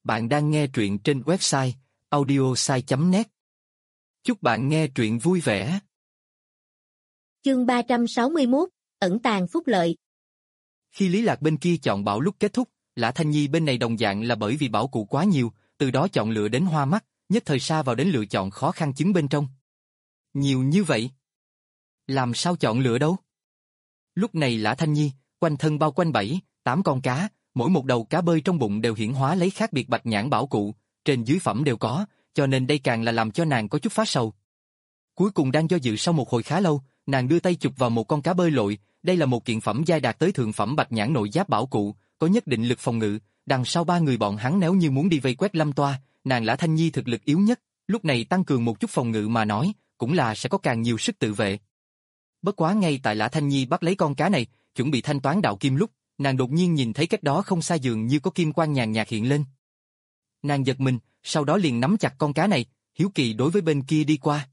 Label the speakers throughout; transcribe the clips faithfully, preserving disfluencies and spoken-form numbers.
Speaker 1: Bạn đang nghe truyện trên website audiosai chấm net. Chúc bạn nghe truyện vui vẻ.
Speaker 2: Chương ba trăm sáu mươi mốt, ẩn tàng phúc lợi.
Speaker 1: Khi Lý Lạc bên kia chọn bảo lúc kết thúc, Lã Thanh Nhi bên này đồng dạng là bởi vì bảo cụ quá nhiều, từ đó chọn lựa đến hoa mắt, nhất thời sa vào đến lựa chọn khó khăn chứng bên trong. Nhiều như vậy, làm sao chọn lựa đâu? Lúc này Lã Thanh Nhi, quanh thân bao quanh bảy, tám con cá, mỗi một đầu cá bơi trong bụng đều hiển hóa lấy khác biệt bạch nhãn bảo cụ, trên dưới phẩm đều có, cho nên đây càng là làm cho nàng có chút phát sầu. Cuối cùng đang do dự sau một hồi khá lâu, nàng đưa tay chụp vào một con cá bơi lội, đây là một kiện phẩm giai đạt tới thượng phẩm bạch nhãn nội giáp bảo cụ, có nhất định lực phòng ngự, đằng sau ba người bọn hắn nếu như muốn đi vây quét Lâm Toa, nàng Lã Thanh Nhi thực lực yếu nhất, lúc này tăng cường một chút phòng ngự mà nói, cũng là sẽ có càng nhiều sức tự vệ. Bất quá ngay tại Lã Thanh Nhi bắt lấy con cá này, chuẩn bị thanh toán đạo kim lúc, nàng đột nhiên nhìn thấy cách đó không xa dường như có kim quang nhàn nhạt hiện lên. Nàng giật mình, sau đó liền nắm chặt con cá này, hiếu kỳ đối với bên kia đi qua.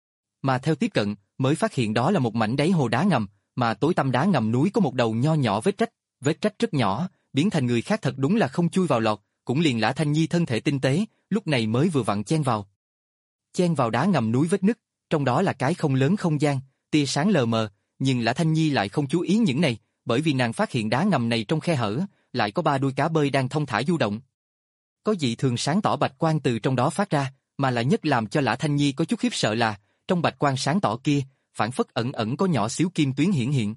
Speaker 1: Mà theo tiếp cận, mới phát hiện đó là một mảnh đáy hồ đá ngầm, mà tối tăm đá ngầm núi có một đầu nho nhỏ vết rách, vết rách rất nhỏ, biến thành người khác thật đúng là không chui vào lọt, cũng liền Lã Thanh Nhi thân thể tinh tế, lúc này mới vừa vặn chen vào. Chen vào đá ngầm núi vết nứt, trong đó là cái không lớn không gian, tia sáng lờ mờ, nhưng Lã Thanh Nhi lại không chú ý những này, bởi vì nàng phát hiện đá ngầm này trong khe hở, lại có ba đuôi cá bơi đang thông thả du động. Có dị thường sáng tỏ bạch quang từ trong đó phát ra, mà lại nhất làm cho Lã Thanh Nhi có chút khiếp sợ là, trong bạch quang sáng tỏ kia, phản phất ẩn ẩn có nhỏ xíu kim tuyến hiển hiện.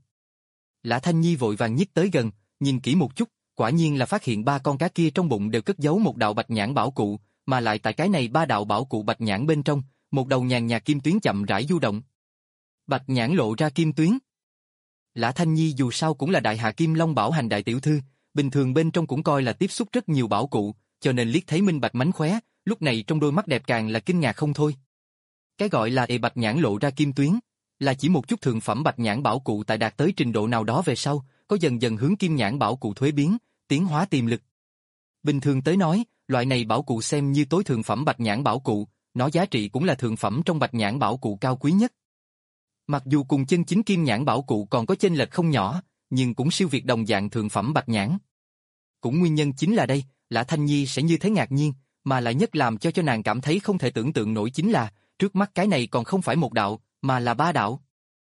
Speaker 1: Lã Thanh Nhi vội vàng nhích tới gần, nhìn kỹ một chút, quả nhiên là phát hiện ba con cá kia trong bụng đều cất giấu một đạo bạch nhãn bảo cụ, mà lại tại cái này ba đạo bảo cụ bạch nhãn bên trong, một đầu nhàn nhạt kim tuyến chậm rãi du động. Bạch nhãn lộ ra kim tuyến. Lã Thanh Nhi dù sao cũng là đại hạ Kim Long Bảo Hành đại tiểu thư, bình thường bên trong cũng coi là tiếp xúc rất nhiều bảo cụ, cho nên liếc thấy minh bạch mánh khóe, lúc này trong đôi mắt đẹp càng là kinh ngạc không thôi. Cái gọi là ề bạch nhãn lộ ra kim tuyến, là chỉ một chút thượng phẩm bạch nhãn bảo cụ tại đạt tới trình độ nào đó về sau, có dần dần hướng kim nhãn bảo cụ thuế biến, tiến hóa tiềm lực. Bình thường tới nói, loại này bảo cụ xem như tối thượng phẩm bạch nhãn bảo cụ, nó giá trị cũng là thượng phẩm trong bạch nhãn bảo cụ cao quý nhất. Mặc dù cùng chân chính kim nhãn bảo cụ còn có chênh lệch không nhỏ, nhưng cũng siêu việt đồng dạng thượng phẩm bạch nhãn. Cũng nguyên nhân chính là đây, Lã Thanh Nhi sẽ như thế ngạc nhiên, mà lại nhất làm cho cho nàng cảm thấy không thể tưởng tượng nổi chính là, trước mắt cái này còn không phải một đạo, mà là ba đạo.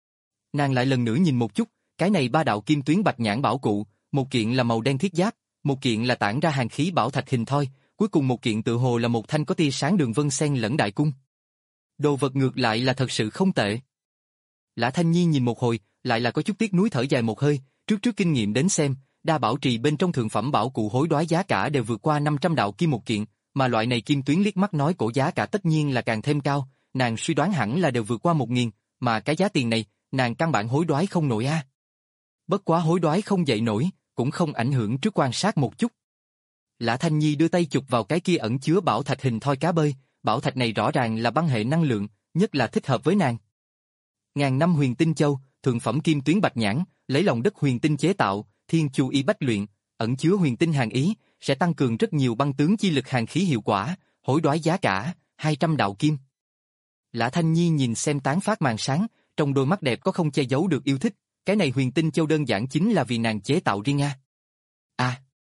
Speaker 1: Nàng lại lần nữa nhìn một chút, cái này ba đạo kim tuyến bạch nhãn bảo cụ, một kiện là màu đen thiết giáp, một kiện là tản ra hàn khí bảo thạch hình thoi, cuối cùng một kiện tự hồ là một thanh có tia sáng đường vân xen lẫn đại cung. Đồ vật ngược lại là thật sự không tệ. Lã Thanh Nhi nhìn một hồi, lại là có chút tiếc nuối thở dài một hơi, trước trước kinh nghiệm đến xem, đa bảo trì bên trong thượng phẩm bảo cụ hối đoái giá cả đều vượt qua năm trăm đạo kim một kiện, mà loại này kim tuyến liếc mắt nói cổ giá cả tất nhiên là càng thêm cao, nàng suy đoán hẳn là đều vượt qua một nghìn, mà cái giá tiền này, nàng căn bản hối đoái không nổi a. Bất quá hối đoái không dậy nổi, cũng không ảnh hưởng trước quan sát một chút. Lã Thanh Nhi đưa tay chụp vào cái kia ẩn chứa bảo thạch hình thoi cá bơi, bảo thạch này rõ ràng là băng hệ năng lượng, nhất là thích hợp với nàng. Ngàn năm huyền tinh châu, thượng phẩm kim tuyến bạch nhãn, lấy lòng đất huyền tinh chế tạo, thiên chu y bách luyện, ẩn chứa huyền tinh hàn ý, sẽ tăng cường rất nhiều băng tướng chi lực hàn khí hiệu quả, hối đoái giá cả, hai trăm đạo kim. Lã Thanh Nhi nhìn xem tán phát màn sáng, trong đôi mắt đẹp có không che giấu được yêu thích, cái này huyền tinh châu đơn giản chính là vì nàng chế tạo riêng a. À.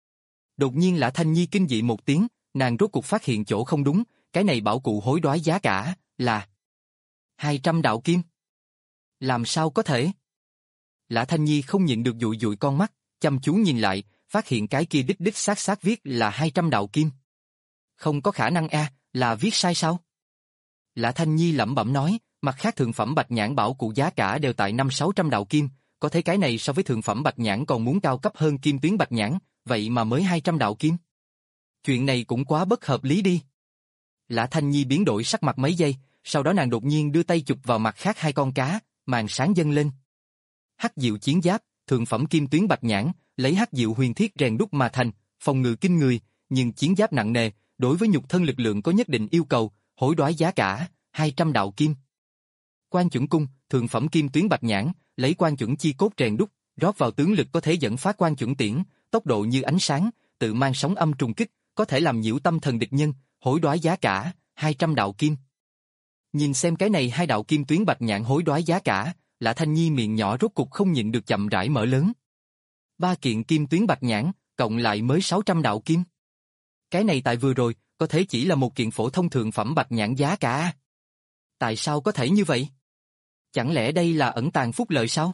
Speaker 1: Đột nhiên Lã Thanh Nhi kinh dị một tiếng, nàng rốt cuộc phát hiện chỗ không đúng, cái này bảo cụ hối đoái giá cả, là hai trăm đạo kim. Làm sao có thể? Lã Thanh Nhi không nhịn được dụi dụi con mắt, chăm chú nhìn lại, phát hiện cái kia đích đích xác xác viết là hai trăm đạo kim. Không có khả năng a, là viết sai sao? Lã Thanh Nhi lẩm bẩm nói, mặt khác thượng phẩm bạch nhãn bảo cụ giá cả đều tại năm sáu trăm đạo kim, có thấy cái này so với thượng phẩm bạch nhãn còn muốn cao cấp hơn kim tuyến bạch nhãn, vậy mà mới hai trăm đạo kim. Chuyện này cũng quá bất hợp lý đi. Lã Thanh Nhi biến đổi sắc mặt mấy giây, sau đó nàng đột nhiên đưa tay chụp vào mặt khác hai con cá, màn sáng dâng lên. Hắc diệu chiến giáp, thượng phẩm kim tuyến bạch nhãn, lấy hắc diệu huyền thiết rèn đúc mà thành, phòng ngự kinh người, nhưng chiến giáp nặng nề, đối với nhục thân lực lượng có nhất định yêu cầu, hối đoái giá cả, hai trăm đạo kim. Quan chuẩn cung, thượng phẩm kim tuyến bạch nhãn, lấy quan chuẩn chi cốt rèn đúc, rót vào tướng lực có thể dẫn phát quan chuẩn tiễn, tốc độ như ánh sáng, tự mang sóng âm trùng kích, có thể làm nhiễu tâm thần địch nhân, hối đoái giá cả, hai trăm đạo kim. Nhìn xem cái này hai đạo kim tuyến bạch nhãn hối đoái giá cả, Lã Thanh Nhi miệng nhỏ rốt cục không nhịn được chậm rãi mở lớn. Ba kiện kim tuyến bạch nhãn, cộng lại mới sáu trăm đạo kim. Cái này tại vừa rồi, có thể chỉ là một kiện phổ thông thượng phẩm bạch nhãn giá cả. Tại sao có thể như vậy? Chẳng lẽ đây là ẩn tàng phúc lợi sao?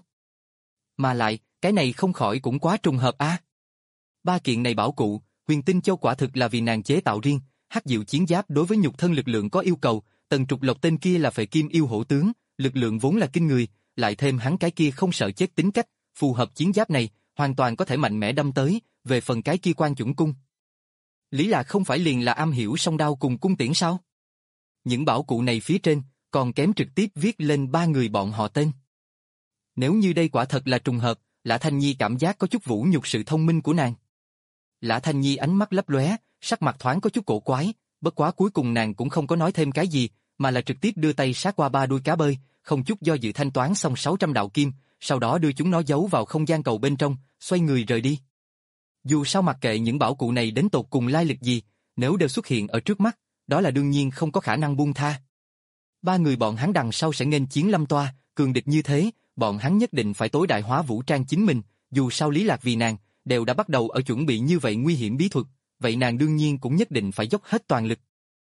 Speaker 1: Mà lại, cái này không khỏi cũng quá trùng hợp a. Ba kiện này bảo cụ, Huyền Tinh Châu quả thực là vì nàng chế tạo riêng, hắc diệu chiến giáp đối với nhục thân lực lượng có yêu cầu, Tần Trục Lộc tên kia là phệ kim yêu hổ tướng, lực lượng vốn là kinh người, lại thêm hắn cái kia không sợ chết tính cách, phù hợp chiến giáp này, hoàn toàn có thể mạnh mẽ đâm tới, về phần cái kia quan chuẩn cung. Lý Lạc không phải liền là am hiểu song đao cùng cung tiễn sao? Những bảo cụ này phía trên, còn kém trực tiếp viết lên ba người bọn họ tên. Nếu như đây quả thật là trùng hợp, Lã Thanh Nhi cảm giác có chút vũ nhục sự thông minh của nàng. Lã Thanh Nhi ánh mắt lấp lóe, sắc mặt thoáng có chút cổ quái, bất quá cuối cùng nàng cũng không có nói thêm cái gì, mà là trực tiếp đưa tay sát qua ba đuôi cá bơi, không chút do dự thanh toán xong sáu trăm đạo kim, sau đó đưa chúng nó giấu vào không gian cầu bên trong, xoay người rời đi. Dù sao mặc kệ những bảo cụ này đến tột cùng lai lịch gì, nếu đều xuất hiện ở trước mắt, đó là đương nhiên không có khả năng buông tha. Ba người bọn hắn đằng sau sẽ nghênh chiến lâm toa, cường địch như thế, bọn hắn nhất định phải tối đại hóa vũ trang chính mình, dù sao Lý Lạc vì nàng, đều đã bắt đầu ở chuẩn bị như vậy nguy hiểm bí thuật, vậy nàng đương nhiên cũng nhất định phải dốc hết toàn lực.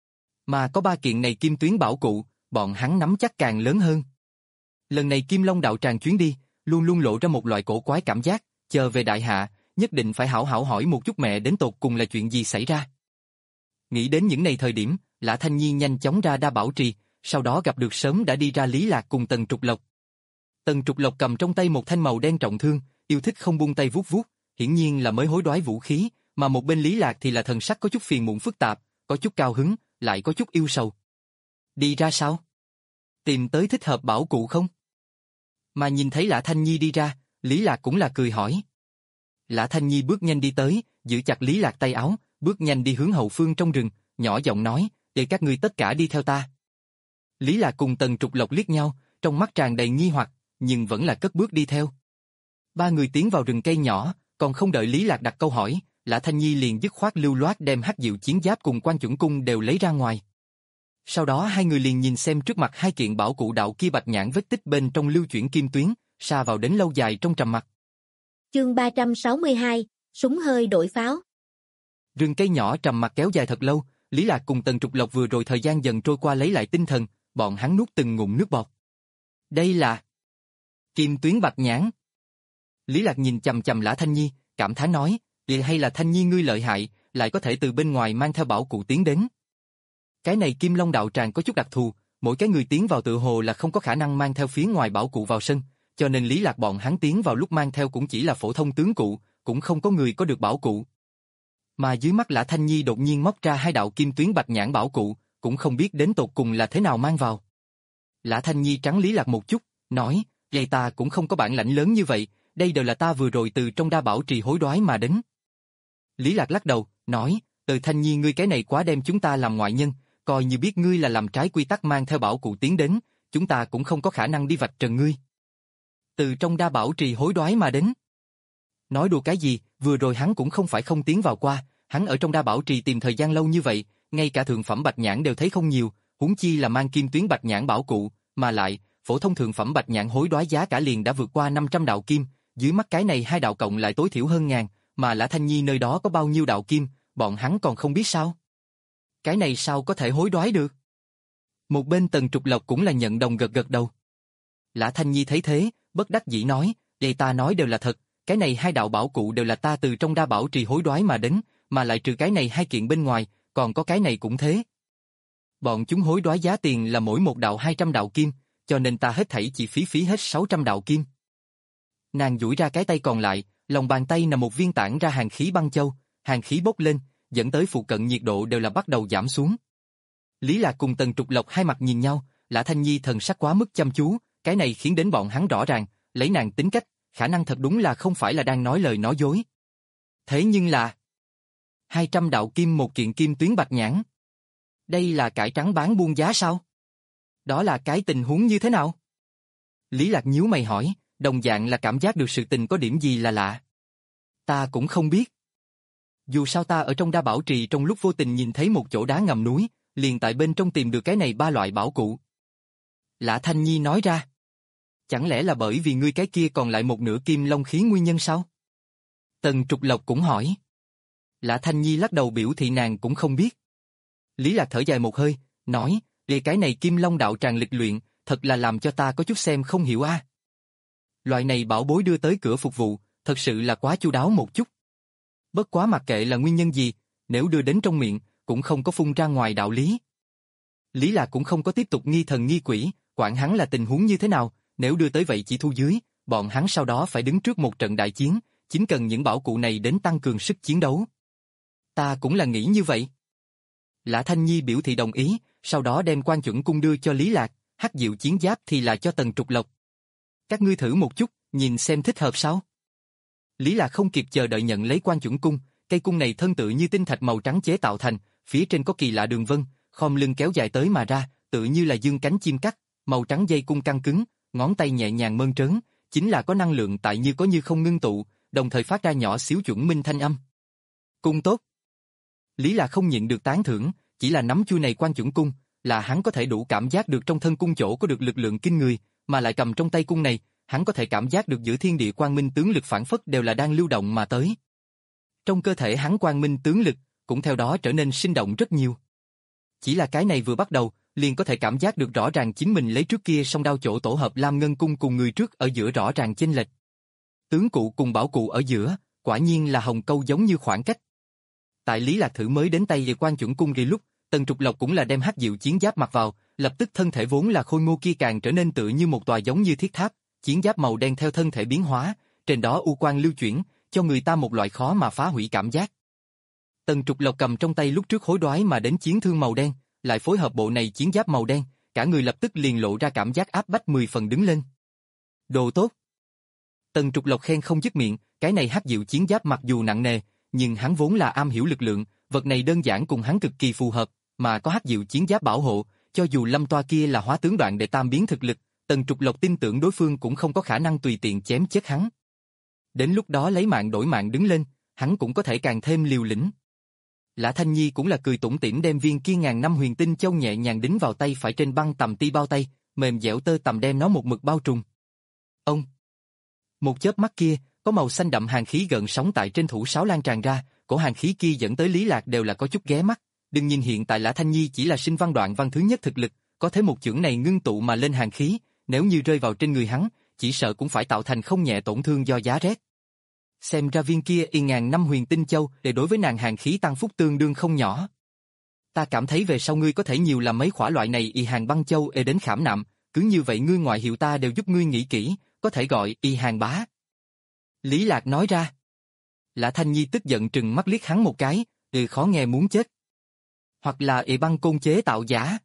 Speaker 1: Mà có ba kiện này kim tuyến bảo cụ, bọn hắn nắm chắc càng lớn hơn. Lần này Kim Long đạo tràng chuyến đi, luôn luôn lộ ra một loại cổ quái cảm giác, chờ về đại hạ, nhất định phải hảo hảo hỏi một chút mẹ đến tột cùng là chuyện gì xảy ra. Nghĩ đến những này thời điểm, Lã Thanh Nhi nhanh chóng ra đa bảo trì, sau đó gặp được sớm đã đi ra Lý Lạc cùng Tần Trục Lộc. Tần Trục Lộc cầm trong tay một thanh màu đen trọng thương, yêu thích không buông tay vuốt vuốt, hiển nhiên là mới hối đoái vũ khí, mà một bên Lý Lạc thì là thần sắc có chút phiền muộn phức tạp, có chút cao hứng, lại có chút yêu sầu. Đi ra sao? Tìm tới thích hợp bảo cụ không? Mà nhìn thấy Lã Thanh Nhi đi ra, Lý Lạc cũng là cười hỏi. Lã Thanh Nhi bước nhanh đi tới, giữ chặt Lý Lạc tay áo, bước nhanh đi hướng hậu phương trong rừng, nhỏ giọng nói, để các ngươi tất cả đi theo ta. Lý Lạc cùng Tần Trục Lộc liếc nhau, trong mắt tràn đầy nghi hoặc, nhưng vẫn là cất bước đi theo. Ba người tiến vào rừng cây nhỏ, còn không đợi Lý Lạc đặt câu hỏi, Lã Thanh Nhi liền dứt khoát lưu loát đem hắc diệu chiến giáp cùng quan chuẩn cung đều lấy ra ngoài. Sau đó hai người liền nhìn xem trước mặt hai kiện bảo cụ đạo kia bạch nhãn vết tích bên trong lưu chuyển kim tuyến, sa vào đến lâu dài trong trầm mặc.
Speaker 2: Chương ba trăm sáu mươi hai, súng hơi đổi pháo.
Speaker 1: Rừng cây nhỏ trầm mặc kéo dài thật lâu, Lý Lạc cùng Tần Trục Lộc vừa rồi thời gian dần trôi qua lấy lại tinh thần, bọn hắn nuốt từng ngụm nước bọt. Đây là kim tuyến bạch nhãn. Lý Lạc nhìn chằm chằm Lã Thanh Nhi, cảm thán nói, vậy hay là Thanh Nhi ngươi lợi hại, lại có thể từ bên ngoài mang theo bảo cụ tiến đến. Cái này Kim Long đạo tràng có chút đặc thù, mỗi cái người tiến vào tự hồ là không có khả năng mang theo phía ngoài bảo cụ vào sân, cho nên Lý Lạc bọn hắn tiến vào lúc mang theo cũng chỉ là phổ thông tướng cụ, cũng không có người có được bảo cụ. Mà dưới mắt Lã Thanh Nhi đột nhiên móc ra hai đạo kim tuyến bạch nhãn bảo cụ, cũng không biết đến tột cùng là thế nào mang vào. Lã Thanh Nhi trắng Lý Lạc một chút, nói, vậy ta cũng không có bản lãnh lớn như vậy, đây đều là ta vừa rồi từ trong đa bảo trì hối đoái mà đến. Lý Lạc lắc đầu, nói, từ Thanh Nhi ngươi cái này quá đem chúng ta làm ngoại nhân, coi như biết ngươi là làm trái quy tắc mang theo bảo cụ tiến đến, chúng ta cũng không có khả năng đi vạch trần ngươi. Từ trong đa bảo trì hối đoái mà đến. Nói đùa cái gì, vừa rồi hắn cũng không phải không tiến vào qua, hắn ở trong đa bảo trì tìm thời gian lâu như vậy, ngay cả thượng phẩm bạch nhãn đều thấy không nhiều, huống chi là mang kim tuyến bạch nhãn bảo cụ, mà lại, phổ thông thượng phẩm bạch nhãn hối đoái giá cả liền đã vượt qua năm trăm đạo kim, dưới mắt cái này hai đạo cộng lại tối thiểu hơn ngàn, mà Lã Thanh Nhi nơi đó có bao nhiêu đạo kim, bọn hắn còn không biết sao. Cái này sao có thể hối đoái được? Một bên Tần Trục Lộc cũng là nhận đồng gật gật đầu. Lã Thanh Nhi thấy thế, bất đắc dĩ nói, vậy ta nói đều là thật, cái này hai đạo bảo cụ đều là ta từ trong đa bảo trì hối đoái mà đến, mà lại trừ cái này hai kiện bên ngoài, còn có cái này cũng thế. Bọn chúng hối đoái giá tiền là mỗi một đạo hai trăm đạo kim, cho nên ta hết thảy chỉ phí phí hết sáu trăm đạo kim. Nàng duỗi ra cái tay còn lại, lòng bàn tay nằm một viên tản ra hàn khí băng châu, hàn khí bốc lên, dẫn tới phụ cận nhiệt độ đều là bắt đầu giảm xuống. Lý Lạc cùng Tần Trục Lộc hai mặt nhìn nhau, Lã Thanh Nhi thần sắc quá mức chăm chú, cái này khiến đến bọn hắn rõ ràng, lấy nàng tính cách, khả năng thật đúng là không phải là đang nói lời nói dối. Thế nhưng là hai trăm đạo kim một kiện kim tuyến bạch nhãn. Đây là cải trắng bán buôn giá sao? Đó là cái tình huống như thế nào? Lý Lạc nhíu mày hỏi, đồng dạng là cảm giác được sự tình có điểm gì là lạ. Ta cũng không biết. Dù sao ta ở trong đa bảo trì trong lúc vô tình nhìn thấy một chỗ đá ngầm núi, liền tại bên trong tìm được cái này ba loại bảo cụ. Lã Thanh Nhi nói ra. Chẳng lẽ là bởi vì ngươi cái kia còn lại một nửa kim long khí nguyên nhân sao? Tần Trục Lộc cũng hỏi. Lã Thanh Nhi lắc đầu biểu thị nàng cũng không biết. Lý Lạc thở dài một hơi, nói, về cái này Kim Long đạo tràng lịch luyện, thật là làm cho ta có chút xem không hiểu a. Loại này bảo bối đưa tới cửa phục vụ, thật sự là quá chu đáo một chút. Bất quá mặc kệ là nguyên nhân gì, nếu đưa đến trong miệng, cũng không có phun ra ngoài đạo lý. Lý Lạc cũng không có tiếp tục nghi thần nghi quỷ, quản hắn là tình huống như thế nào, nếu đưa tới vậy chỉ thu dưới, bọn hắn sau đó phải đứng trước một trận đại chiến, chính cần những bảo cụ này đến tăng cường sức chiến đấu. Ta cũng là nghĩ như vậy. Lã Thanh Nhi biểu thị đồng ý, sau đó đem quan chuẩn cung đưa cho Lý Lạc, hắc diệu chiến giáp thì là cho Tần Trục Lộc. Các ngươi thử một chút, nhìn xem thích hợp sao. Lý Lạc không kịp chờ đợi nhận lấy quan chuẩn cung, cây cung này thân tự như tinh thạch màu trắng chế tạo thành, phía trên có kỳ lạ đường vân, khom lưng kéo dài tới mà ra, tự như là dương cánh chim cắt, màu trắng dây cung căng cứng, ngón tay nhẹ nhàng mơn trớn, chính là có năng lượng tại như có như không ngưng tụ, đồng thời phát ra nhỏ xíu chuẩn minh thanh âm. Cung tốt. Lý Lạc không nhịn được tán thưởng, chỉ là nắm chui này quan chuẩn cung, là hắn có thể đủ cảm giác được trong thân cung chỗ có được lực lượng kinh người, mà lại cầm trong tay cung này, hắn có thể cảm giác được giữa thiên địa quang minh tướng lực phản phất đều là đang lưu động mà tới. Trong cơ thể hắn quang minh tướng lực, cũng theo đó trở nên sinh động rất nhiều. Chỉ là cái này vừa bắt đầu, liền có thể cảm giác được rõ ràng chính mình lấy trước kia song đao chỗ tổ hợp Lam Ngân cung cùng người trước ở giữa rõ ràng chênh lệch. Tướng cụ cùng bảo cụ ở giữa, quả nhiên là hồng câu giống như khoảng cách. Tại Lý Lạc thử mới đến tay về quan chuẩn cung ghi lúc, Tần Trục Lộc cũng là đem hắc diệu chiến giáp mặc vào, lập tức thân thể vốn là khôi ngô kia càng trở nên tựa như một tòa giống như thiết tháp, chiến giáp màu đen theo thân thể biến hóa, trên đó u quang lưu chuyển, cho người ta một loại khó mà phá hủy cảm giác. Tần Trục Lộc cầm trong tay lúc trước hối đoái mà đến chiến thương màu đen, lại phối hợp bộ này chiến giáp màu đen, cả người lập tức liền lộ ra cảm giác áp bách mười phần đứng lên. Đồ tốt. Tần Trục Lộc khen không dứt miệng, cái này hắc diệu chiến giáp mặc dù nặng nề, nhưng hắn vốn là am hiểu lực lượng, vật này đơn giản cùng hắn cực kỳ phù hợp, mà có hắc diệu chiến giáp bảo hộ, cho dù Lâm Toa kia là hóa tướng đoạn đệ tam biến thực lực, Tần Trục Lộc tin tưởng đối phương cũng không có khả năng tùy tiện chém chết hắn. Đến lúc đó lấy mạng đổi mạng đứng lên, hắn cũng có thể càng thêm liều lĩnh. Lã Thanh Nhi cũng là cười tủm tỉm đem viên kia ngàn năm huyền tinh châu nhẹ nhàng đính vào tay phải trên băng tầm ti bao tay, mềm dẻo tơ tằm đem nó một mực bao trùm. Ông! Một chớp mắt kia, có màu xanh đậm hàn khí gợn sóng tại trên thủ sáo lan tràn ra, cổ hàn khí kia dẫn tới Lý Lạc đều là có chút ghé mắt. Đừng nhìn hiện tại Lã Thanh Nhi chỉ là sinh văn đoạn văn thứ nhất thực lực, có thế một chưởng này ngưng tụ mà lên hàn khí, nếu như rơi vào trên người hắn, chỉ sợ cũng phải tạo thành không nhẹ tổn thương do giá rét. Xem ra viên kia y ngàn năm huyền tinh châu để đối với nàng hàn khí tăng phúc tương đương không nhỏ. Ta cảm thấy về sau ngươi có thể nhiều làm mấy khỏa loại này y hàn băng châu ê đến khảm nạm, cứ như vậy ngươi ngoại hiệu ta đều giúp ngươi nghĩ kỹ, có thể gọi y hàn bá. Lý Lạc nói ra. Lã Thanh Nhi tức giận trừng mắt liếc hắn một cái, ừ khó nghe muốn chết. Hoặc là y băng côn chế tạo giả.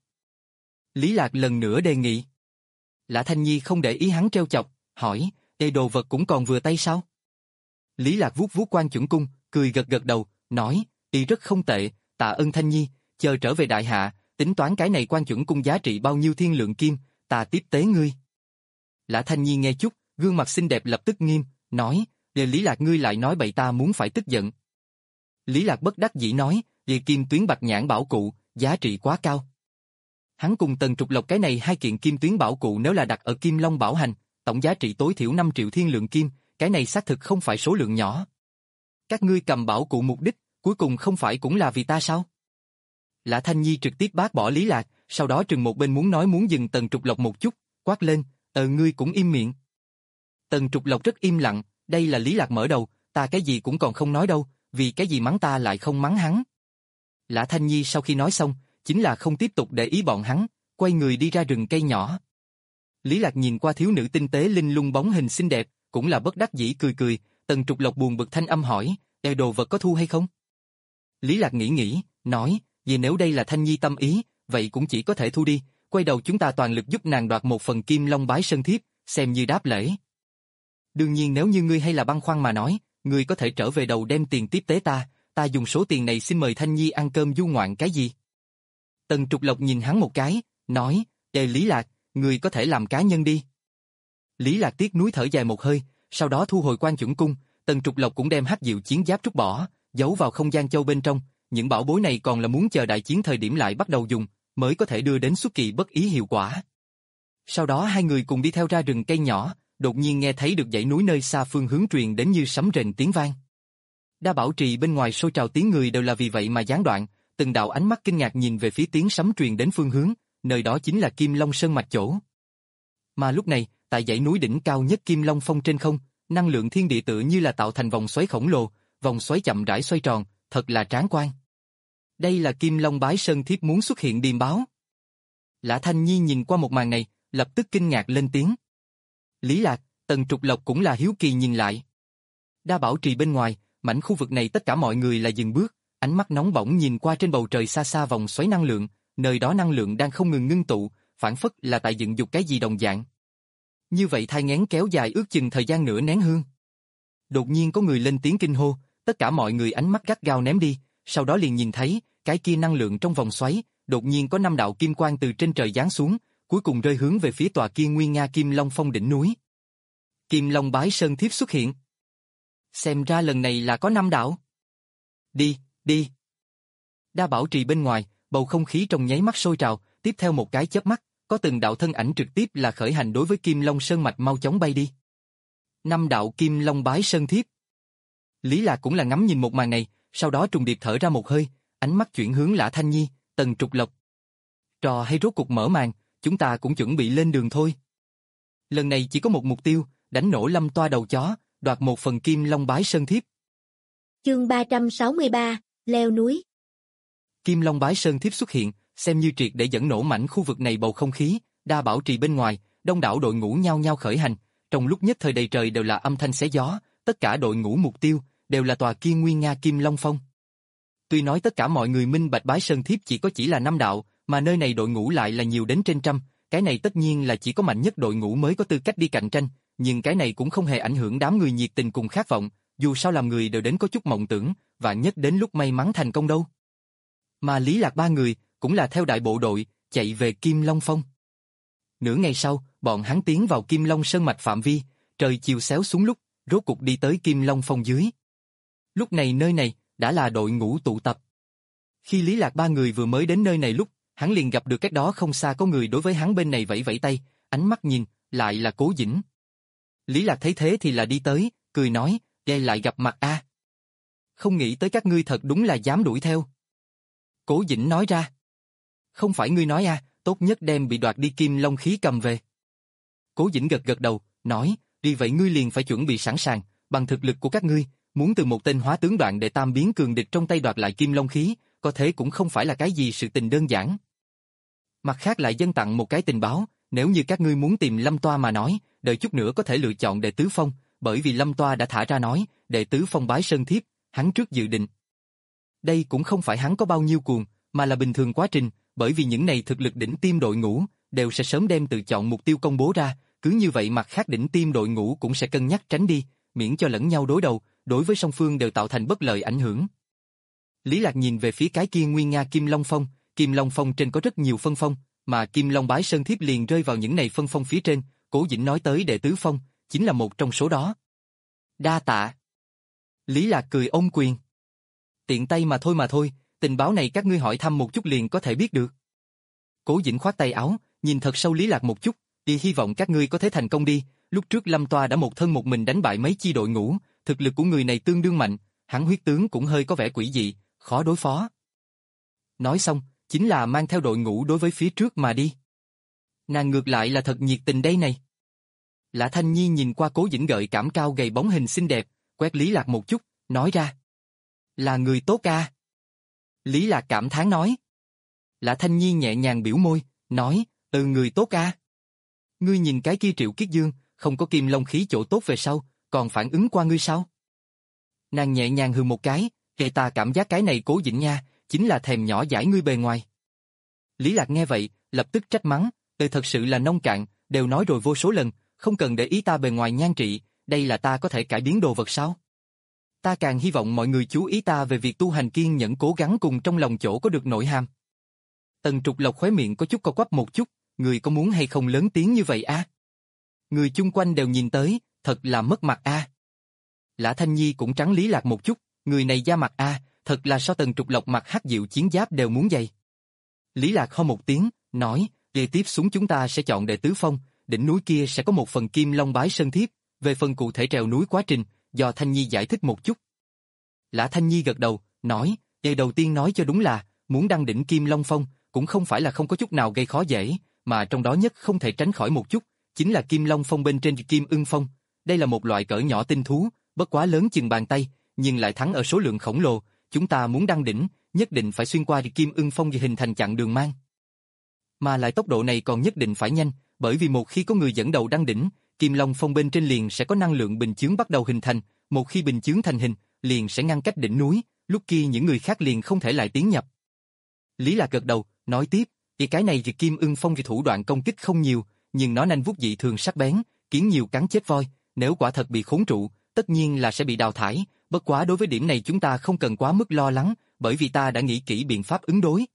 Speaker 1: Lý Lạc lần nữa đề nghị. Lã Thanh Nhi không để ý hắn trêu chọc, hỏi, ê đồ vật cũng còn vừa tay sao? Lý Lạc vuốt vuốt quan chuẩn cung, cười gật gật đầu, nói, y rất không tệ, tạ ơn Thanh Nhi, chờ trở về đại hạ, tính toán cái này quan chuẩn cung giá trị bao nhiêu thiên lượng kim, ta tiếp tế ngươi. Lã Thanh Nhi nghe chút, gương mặt xinh đẹp lập tức nghiêm, nói, để Lý Lạc ngươi lại nói bậy ta muốn phải tức giận. Lý Lạc bất đắc dĩ nói, vì kim tuyến bạch nhãn bảo cụ, giá trị quá cao. Hắn cùng Tần Trục Lộc cái này hai kiện kim tuyến bảo cụ nếu là đặt ở Kim Long Bảo Hành, tổng giá trị tối thiểu năm triệu thiên lượng kim, cái này xác thực không phải số lượng nhỏ. Các ngươi cầm bảo cụ mục đích, cuối cùng không phải cũng là vì ta sao? Lã Thanh Nhi trực tiếp bác bỏ Lý Lạc, sau đó trừng một bên muốn nói muốn dừng Tần Trục Lộc một chút, quát lên, ờ ngươi cũng im miệng. Tần Trục Lộc rất im lặng, đây là Lý Lạc mở đầu, ta cái gì cũng còn không nói đâu, vì cái gì mắng ta lại không mắng hắn. Lã Thanh Nhi sau khi nói xong, chính là không tiếp tục để ý bọn hắn, quay người đi ra rừng cây nhỏ. Lý Lạc nhìn qua thiếu nữ tinh tế linh lung bóng hình xinh đẹp, cũng là bất đắc dĩ cười cười, Tần Trục Lộc buồn bực thanh âm hỏi, e đồ vật có thu hay không? Lý Lạc nghĩ nghĩ, nói, vì nếu đây là Thanh Nhi tâm ý, vậy cũng chỉ có thể thu đi, quay đầu chúng ta toàn lực giúp nàng đoạt một phần Kim Long bái sơn thiếp, xem như đáp lễ. Đương nhiên nếu như ngươi hay là băn khoăn mà nói, ngươi có thể trở về đầu đem tiền tiếp tế ta, ta dùng số tiền này xin mời Thanh Nhi ăn cơm du ngoạn cái gì? Tần Trục Lộc nhìn hắn một cái, nói, ê Lý Lạc, ngươi có thể làm cá nhân đi. Lý Lạc tiếc núi thở dài một hơi, sau đó thu hồi quan chuẩn cung, Tần Trục Lộc cũng đem hắc diệu chiến giáp trút bỏ, giấu vào không gian châu bên trong, những bảo bối này còn là muốn chờ đại chiến thời điểm lại bắt đầu dùng, mới có thể đưa đến xuất kỳ bất ý hiệu quả. Sau đó hai người cùng đi theo ra rừng cây nhỏ, đột nhiên nghe thấy được dãy núi nơi xa phương hướng truyền đến như sấm rền tiếng vang. Đa Bảo Trì bên ngoài sôi trào tiếng người đều là vì vậy mà gián đoạn, từng đạo ánh mắt kinh ngạc nhìn về phía tiếng sấm truyền đến phương hướng, nơi đó chính là Kim Long Sơn mạch chỗ. Mà lúc này, tại dãy núi đỉnh cao nhất Kim Long Phong trên không, năng lượng thiên địa tự như là tạo thành vòng xoáy khổng lồ, vòng xoáy chậm rãi xoay tròn, thật là tráng quan. Đây là Kim Long Bái Sơn Thiếp muốn xuất hiện điềm báo. Lã Thanh Nhi nhìn qua một màn này, lập tức kinh ngạc lên tiếng. Lý Lạc, Tần Trục Lộc cũng là hiếu kỳ nhìn lại. Đa Bảo Trì bên ngoài, mảnh khu vực này tất cả mọi người là dừng bước, ánh mắt nóng bỏng nhìn qua trên bầu trời xa xa vòng xoáy năng lượng, nơi đó năng lượng đang không ngừng ngưng tụ, phản phất là tại dựng dục cái gì đồng dạng. Như vậy thai nghén kéo dài ước chừng thời gian nửa nén hương. Đột nhiên có người lên tiếng kinh hô, tất cả mọi người ánh mắt gắt gao ném đi, sau đó liền nhìn thấy, cái kia năng lượng trong vòng xoáy, đột nhiên có năm đạo kim quang từ trên trời giáng xuống, cuối cùng rơi hướng về phía tòa kia nguy nga Kim Long Phong đỉnh núi. Kim Long Bái Sơn Thiếp xuất hiện. Xem ra lần này là có năm đạo. Đi, đi. Đa Bảo Trì bên ngoài, bầu không khí trong nháy mắt sôi trào, tiếp theo một cái chớp mắt, có từng đạo thân ảnh trực tiếp là khởi hành đối với Kim Long Sơn mạch mau chóng bay đi. Năm đạo Kim Long Bái Sơn Thiếp. Lý Lạc cũng là ngắm nhìn một màn này, sau đó trùng điệp thở ra một hơi, ánh mắt chuyển hướng Lã Thanh Nhi, Tần Trục Lộc. Trò hay rốt cục mở màn, chúng ta cũng chuẩn bị lên đường thôi. Lần này chỉ có một mục tiêu, đánh nổ Lâm Toa đầu chó, đoạt một phần Kim Long Bái Sơn Thiếp.
Speaker 2: Chương ba trăm sáu mươi ba, leo núi.
Speaker 1: Kim Long Bái Sơn Thiếp xuất hiện, xem như triệt để dẫn nổ mảnh khu vực này bầu không khí, Đa Bảo Trì bên ngoài, đông đảo đội ngũ nhao nhao khởi hành, trong lúc nhất thời đầy trời đều là âm thanh xé gió, tất cả đội ngũ mục tiêu đều là tòa kia nguy nga Kim Long Phong. Tuy nói tất cả mọi người minh bạch Bái Sơn Thiếp chỉ có chỉ là năm đạo, mà nơi này đội ngũ lại là nhiều đến trên trăm, cái này tất nhiên là chỉ có mạnh nhất đội ngũ mới có tư cách đi cạnh tranh, nhưng cái này cũng không hề ảnh hưởng đám người nhiệt tình cùng khát vọng, dù sao làm người đều đến có chút mộng tưởng, và nhất đến lúc may mắn thành công đâu. Mà Lý Lạc ba người, cũng là theo đại bộ đội, chạy về Kim Long Phong. Nửa ngày sau, bọn hắn tiến vào Kim Long Sơn mạch phạm vi, trời chiều xéo xuống lúc, rốt cục đi tới Kim Long Phong dưới. Lúc này nơi này, đã là đội ngũ tụ tập. Khi Lý Lạc ba người vừa mới đến nơi này lúc, hắn liền gặp được cách đó không xa có người đối với hắn bên này vẫy vẫy tay, ánh mắt nhìn, lại là Cố Dĩnh. Lý Lạc thấy thế thì là đi tới, cười nói, "Đây lại gặp mặt a. Không nghĩ tới các ngươi thật đúng là dám đuổi theo." Cố Dĩnh nói ra, "Không phải ngươi nói a, tốt nhất đem bị đoạt đi Kim Long khí cầm về." Cố Dĩnh gật gật đầu, nói, "Vì vậy ngươi liền phải chuẩn bị sẵn sàng, bằng thực lực của các ngươi, muốn từ một tên hóa tướng đoạn để tam biến cường địch trong tay đoạt lại Kim Long khí, có thể cũng không phải là cái gì sự tình đơn giản." Mặt khác lại dâng tặng một cái tình báo, nếu như các ngươi muốn tìm Lâm Toa mà nói, đợi chút nữa có thể lựa chọn đệ tứ phong, bởi vì Lâm Toa đã thả ra nói, đệ tứ phong Bái Sơn Thiếp, hắn trước dự định. Đây cũng không phải hắn có bao nhiêu cuồng, mà là bình thường quá trình, bởi vì những này thực lực đỉnh tiêm đội ngũ, đều sẽ sớm đem tự chọn mục tiêu công bố ra, cứ như vậy mặt khác đỉnh tiêm đội ngũ cũng sẽ cân nhắc tránh đi, miễn cho lẫn nhau đối đầu, đối với song phương đều tạo thành bất lợi ảnh hưởng. Lý Lạc nhìn về phía cái kia nguy nga Kim Long Phong, Kim Long Phong trên có rất nhiều phân phong, mà Kim Long Bái Sơn Thiếp liền rơi vào những này phân phong phía trên, Cố Dĩnh nói tới đệ tứ phong, chính là một trong số đó. Đa tạ. Lý Lạc cười ôm quyền. Tiện tay mà thôi mà thôi, tình báo này các ngươi hỏi thăm một chút liền có thể biết được. Cố Dĩnh khoát tay áo, nhìn thật sâu Lý Lạc một chút, đi hy vọng các ngươi có thể thành công đi, lúc trước Lâm Toa đã một thân một mình đánh bại mấy chi đội ngũ, thực lực của người này tương đương mạnh, hắn huyết tướng cũng hơi có vẻ quỷ dị, khó đối phó. Nói xong, chính là mang theo đội ngũ đối với phía trước mà đi. Nàng ngược lại là thật nhiệt tình đây này. Lã Thanh Nhi nhìn qua Cố Dĩnh gợi cảm cao gầy bóng hình xinh đẹp, quét Lý Lạc một chút, nói ra. Là người tốt ca. Lý Lạc cảm thán nói. Lã Thanh Nhi nhẹ nhàng biểu môi, nói, từ người tốt ca. Ngươi nhìn cái kia Triệu Kiết Dương, không có Kim Long khí chỗ tốt về sau, còn phản ứng qua ngươi sao? Nàng nhẹ nhàng hừ một cái, kệ ta cảm giác cái này Cố Dĩnh nha, chính là thèm nhỏ dãi ngươi bề ngoài. Lý Lạc nghe vậy, lập tức trách mắng, tôi thật sự là nông cạn, đều nói rồi vô số lần, không cần để ý ta bề ngoài nhan trị, đây là ta có thể cải biến đồ vật sao? Ta càng hy vọng mọi người chú ý ta về việc tu hành kiên nhẫn cố gắng cùng trong lòng chỗ có được nội hàm. Tần Trục Lộc khóe miệng có chút co quắp một chút, người có muốn hay không lớn tiếng như vậy a? Người chung quanh đều nhìn tới, thật là mất mặt a. Lã Thanh Nhi cũng trắng Lý Lạc một chút, người này da mặt a, thật là so Tần Trục Lộc mặc hắc diệu chiến giáp đều muốn dày. Lý Lạc ho một tiếng, nói, kế tiếp xuống chúng ta sẽ chọn đệ tứ phong, đỉnh núi kia sẽ có một phần Kim Long Bái Sơn Thiếp, về phần cụ thể trèo núi quá trình, do Thanh Nhi giải thích một chút. Lã Thanh Nhi gật đầu, nói, lời đầu tiên nói cho đúng là, muốn đăng đỉnh Kim Long Phong, cũng không phải là không có chút nào gây khó dễ, mà trong đó nhất không thể tránh khỏi một chút, chính là Kim Long Phong bên trên Kim Ưng Phong. Đây là một loại cỡ nhỏ tinh thú, bất quá lớn chừng bàn tay, nhưng lại thắng ở số lượng khổng lồ, chúng ta muốn đăng đỉnh, nhất định phải xuyên qua Kim Ưng Phong và hình thành chặng đường mang. Mà lại tốc độ này còn nhất định phải nhanh, bởi vì một khi có người dẫn đầu đăng đỉnh, Kim Long Phong bên trên liền sẽ có năng lượng bình chướng bắt đầu hình thành, một khi bình chướng thành hình, liền sẽ ngăn cách đỉnh núi, lúc kia những người khác liền không thể lại tiến nhập. Lý Lạc gật đầu, nói tiếp, thì cái này thì Kim Ưng Phong thì thủ đoạn công kích không nhiều, nhưng nó nanh vuốt dị thường sắc bén, kiến nhiều cắn chết voi, nếu quả thật bị khốn trụ, tất nhiên là sẽ bị đào thải, bất quá đối với điểm này chúng ta không cần quá mức lo lắng, bởi vì ta đã nghĩ kỹ biện pháp ứng đối.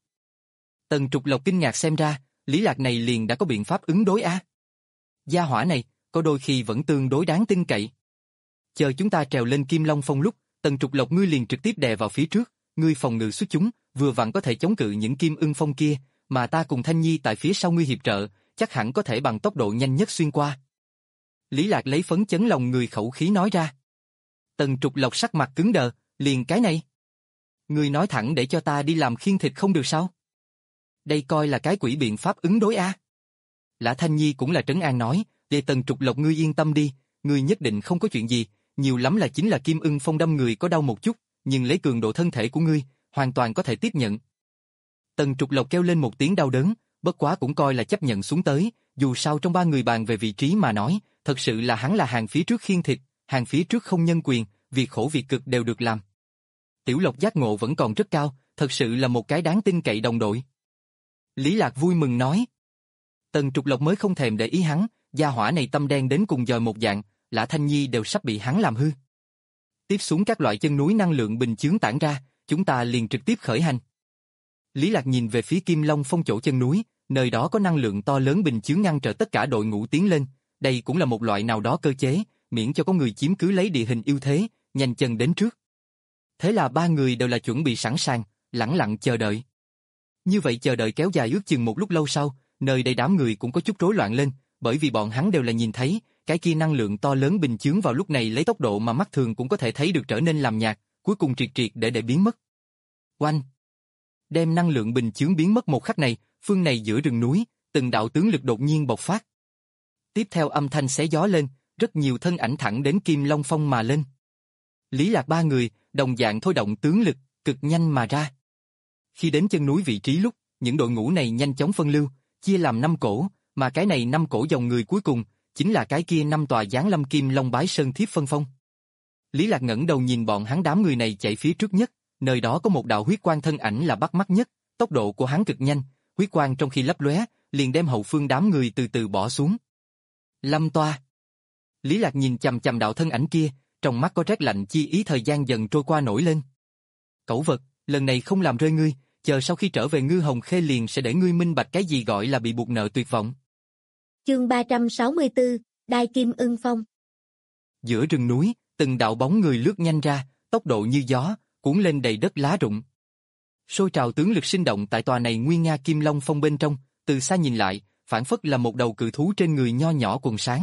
Speaker 1: Tần Trục Lộc kinh ngạc xem ra, Lý Lạc này liền đã có biện pháp ứng đối a. Gia hỏa này, có đôi khi vẫn tương đối đáng tin cậy. Chờ chúng ta trèo lên Kim Long Phong lúc, Tần Trục Lộc ngươi liền trực tiếp đè vào phía trước, ngươi phòng ngự xuất chúng, vừa vặn có thể chống cự những Kim Ưng Phong kia, mà ta cùng Thanh Nhi tại phía sau ngươi hiệp trợ, chắc hẳn có thể bằng tốc độ nhanh nhất xuyên qua. Lý Lạc lấy phấn chấn lòng người khẩu khí nói ra. Tần Trục Lộc sắc mặt cứng đờ, liền cái này. Ngươi nói thẳng để cho ta đi làm khiên thịt không được sao? Đây coi là cái quỷ biện pháp ứng đối a. Lã Thanh Nhi cũng là trấn an nói, để Tần Trục Lộc ngươi yên tâm đi, ngươi nhất định không có chuyện gì, nhiều lắm là chính là Kim Ưng Phong đâm người có đau một chút, nhưng lấy cường độ thân thể của ngươi, hoàn toàn có thể tiếp nhận. Tần Trục Lộc kêu lên một tiếng đau đớn, bất quá cũng coi là chấp nhận xuống tới, dù sao trong ba người bàn về vị trí mà nói, thật sự là hắn là hàng phía trước khiên thịt, hàng phía trước không nhân quyền, việc khổ việc cực đều được làm. Tiểu Lộc giác ngộ vẫn còn rất cao, thật sự là một cái đáng tin cậy đồng đội. Lý Lạc vui mừng nói. Tần Trục Lộc mới không thèm để ý hắn, gia hỏa này tâm đen đến cùng dòi một dạng, Lã Thanh Nhi đều sắp bị hắn làm hư. Tiếp xuống các loại chân núi năng lượng bình chướng tản ra, chúng ta liền trực tiếp khởi hành. Lý Lạc nhìn về phía Kim Long Phong chỗ chân núi, nơi đó có năng lượng to lớn bình chướng ngăn trở tất cả đội ngũ tiến lên, đây cũng là một loại nào đó cơ chế, miễn cho có người chiếm cứ lấy địa hình ưu thế, nhanh chân đến trước. Thế là ba người đều là chuẩn bị sẵn sàng, lẳng lặng chờ đợi. Như vậy chờ đợi kéo dài ước chừng một lúc lâu sau, nơi đây đám người cũng có chút rối loạn lên, bởi vì bọn hắn đều là nhìn thấy, cái kia năng lượng to lớn bình chướng vào lúc này lấy tốc độ mà mắt thường cũng có thể thấy được trở nên làm nhạt, cuối cùng triệt triệt để để biến mất. Oanh! Đem năng lượng bình chướng biến mất một khắc này, phương này giữa rừng núi, từng đạo tướng lực đột nhiên bộc phát. Tiếp theo âm thanh xé gió lên, rất nhiều thân ảnh thẳng đến Kim Long Phong mà lên. Lý Lạc ba người, đồng dạng thôi động tướng lực, cực nhanh mà ra. Khi đến chân núi vị trí lúc, những đội ngũ này nhanh chóng phân lưu, chia làm năm cổ, mà cái này năm cổ dòng người cuối cùng, chính là cái kia năm tòa giáng lâm Kim Long Bái Sơn Thiếp phân phong. Lý Lạc ngẩng đầu nhìn bọn hắn đám người này chạy phía trước nhất, nơi đó có một đạo huyết quang thân ảnh là bắt mắt nhất, tốc độ của hắn cực nhanh, huyết quang trong khi lấp lóe, liền đem hậu phương đám người từ từ bỏ xuống. Lâm toa. Lý Lạc nhìn chằm chằm đạo thân ảnh kia, trong mắt có rét lạnh chi ý thời gian dần trôi qua nổi lên. Cẩu vật, lần này không làm rơi ngươi, chờ sau khi trở về Ngư Hồng Khê liền sẽ để ngươi minh bạch cái gì gọi là bị buộc nợ tuyệt vọng.
Speaker 2: Chương ba trăm sáu mươi tư, Đai Kim Ưng Phong.
Speaker 1: Giữa rừng núi, từng đạo bóng người lướt nhanh ra, tốc độ như gió, cuốn lên đầy đất lá rụng. Sôi trào tướng lực sinh động tại tòa này nguy nga Kim Long Phong bên trong, từ xa nhìn lại, phản phất là một đầu cự thú trên người nho nhỏ quần sáng.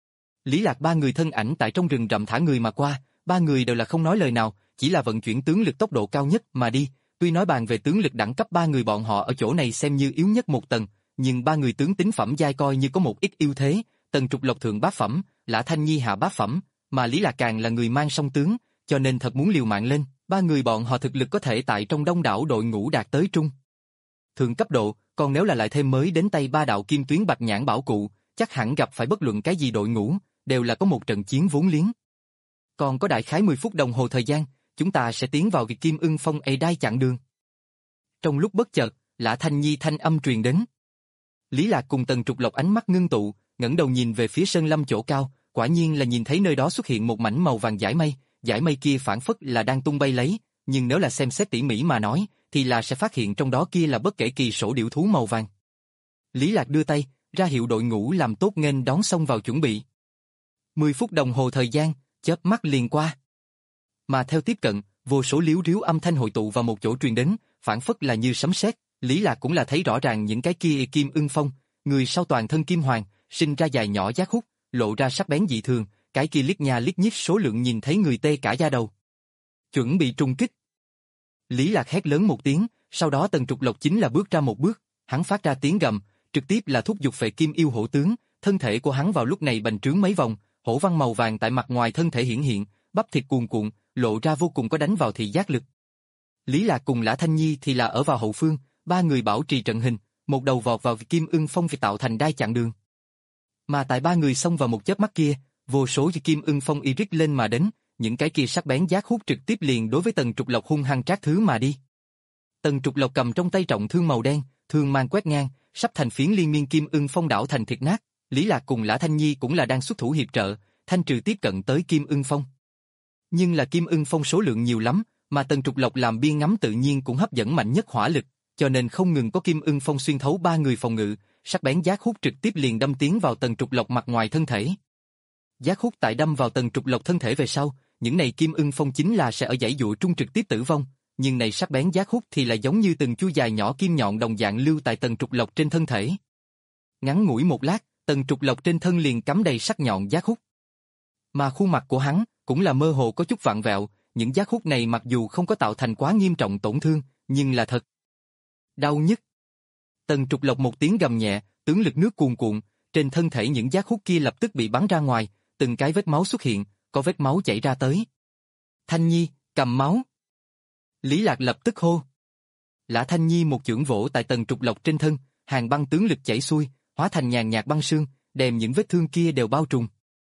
Speaker 1: Lý Lạc ba người thân ảnh tại trong rừng rậm thả người mà qua, ba người đều là không nói lời nào, chỉ là vận chuyển tướng lực tốc độ cao nhất mà đi. Tuy nói bàn về tướng lực đẳng cấp ba người bọn họ ở chỗ này xem như yếu nhất một tầng, nhưng ba người tướng tính phẩm giai coi như có một ít ưu thế. Tần Trục Lộc thượng bát phẩm, Lã Thanh Nhi hạ bát phẩm, mà Lý Lạc càng là người mang song tướng, cho nên thật muốn liều mạng lên, ba người bọn họ thực lực có thể tại trong đông đảo đội ngũ đạt tới trung thượng cấp độ, còn nếu là lại thêm mới đến tay ba đạo kim tuyến bạch nhãn bảo cụ, chắc hẳn gặp phải bất luận cái gì đội ngũ, đều là có một trận chiến vốn liếng. Còn có đại khái mười phút đồng hồ thời gian, chúng ta sẽ tiến vào việc Kim Ưng Phong ê đai chặn đường. Trong lúc bất chợt, Lã Thanh Nhi thanh âm truyền đến. Lý Lạc cùng Tần Trục Lộc ánh mắt ngưng tụ, ngẩng đầu nhìn về phía sơn lâm chỗ cao, quả nhiên là nhìn thấy nơi đó xuất hiện một mảnh màu vàng dải mây, dải mây kia phản phất là đang tung bay lấy, nhưng nếu là xem xét tỉ mỉ mà nói, thì là sẽ phát hiện trong đó kia là bất kể kỳ sổ điểu thú màu vàng. Lý Lạc đưa tay, ra hiệu đội ngũ làm tốt nghênh đón xông vào chuẩn bị. Mười phút đồng hồ thời gian, chớp mắt liền qua. Mà theo tiếp cận, vô số liếu riếu âm thanh hội tụ vào một chỗ truyền đến, phản phất là như sấm sét. Lý Lạc cũng là thấy rõ ràng những cái kia Kim Ưng Phong, người sau toàn thân kim hoàng, sinh ra dài nhỏ giác hút, lộ ra sắc bén dị thường, cái kia liếc nha liếc nhíp số lượng nhìn thấy người tê cả da đầu. Chuẩn bị trùng kích. Lý Lạc hét lớn một tiếng, sau đó Tần Trục Lộc chính là bước ra một bước, hắn phát ra tiếng gầm, trực tiếp là thúc giục Phệ Kim Yêu Hổ tướng, thân thể của hắn vào lúc này bành trướng mấy vòng, hổ văn màu vàng tại mặt ngoài thân thể hiển hiện, bắp thịt cuồn cuộn, lộ ra vô cùng có đánh vào thị giác lực. Lý Lạc cùng Lã Thanh Nhi thì là ở vào hậu phương, ba người bảo trì trận hình, một đầu vọt vào Kim Ưng Phong vì tạo thành đai chặn đường. Mà tại ba người xông vào một chớp mắt kia, vô số Kim Ưng Phong y rít lên mà đến, những cái kia sắc bén giác hút trực tiếp liền đối với Tần Trục Lộc hung hăng trát thứ mà đi. Tần Trục Lộc cầm trong tay trọng thương màu đen, thương mang quét ngang, sắp thành phiến liên miên Kim Ưng Phong đảo thành thịt nát. Lý Lạc cùng Lã Thanh Nhi cũng là đang xuất thủ hiệp trợ, thanh trừ tiếp cận tới Kim Ưng Phong. Nhưng là Kim Ưng Phong số lượng nhiều lắm, mà Tần Trục Lộc làm biên ngắm tự nhiên cũng hấp dẫn mạnh nhất hỏa lực, cho nên không ngừng có Kim Ưng Phong xuyên thấu ba người phòng ngự, sắc bén giác hút trực tiếp liền đâm tiến vào Tần Trục Lộc mặt ngoài thân thể. Giác hút tại đâm vào Tần Trục Lộc thân thể về sau, những này Kim Ưng Phong chính là sẽ ở dãy dụa trung trực tiếp tử vong, nhưng này sắc bén giác hút thì là giống như từng chui dài nhỏ kim nhọn đồng dạng lưu tại Tần Trục Lộc trên thân thể. Ngắn ngủi một lát, Tần Trục Lộc trên thân liền cắm đầy sắc nhọn giác hút. Mà khuôn mặt của hắn cũng là mơ hồ có chút vặn vẹo, những giác hút này mặc dù không có tạo thành quá nghiêm trọng tổn thương, nhưng là thật đau nhức. Tần Trục Lộc một tiếng gầm nhẹ, tướng lực nước cuồn cuộn, trên thân thể những giác hút kia lập tức bị bắn ra ngoài, từng cái vết máu xuất hiện, có vết máu chảy ra tới. Thanh Nhi, cầm máu. Lý Lạc lập tức hô. Lã Thanh Nhi một chưởng vỗ tại Tần Trục Lộc trên thân, hàng băng tướng lực chảy xuôi, hóa thành nhàn nhạt băng sương, đem những vết thương kia đều bao trùm.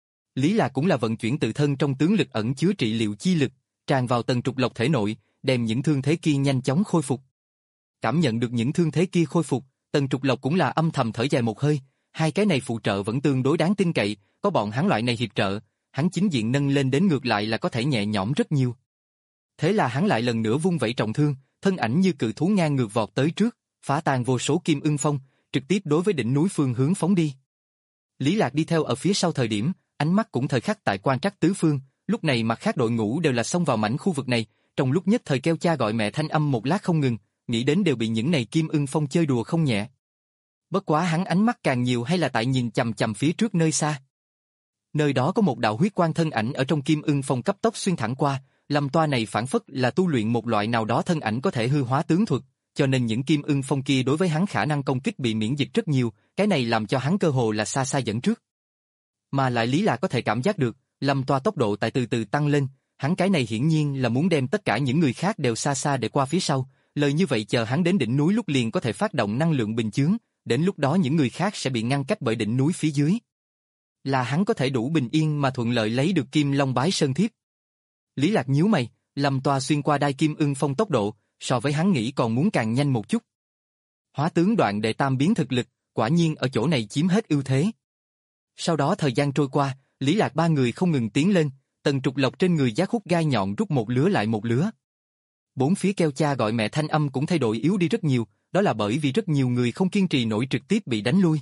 Speaker 1: Lý Lạc cũng là vận chuyển tự thân trong tướng lực ẩn chứa trị liệu chi lực, tràn vào Tần Trục Lộc thể nội, đem những thương thế kia nhanh chóng khôi phục. Cảm nhận được những thương thế kia khôi phục, Tần Trục Lộc cũng là âm thầm thở dài một hơi, hai cái này phụ trợ vẫn tương đối đáng tin cậy, có bọn hắn loại này hiệp trợ, hắn chính diện nâng lên đến ngược lại là có thể nhẹ nhõm rất nhiều. Thế là hắn lại lần nữa vung vẩy trọng thương, thân ảnh như cự thú ngang ngược vọt tới trước, phá tan vô số Kim Ưng Phong, trực tiếp đối với đỉnh núi phương hướng phóng đi. Lý Lạc đi theo ở phía sau thời điểm, ánh mắt cũng thời khắc tại quan trắc tứ phương, lúc này mặt khác đội ngũ đều là xông vào mảnh khu vực này, trong lúc nhất thời kêu cha gọi mẹ thanh âm một lát không ngừng, nghĩ đến đều bị những này Kim Ưng Phong chơi đùa không nhẹ. Bất quá hắn ánh mắt càng nhiều hay là tại nhìn chằm chằm phía trước nơi xa. Nơi đó có một đạo huyết quang thân ảnh ở trong Kim Ưng Phong cấp tốc xuyên thẳng qua, Lâm Toa này phản phất là tu luyện một loại nào đó thân ảnh có thể hư hóa tướng thuật, cho nên những Kim Ưng Phong kia đối với hắn khả năng công kích bị miễn dịch rất nhiều, cái này làm cho hắn cơ hồ là xa xa dẫn trước. Mà lại Lý Lạc có thể cảm giác được, Lâm Toa tốc độ tại từ từ tăng lên, hắn cái này hiển nhiên là muốn đem tất cả những người khác đều xa xa để qua phía sau, lời như vậy chờ hắn đến đỉnh núi lúc liền có thể phát động năng lượng bình chướng, đến lúc đó những người khác sẽ bị ngăn cách bởi đỉnh núi phía dưới. Là hắn có thể đủ bình yên mà thuận lợi lấy được Kim Long Bái Sơn Thiếp. Lý Lạc nhíu mày, Lâm Toa xuyên qua đai Kim Ưng Phong tốc độ, so với hắn nghĩ còn muốn càng nhanh một chút. Hóa tướng đoạn đệ tam biến thực lực, quả nhiên ở chỗ này chiếm hết ưu thế. Sau đó thời gian trôi qua, Lý Lạc ba người không ngừng tiến lên, Tần Trục Lộc trên người giác hút gai nhọn rút một lứa lại một lứa. Bốn phía kêu cha gọi mẹ thanh âm cũng thay đổi yếu đi rất nhiều, đó là bởi vì rất nhiều người không kiên trì nổi trực tiếp bị đánh lui.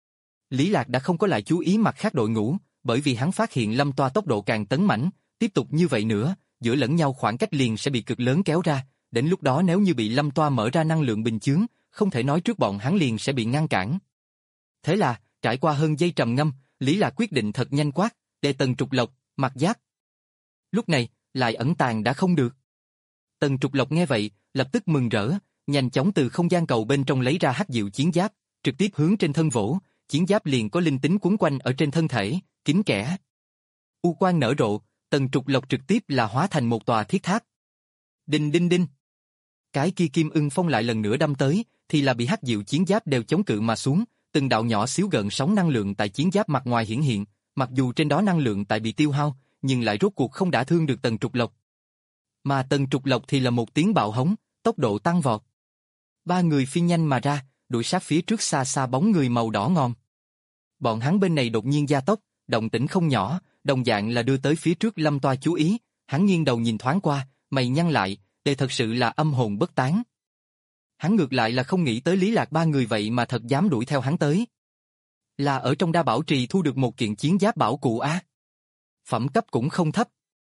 Speaker 1: Lý Lạc đã không có lại chú ý mặt khác đội ngũ, bởi vì hắn phát hiện Lâm Toa tốc độ càng tấn mãnh, tiếp tục như vậy nữa, giữa lẫn nhau khoảng cách liền sẽ bị cực lớn kéo ra, đến lúc đó nếu như bị Lâm Toa mở ra năng lượng bình chướng, không thể nói trước bọn hắn liền sẽ bị ngăn cản. Thế là, trải qua hơn giây trầm ngâm, Lý Lạc quyết định thật nhanh quát, để Tần Trục Lộc, mặc giáp. Lúc này, lại ẩn tàng đã không được. Tần Trục Lộc nghe vậy, lập tức mừng rỡ, nhanh chóng từ không gian cầu bên trong lấy ra hắc diệu chiến giáp, trực tiếp hướng trên thân vỗ, chiến giáp liền có linh tính quấn quanh ở trên thân thể, kín kẽ. U quang nở rộ, Tần Trục Lộc trực tiếp là hóa thành một tòa thiết tháp. Đinh đinh đinh. Cái kia Kim Ưng Phong lại lần nữa đâm tới, thì là bị hắc diệu chiến giáp đều chống cự mà xuống, từng đạo nhỏ xíu gợn sóng năng lượng tại chiến giáp mặt ngoài hiển hiện, mặc dù trên đó năng lượng tại bị tiêu hao, nhưng lại rốt cuộc không đả thương được Tần Trục Lộc. Mà Tần Trục Lộc thì là một tiếng bạo hống, tốc độ tăng vọt. Ba người phi nhanh mà ra, đuổi sát phía trước xa xa bóng người màu đỏ ngòm. Bọn hắn bên này đột nhiên gia tốc, động tĩnh không nhỏ, đồng dạng là đưa tới phía trước Lâm Toa chú ý, hắn nghiêng đầu nhìn thoáng qua, mày nhăn lại, đây thật sự là âm hồn bất tán. Hắn ngược lại là không nghĩ tới Lý Lạc ba người vậy mà thật dám đuổi theo hắn tới. Là ở trong đa bảo trì thu được một kiện chiến giáp bảo cụ á. Phẩm cấp cũng không thấp.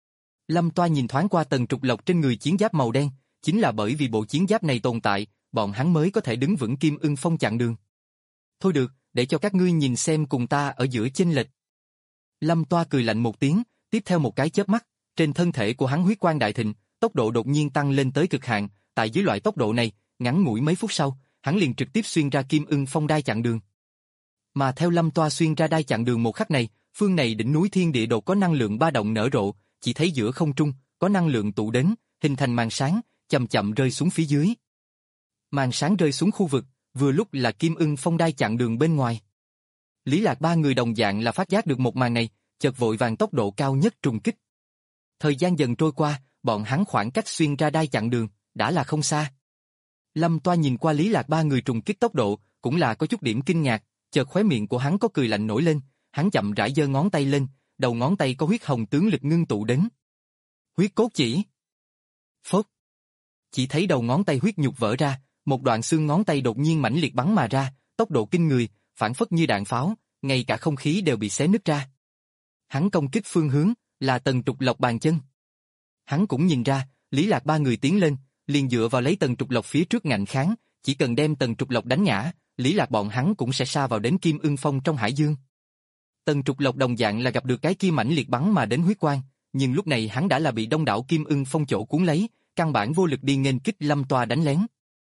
Speaker 1: Lâm Toa nhìn thoáng qua Tần Trục Lộc trên người chiến giáp màu đen, chính là bởi vì bộ chiến giáp này tồn tại, bọn hắn mới có thể đứng vững Kim Ưng Phong chặn đường. Thôi được, để cho các ngươi nhìn xem cùng ta ở giữa chênh lệch. Lâm Toa cười lạnh một tiếng, tiếp theo một cái chớp mắt, trên thân thể của hắn huyết quang đại thịnh, tốc độ đột nhiên tăng lên tới cực hạn, tại dưới loại tốc độ này, ngắn ngủi mấy phút sau, hắn liền trực tiếp xuyên ra Kim Ưng Phong đai chặn đường. Mà theo Lâm Toa xuyên ra đai chặn đường một khắc này, phương này đỉnh núi thiên địa đột có năng lượng ba động nở rộ, chỉ thấy giữa không trung có năng lượng tụ đến, hình thành màn sáng, chậm chậm rơi xuống phía dưới. Màn sáng rơi xuống khu vực, vừa lúc là Kim Ưng Phong đai chặn đường bên ngoài. Lý Lạc ba người đồng dạng là phát giác được một màn này, chợt vội vàng tốc độ cao nhất trùng kích. Thời gian dần trôi qua, bọn hắn khoảng cách xuyên ra đai chặn đường đã là không xa. Lâm Toa nhìn qua Lý Lạc ba người trùng kích tốc độ, cũng là có chút điểm kinh ngạc, chợt khóe miệng của hắn có cười lạnh nổi lên, hắn chậm rãi giơ ngón tay lên, đầu ngón tay có huyết hồng tướng lực ngưng tụ đến. Huyết cốt chỉ. Phốt. Chỉ thấy đầu ngón tay huyết nhục vỡ ra, một đoạn xương ngón tay đột nhiên mãnh liệt bắn mà ra, tốc độ kinh người, phản phất như đạn pháo, ngay cả không khí đều bị xé nứt ra. Hắn công kích phương hướng là Tần Trục Lộc bàn chân. Hắn cũng nhìn ra, Lý Lạc ba người tiến lên, liền dựa vào lấy Tần Trục Lộc phía trước ngạnh kháng, chỉ cần đem Tần Trục Lộc đánh ngã, Lý Lạc bọn hắn cũng sẽ sa vào đến Kim Ưng Phong trong hải dương. Tần Trục Lộc đồng dạng là gặp được cái kia mãnh liệt bắn mà đến huyết quang, nhưng lúc này hắn đã là bị đông đảo Kim Ưng Phong chỗ cuốn lấy, căn bản vô lực đi nghênh kích Lâm Toa đánh lén.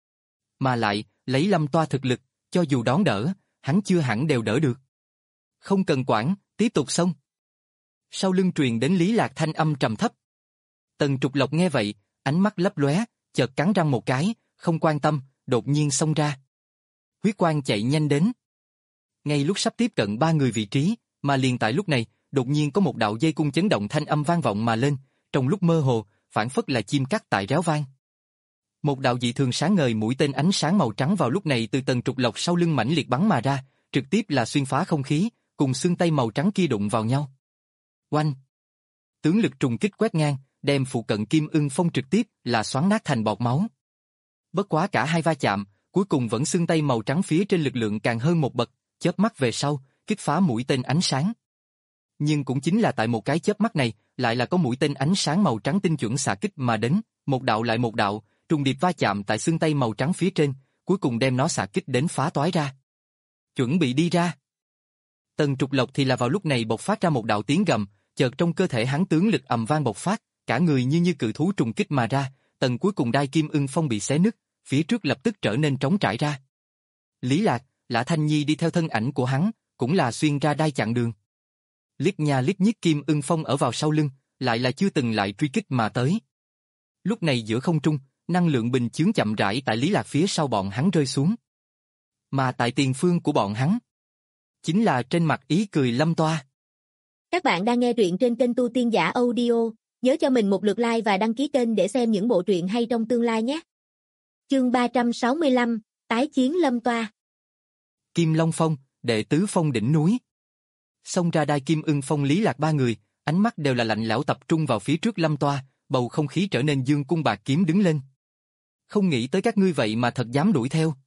Speaker 1: Mà lại, lấy Lâm Toa thực lực, cho dù đón đỡ, hắn chưa hẳn đều đỡ được. Không cần quản, tiếp tục xông. Sau lưng truyền đến Lý Lạc thanh âm trầm thấp. Tần Trục Lộc nghe vậy, ánh mắt lấp lóe, chợt cắn răng một cái, không quan tâm, đột nhiên xông ra. Huyết quang chạy nhanh đến. Ngay lúc sắp tiếp cận ba người vị trí, mà liền tại lúc này, đột nhiên có một đạo dây cung chấn động thanh âm vang vọng mà lên, trong lúc mơ hồ, phản phất là chim cắt tại réo vang. Một đạo dị thường sáng ngời mũi tên ánh sáng màu trắng vào lúc này từ Tần Trục Lộc sau lưng mãnh liệt bắn mà ra, trực tiếp là xuyên phá không khí, cùng xương tay màu trắng kia đụng vào nhau. Oanh! Tướng lực trùng kích quét ngang, đem phụ cận Kim Ưng Phong trực tiếp là xoắn nát thành bọt máu. Bất quá cả hai va chạm, cuối cùng vẫn xương tay màu trắng phía trên lực lượng càng hơn một bậc, chớp mắt về sau, kích phá mũi tên ánh sáng. Nhưng cũng chính là tại một cái chớp mắt này, lại là có mũi tên ánh sáng màu trắng tinh chuẩn xạ kích mà đến, một đạo lại một đạo, trùng điệp va chạm tại xương tay màu trắng phía trên, cuối cùng đem nó xạ kích đến phá toái ra. Chuẩn bị đi ra. Tần Trục Lộc thì là vào lúc này bộc phát ra một đạo tiếng gầm, chợt trong cơ thể hắn tướng lực ầm vang bộc phát, cả người như như cự thú trùng kích mà ra, tầng cuối cùng đai Kim Ưng Phong bị xé nứt, phía trước lập tức trở nên trống trải ra. Lý Lạc, Lã Thanh Nhi đi theo thân ảnh của hắn, cũng là xuyên ra đai chặn đường. Liếc nha liếc nhíu Kim Ưng Phong ở vào sau lưng, lại là chưa từng lại truy kích mà tới. Lúc này giữa không trung, năng lượng bình chướng chậm rãi tại Lý Lạc phía sau bọn hắn rơi xuống. Mà tại tiền phương của bọn hắn, chính là trên mặt ý cười Lâm Toa.
Speaker 2: Các bạn đang nghe truyện trên kênh Tu Tiên Giả Audio, nhớ cho mình một lượt like và đăng ký kênh để xem những bộ truyện hay trong tương lai nhé. Chương ba trăm sáu mươi lăm, Tái chiến Lâm Toa.
Speaker 1: Kim Long Phong, đệ tứ phong đỉnh núi. Xông ra đai Kim Ưng Phong Lý Lạc ba người, ánh mắt đều là lạnh lẽo tập trung vào phía trước Lâm Toa, bầu không khí trở nên dương cung bạc kiếm đứng lên. Không nghĩ tới các ngươi vậy mà thật dám đuổi theo.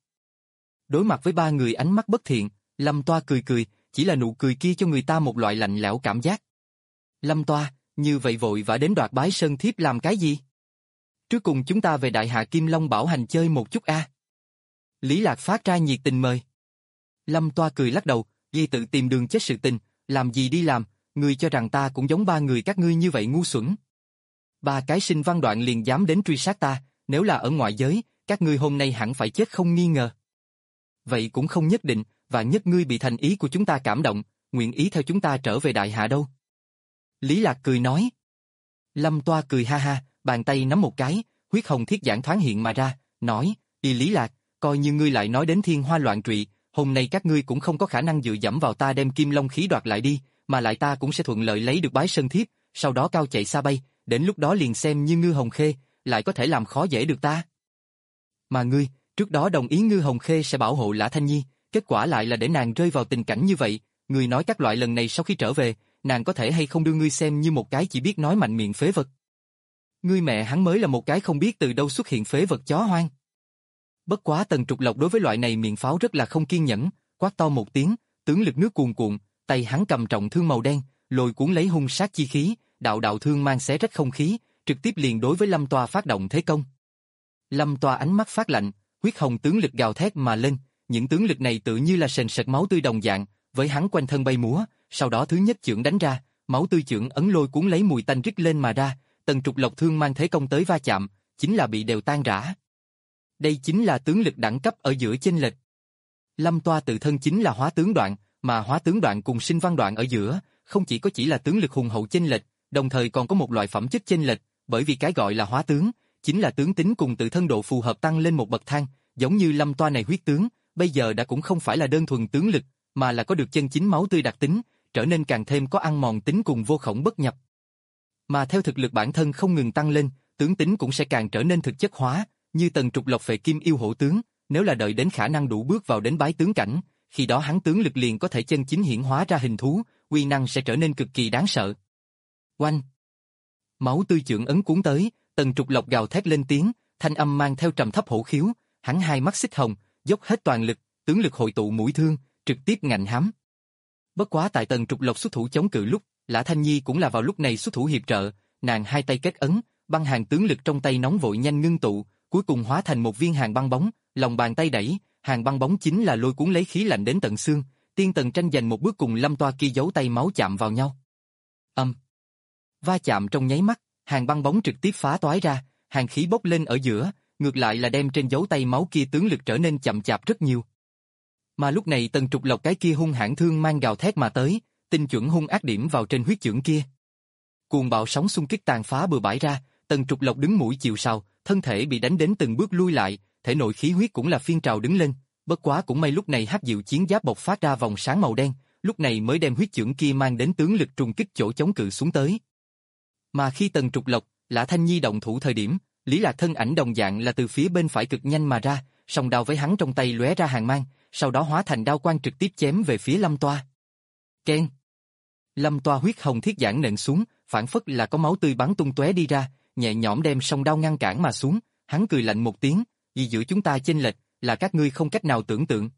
Speaker 1: Đối mặt với ba người ánh mắt bất thiện, Lâm Toa cười cười, chỉ là nụ cười kia cho người ta một loại lạnh lẽo cảm giác. Lâm Toa, như vậy vội vã đến đoạt bái sơn thiếp làm cái gì? Trước cùng chúng ta về Đại Hạ Kim Long Bảo Hành chơi một chút a. Lý Lạc phát ra nhiệt tình mời. Lâm Toa cười lắc đầu, vì tự tìm đường chết sự tình, làm gì đi làm, ngươi cho rằng ta cũng giống ba người các ngươi như vậy ngu xuẩn. Ba cái sinh văn đoạn liền dám đến truy sát ta, nếu là ở ngoại giới, các ngươi hôm nay hẳn phải chết không nghi ngờ. Vậy cũng không nhất định, và nhất ngươi bị thành ý của chúng ta cảm động, nguyện ý theo chúng ta trở về Đại Hạ đâu. Lý Lạc cười nói. Lâm Toa cười ha ha, bàn tay nắm một cái, huyết hồng thiết giản thoáng hiện mà ra, nói, đi Lý Lạc, coi như ngươi lại nói đến thiên hoa loạn trụy, hôm nay các ngươi cũng không có khả năng dựa dẫm vào ta đem Kim Long khí đoạt lại đi, mà lại ta cũng sẽ thuận lợi lấy được bái sơn thiếp, sau đó cao chạy xa bay, đến lúc đó liền xem như Ngư Hồng Khê, lại có thể làm khó dễ được ta. Mà ngươi, trước đó đồng ý Ngư Hồng Khê sẽ bảo hộ Lã Thanh Nhi, kết quả lại là để nàng rơi vào tình cảnh như vậy, ngươi nói các loại lần này sau khi trở về, nàng có thể hay không đưa ngươi xem như một cái chỉ biết nói mạnh miệng phế vật. Ngươi mẹ hắn mới là một cái không biết từ đâu xuất hiện phế vật chó hoang. Bất quá Tần Trục Lộc đối với loại này miệng pháo rất là không kiên nhẫn, quát to một tiếng, tướng lực nước cuồn cuộn, tay hắn cầm trọng thương màu đen, lôi cuốn lấy hung sát chi khí, đạo đạo thương mang xé rách không khí, trực tiếp liền đối với Lâm Toa phát động thế công. Lâm Toa ánh mắt phát lạnh, huyết hồng tướng lực gào thét mà lên, những tướng lực này tự như là sền sệt máu tươi đồng dạng, với hắn quanh thân bay múa, sau đó thứ nhất chưởng đánh ra, máu tươi chưởng ấn lôi cuốn lấy mùi tanh rít lên mà ra, Tần Trục Lộc thương mang thế công tới va chạm, chính là bị đều tan rã. Đây chính là tướng lực đẳng cấp ở giữa chênh lệch. Lâm Toa tự thân chính là hóa tướng đoạn, mà hóa tướng đoạn cùng sinh văn đoạn ở giữa, không chỉ có chỉ là tướng lực hùng hậu chênh lệch, đồng thời còn có một loại phẩm chất chênh lệch, bởi vì cái gọi là hóa tướng, chính là tướng tính cùng tự thân độ phù hợp tăng lên một bậc thang, giống như Lâm Toa này huyết tướng, bây giờ đã cũng không phải là đơn thuần tướng lực, mà là có được chân chính máu tươi đặc tính, trở nên càng thêm có ăn mòn tính cùng vô khổng bất nhập. Mà theo thực lực bản thân không ngừng tăng lên, tướng tính cũng sẽ càng trở nên thực chất hóa, như Tần Trục Lộc phệ kim yêu hổ tướng, nếu là đợi đến khả năng đủ bước vào đến bái tướng cảnh, khi đó hắn tướng lực liền có thể chân chính hiển hóa ra hình thú, uy năng sẽ trở nên cực kỳ đáng sợ. Oanh! Máu tươi chưởng ấn cuốn tới, Tần Trục Lộc gào thét lên tiếng, thanh âm mang theo trầm thấp hổ khiếu, hắn hai mắt xích hồng, dốc hết toàn lực, tướng lực hội tụ mũi thương, trực tiếp ngạnh hám. Bất quá tại Tần Trục Lộc xuất thủ chống cự lúc, Lã Thanh Nhi cũng là vào lúc này xuất thủ hiệp trợ, nàng hai tay kết ấn, băng hàng tướng lực trong tay nóng vội nhanh ngưng tụ, cuối cùng hóa thành một viên hàng băng bóng, lòng bàn tay đẩy, hàng băng bóng chính là lôi cuốn lấy khí lạnh đến tận xương, Tiên Tần tranh giành một bước cùng Lâm Toa kia giấu tay máu chạm vào nhau. Âm. Va chạm trong nháy mắt, hàng băng bóng trực tiếp phá toái ra, hàng khí bốc lên ở giữa, ngược lại là đem trên dấu tay máu kia tướng lực trở nên chậm chạp rất nhiều. Mà lúc này Tần Trục Lộc cái kia hung hãn thương mang gào thét mà tới, tinh chuẩn hung ác điểm vào trên huyết chưởng kia. Cuồng bạo sóng xung kích tàn phá bừa bãi ra, Tần Trục Lộc đứng mũi chịu sào, thân thể bị đánh đến từng bước lui lại, thể nội khí huyết cũng là phiên trào đứng lên, bất quá cũng may lúc này hắc diệu chiến giáp bộc phát ra vòng sáng màu đen, lúc này mới đem huyết chưởng kia mang đến tướng lực trùng kích chỗ chống cự xuống tới. Mà khi Tần Trục Lộc, Lã Thanh Nhi động thủ thời điểm, Lý Lạc thân ảnh đồng dạng là từ phía bên phải cực nhanh mà ra, song đao với hắn trong tay lóe ra hàng mang, sau đó hóa thành đao quang trực tiếp chém về phía Lâm Toa. Keng! Lâm Toa huyết hồng thiết giản nện xuống, phản phất là có máu tươi bắn tung tóe đi ra, nhẹ nhõm đem song đao ngăn cản mà xuống, hắn cười lạnh một tiếng, vì giữa chúng ta chênh lệch, là các ngươi không cách nào tưởng tượng.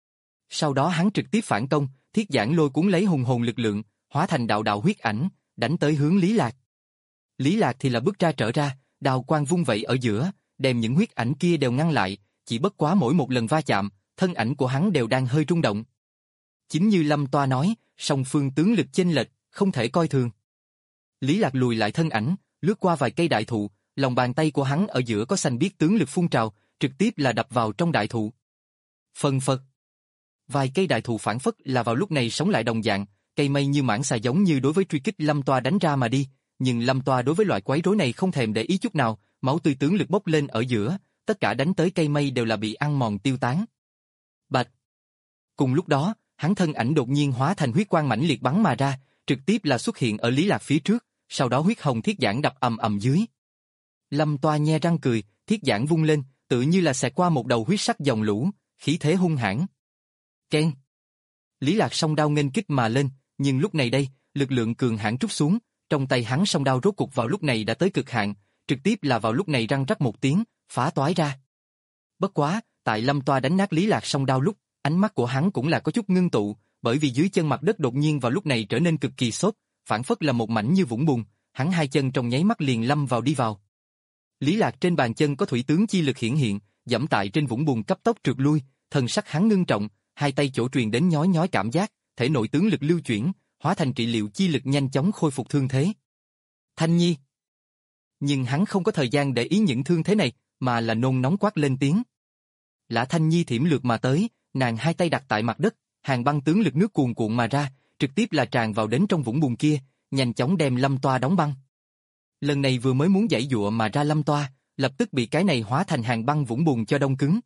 Speaker 1: Sau đó hắn trực tiếp phản công, thiết giản lôi cuốn lấy hùng hồn lực lượng, hóa thành đạo đạo huyết ảnh, đánh tới hướng Lý Lạc. Lý Lạc thì là bước ra trở ra, đao quang vung vẩy ở giữa, đem những huyết ảnh kia đều ngăn lại, chỉ bất quá mỗi một lần va chạm, thân ảnh của hắn đều đang hơi rung động. Chính như Lâm Toa nói, song phương tướng lực chênh lệch, không thể coi thường. Lý Lạc lùi lại thân ảnh, lướt qua vài cây đại thụ, lòng bàn tay của hắn ở giữa có xanh biếc tướng lực phun trào, trực tiếp là đập vào trong đại thụ. Phân phật. Vài cây đại thụ phản phất là vào lúc này sống lại đồng dạng, cây mây như mãng xà giống như đối với truy kích Lâm Toa đánh ra mà đi, nhưng Lâm Toa đối với loại quấy rối này không thèm để ý chút nào, máu tươi tướng lực bốc lên ở giữa, tất cả đánh tới cây mây đều là bị ăn mòn tiêu tán. Bạch. Cùng lúc đó, hắn thân ảnh đột nhiên hóa thành huyết quang mãnh liệt bắn mà ra, trực tiếp là xuất hiện ở Lý Lạc phía trước, sau đó huyết hồng thiết giản đập ầm ầm dưới. Lâm Toa nhe răng cười, thiết giản vung lên, tự như là xẹt qua một đầu huyết sắc dòng lũ, khí thế hung hãn. Keng. Lý Lạc song đao nghênh kích mà lên, nhưng lúc này đây, lực lượng cường hãn trút xuống, trong tay hắn song đao rốt cục vào lúc này đã tới cực hạn, trực tiếp là vào lúc này răng rắc một tiếng, phá toái ra. Bất quá, tại Lâm Toa đánh nát Lý Lạc song đao lúc, ánh mắt của hắn cũng là có chút ngưng tụ, bởi vì dưới chân mặt đất đột nhiên vào lúc này trở nên cực kỳ xốp, phản phất là một mảnh như vũng bùn, hắn hai chân trong nháy mắt liền lâm vào đi vào. Lý Lạc trên bàn chân có thủy tướng chi lực hiển hiện, dẫm tại trên vũng bùn cấp tốc trượt lui, thần sắc hắn ngưng trọng, hai tay chỗ truyền đến nhói nhói cảm giác, thể nội tướng lực lưu chuyển, hóa thành trị liệu chi lực nhanh chóng khôi phục thương thế. Thanh Nhi. Nhưng hắn không có thời gian để ý những thương thế này, mà là nôn nóng quát lên tiếng. Lã Thanh Nhi thiểm lược mà tới, nàng hai tay đặt tại mặt đất, hàng băng tướng lực nước cuồn cuộn mà ra, trực tiếp là tràn vào đến trong vũng bùn kia, nhanh chóng đem Lâm Toa đóng băng. Lần này vừa mới muốn giãy giụa mà ra Lâm Toa, lập tức bị cái này hóa thành hàng băng vũng bùn cho đông cứng.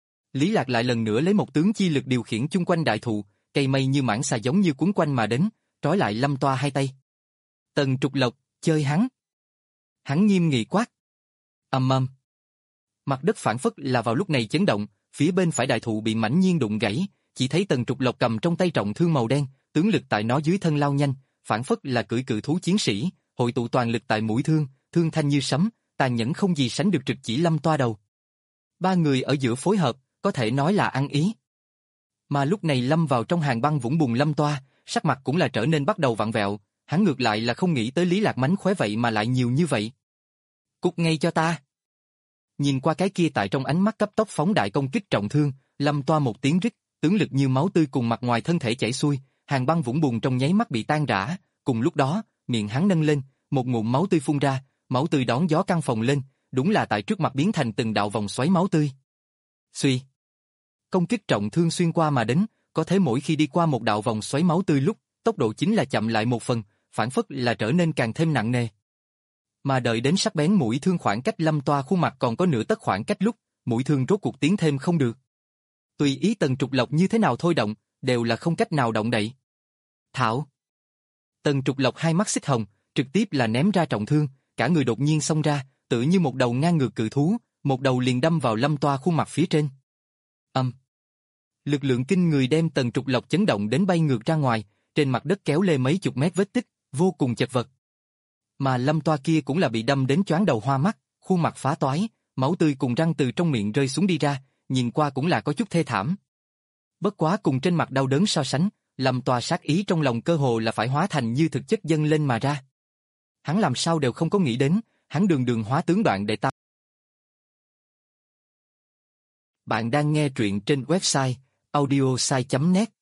Speaker 1: Lý Lạc lại lần nữa lấy một tướng chi lực điều khiển chung quanh đại thụ, cây mây như mãng xà giống như cuốn quanh mà đến, trói lại Lâm Toa hai tay. Tần Trục Lộc, chơi hắn. Hắn nghiêm nghị quát. Ầm ầm. Mặt đất phản phất là vào lúc này chấn động, phía bên phải đại thụ bị mãnh nhiên đụng gãy, chỉ thấy Tần Trục Lộc cầm trong tay trọng thương màu đen, tướng lực tại nó dưới thân lao nhanh, phản phất là cưỡi cự thú chiến sĩ, hội tụ toàn lực tại mũi thương, thương thanh như sấm, tàn nhẫn không gì sánh được trực chỉ Lâm Toa đầu. Ba người ở giữa phối hợp, có thể nói là ăn ý. Mà lúc này lâm vào trong hàng băng vũng bùn Lâm Toa, sắc mặt cũng là trở nên bắt đầu vặn vẹo, hắn ngược lại là không nghĩ tới Lý Lạc mánh khóe vậy mà lại nhiều như vậy. Cút ngay cho ta. Nhìn qua cái kia tại trong ánh mắt cấp tốc phóng đại công kích trọng thương, Lâm Toa một tiếng rít, tướng lực như máu tươi cùng mặt ngoài thân thể chảy xuôi, hàng băng vũng bùn trong nháy mắt bị tan rã, cùng lúc đó, miệng hắn nâng lên, một ngụm máu tươi phun ra, máu tươi đón gió căn phòng lên, đúng là tại trước mặt biến thành từng đạo vòng xoáy máu tươi. Suy. Công kích trọng thương xuyên qua mà đến, có thế mỗi khi đi qua một đạo vòng xoáy máu tươi lúc, tốc độ chính là chậm lại một phần, phản phất là trở nên càng thêm nặng nề. Mà đợi đến sắc bén mũi thương khoảng cách Lâm Toa khuôn mặt còn có nửa tấc khoảng cách lúc, mũi thương rốt cuộc tiến thêm không được. Tùy ý Tần Trục Lộc như thế nào thôi động, đều là không cách nào động đậy. Thảo. Tần Trục Lộc hai mắt xích hồng, trực tiếp là ném ra trọng thương, cả người đột nhiên xông ra, tự như một đầu ngang ngược cự thú, một đầu liền đâm vào Lâm Toa khuôn mặt phía trên. Âm. Lực lượng kinh người đem Tần Trục Lộc chấn động đến bay ngược ra ngoài, trên mặt đất kéo lê mấy chục mét vết tích, vô cùng chật vật. Mà Lâm Toa kia cũng là bị đâm đến choáng đầu hoa mắt, khuôn mặt phá toái, máu tươi cùng răng từ trong miệng rơi xuống đi ra, nhìn qua cũng là có chút thê thảm. Bất quá cùng trên mặt đau đớn so sánh, Lâm Toa sát ý trong lòng cơ hồ là phải hóa thành như thực chất dâng lên mà ra. Hắn làm sao đều không có nghĩ đến, hắn đường đường hóa tướng đoạn để ta. Bạn đang nghe truyện trên website audiosai chấm net.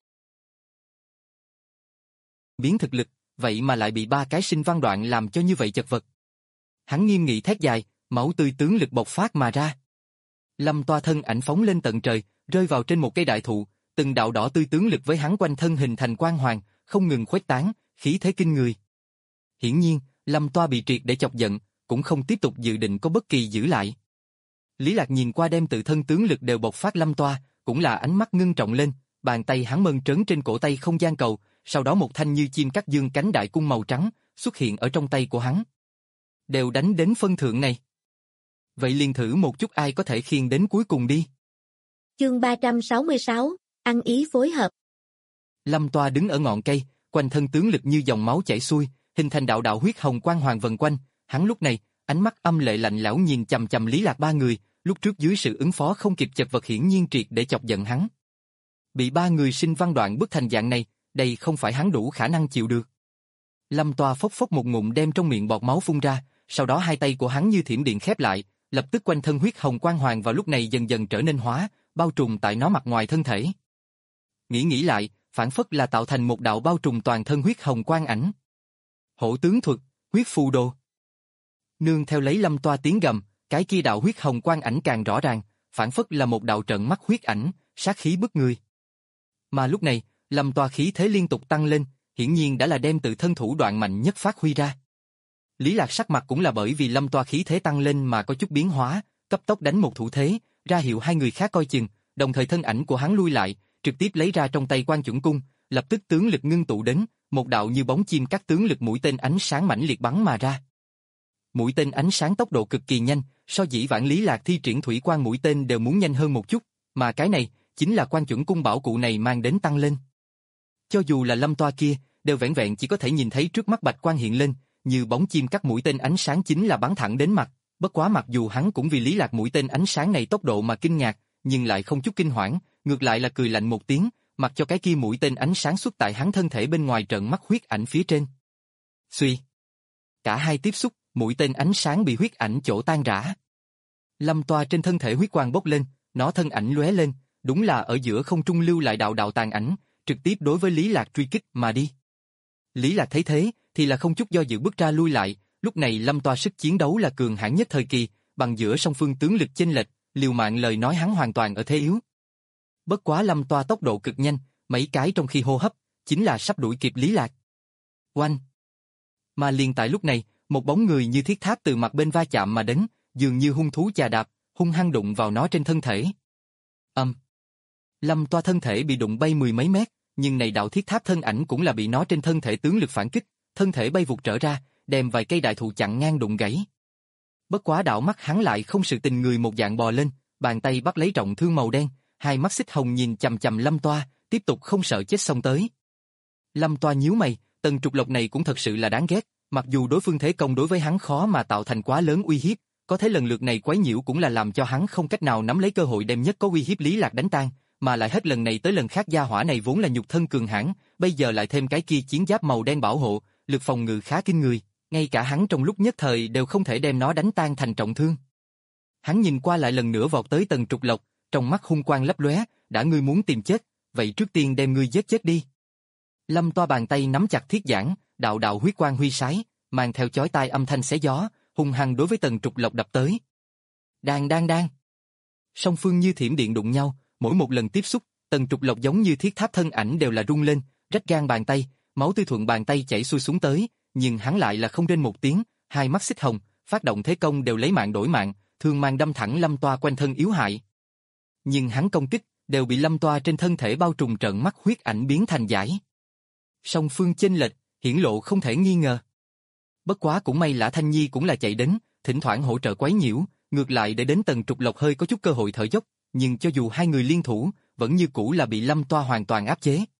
Speaker 1: Biến thực lực, vậy mà lại bị ba cái sinh văn đoạn làm cho như vậy chật vật. Hắn nghiêm nghị thét dài, máu tươi tướng lực bộc phát mà ra. Lâm Toa thân ảnh phóng lên tận trời, rơi vào trên một cây đại thụ, từng đạo đỏ tươi tướng lực với hắn quanh thân hình thành quang hoàng, không ngừng khuếch tán, khí thế kinh người. Hiển nhiên, Lâm Toa bị triệt để chọc giận, cũng không tiếp tục dự định có bất kỳ giữ lại. Lý Lạc nhìn qua đem tự thân tướng lực đều bộc phát Lâm Toa, cũng là ánh mắt ngưng trọng lên, bàn tay hắn mơn trớn trên cổ tay không gian cầu, sau đó một thanh như chim cắt dương cánh đại cung màu trắng xuất hiện ở trong tay của hắn. Đều đánh đến phân thượng này. Vậy liền thử một chút ai có thể khiêng đến cuối cùng đi.
Speaker 2: Chương ba trăm sáu mươi sáu, ăn ý phối hợp.
Speaker 1: Lâm Toa đứng ở ngọn cây, quanh thân tướng lực như dòng máu chảy xuôi, hình thành đạo đạo huyết hồng quang hoàng vần quanh, hắn lúc này, ánh mắt âm lệ lạnh lẽo nhìn chằm chằm Lý Lạc ba người, lúc trước dưới sự ứng phó không kịp chật vật hiển nhiên triệt để chọc giận hắn. Bị ba người sinh văn đoạn bức thành dạng này, đây không phải hắn đủ khả năng chịu được. Lâm Toa phốc phốc một ngụm đem trong miệng bọt máu phun ra, sau đó hai tay của hắn như thiểm điện khép lại, lập tức quanh thân huyết hồng quang hoàng vào lúc này dần dần trở nên hóa, bao trùm tại nó mặt ngoài thân thể. Nghĩ nghĩ lại, phản phất là tạo thành một đạo bao trùm toàn thân huyết hồng quang ảnh. Hổ tướng thuật, huyết phù đồ. Nương theo lấy Lâm Toa tiếng gầm, cái kia đạo huyết hồng quang ảnh càng rõ ràng, phản phất là một đạo trận mắt huyết ảnh, sát khí bức người. Mà lúc này, Lâm Toa khí thế liên tục tăng lên, hiển nhiên đã là đem tự thân thủ đoạn mạnh nhất phát huy ra. Lý Lạc sắc mặt cũng là bởi vì Lâm Toa khí thế tăng lên mà có chút biến hóa, cấp tốc đánh một thủ thế, ra hiệu hai người khác coi chừng, đồng thời thân ảnh của hắn lui lại, trực tiếp lấy ra trong tay Quan Chuẩn Cung, lập tức tướng lực ngưng tụ đến, một đạo như bóng chim cắt tướng lực mũi tên ánh sáng mãnh liệt bắn mà ra. Mũi tên ánh sáng tốc độ cực kỳ nhanh, so dĩ vãng Lý Lạc thi triển thủy quan mũi tên đều muốn nhanh hơn một chút, mà cái này chính là Quan Chuẩn Cung bảo cụ này mang đến tăng lên. Cho dù là Lâm Toa kia, đều vẻn vẹn chỉ có thể nhìn thấy trước mắt bạch quang hiện lên, như bóng chim cắt mũi tên ánh sáng chính là bắn thẳng đến mặt, bất quá mặc dù hắn cũng vì Lý Lạc mũi tên ánh sáng này tốc độ mà kinh ngạc, nhưng lại không chút kinh hoảng, ngược lại là cười lạnh một tiếng, mặc cho cái kia mũi tên ánh sáng xuất tại hắn thân thể bên ngoài trợn mắt huyết ảnh phía trên. Suy. Cả hai tiếp xúc, mũi tên ánh sáng bị huyết ảnh chỗ tan rã. Lâm Toa trên thân thể huyết quang bốc lên, nó thân ảnh lóe lên, đúng là ở giữa không trung lưu lại đạo đạo tàn ảnh, trực tiếp đối với Lý Lạc truy kích mà đi. Lý Lạc thấy thế, thì là không chút do dự bước ra lui lại, lúc này Lâm Toa sức chiến đấu là cường hãn nhất thời kỳ, bằng giữa song phương tướng lực chênh lệch, liều mạng lời nói hắn hoàn toàn ở thế yếu. Bất quá Lâm Toa tốc độ cực nhanh, mấy cái trong khi hô hấp, chính là sắp đuổi kịp Lý Lạc. Oanh! Mà liền tại lúc này, một bóng người như thiết tháp từ mặt bên va chạm mà đến, dường như hung thú chà đạp, hung hăng đụng vào nó trên thân thể. Âm! Lâm Toa thân thể bị đụng bay mười mấy mét, nhưng này đạo thiết tháp thân ảnh cũng là bị nó trên thân thể tướng lực phản kích, thân thể bay vụt trở ra, đem vài cây đại thụ chặn ngang đụng gãy. Bất quá đạo mắt hắn lại không sự tình người một dạng bò lên, bàn tay bắt lấy trọng thương màu đen, hai mắt xích hồng nhìn chằm chằm Lâm Toa, tiếp tục không sợ chết xông tới. Lâm Toa nhíu mày, Tần Trục Lộc này cũng thật sự là đáng ghét, mặc dù đối phương thế công đối với hắn khó mà tạo thành quá lớn uy hiếp, có thể lần lượt này quấy nhiễu cũng là làm cho hắn không cách nào nắm lấy cơ hội đem nhất có uy hiếp Lý Lạc đánh tan, mà lại hết lần này tới lần khác gia hỏa này vốn là nhục thân cường hãn, bây giờ lại thêm cái kia chiến giáp màu đen bảo hộ, lực phòng ngự khá kinh người, ngay cả hắn trong lúc nhất thời đều không thể đem nó đánh tan thành trọng thương. Hắn nhìn qua lại lần nữa vọt tới Tần Trục Lộc, trong mắt hung quang lấp lóe, đã ngươi muốn tìm chết, vậy trước tiên đem ngươi giết chết đi. Lâm Toa bàn tay nắm chặt thiết giản, đạo đạo huyết quang huy sái, mang theo chói tai âm thanh xé gió, hung hăng đối với Tần Trục Lộc đập tới. Đang đang đang. Song phương như thiểm điện đụng nhau, mỗi một lần tiếp xúc, Tần Trục Lộc giống như thiết tháp thân ảnh đều là rung lên, rách gan bàn tay, máu tươi thuận bàn tay chảy xuôi xuống tới, nhưng hắn lại là không rên một tiếng, hai mắt xích hồng, phát động thế công đều lấy mạng đổi mạng, thương mang đâm thẳng Lâm Toa quanh thân yếu hại. Nhưng hắn công kích đều bị Lâm Toa trên thân thể bao trùm trận mắt huyết ảnh biến thành giải. Song phương chênh lệch, hiển lộ không thể nghi ngờ. Bất quá cũng may Lã Thanh Nhi cũng là chạy đến, thỉnh thoảng hỗ trợ quấy nhiễu, ngược lại để đến Tần Trục Lộc hơi có chút cơ hội thở dốc, nhưng cho dù hai người liên thủ, vẫn như cũ là bị Lâm Toa hoàn toàn áp chế.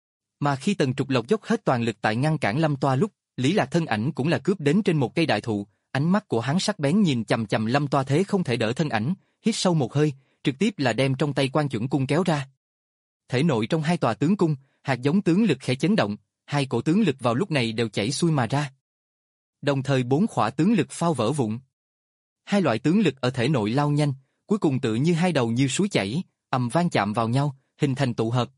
Speaker 1: Mà khi Tần Trục Lộc dốc hết toàn lực tại ngăn cản Lâm Toa lúc, Lý Lạc thân ảnh cũng là cướp đến trên một cây đại thụ, ánh mắt của hắn sắc bén nhìn chằm chằm Lâm Toa thế không thể đỡ thân ảnh, hít sâu một hơi, trực tiếp là đem trong tay Quan Chuẩn Cung kéo ra. Thể nội trong hai tòa tướng cung, hạt giống tướng lực khẽ chấn động, hai cổ tướng lực vào lúc này đều chảy xuôi mà ra. Đồng thời bốn khỏa tướng lực phao vỡ vụn. Hai loại tướng lực ở thể nội lao nhanh, cuối cùng tự như hai đầu như suối chảy, ầm vang chạm vào nhau, hình thành tụ hợp.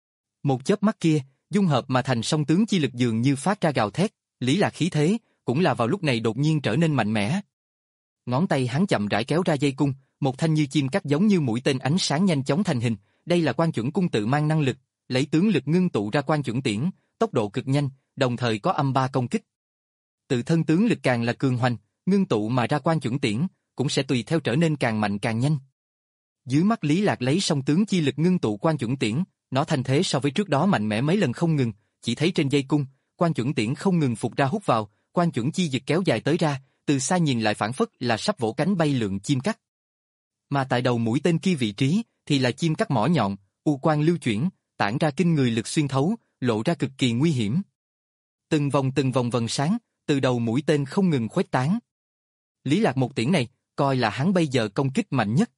Speaker 1: Một chớp mắt kia, dung hợp mà thành song tướng chi lực dường như phát ra gào thét, Lý Lạc khí thế, cũng là vào lúc này đột nhiên trở nên mạnh mẽ. Ngón tay hắn chậm rãi kéo ra dây cung, một thanh như chim cắt giống như mũi tên ánh sáng nhanh chóng thành hình, đây là Quan Chuẩn Cung tự mang năng lực, lấy tướng lực ngưng tụ ra Quan Chuẩn Tiễn, tốc độ cực nhanh, đồng thời có âm ba công kích. Tự thân tướng lực càng là cường hoành, ngưng tụ mà ra Quan Chuẩn Tiễn, cũng sẽ tùy theo trở nên càng mạnh càng nhanh. Dưới mắt Lý Lạc lấy song tướng chi lực ngưng tụ Quan Chuẩn Tiễn, nó thành thế so với trước đó mạnh mẽ mấy lần không ngừng, chỉ thấy trên dây cung, Quan Chuẩn Tiễn không ngừng phục ra hút vào, Quan Chuẩn chi dực kéo dài tới ra, từ xa nhìn lại phản phất là sắp vỗ cánh bay lượn chim cắt. Mà tại đầu mũi tên kia vị trí, thì là chim cắt mỏ nhọn, u quang lưu chuyển, tản ra kinh người lực xuyên thấu, lộ ra cực kỳ nguy hiểm. Từng vòng từng vòng vầng sáng, từ đầu mũi tên không ngừng khuếch tán. Lý Lạc một tiễn này, coi là hắn bây giờ công kích mạnh nhất.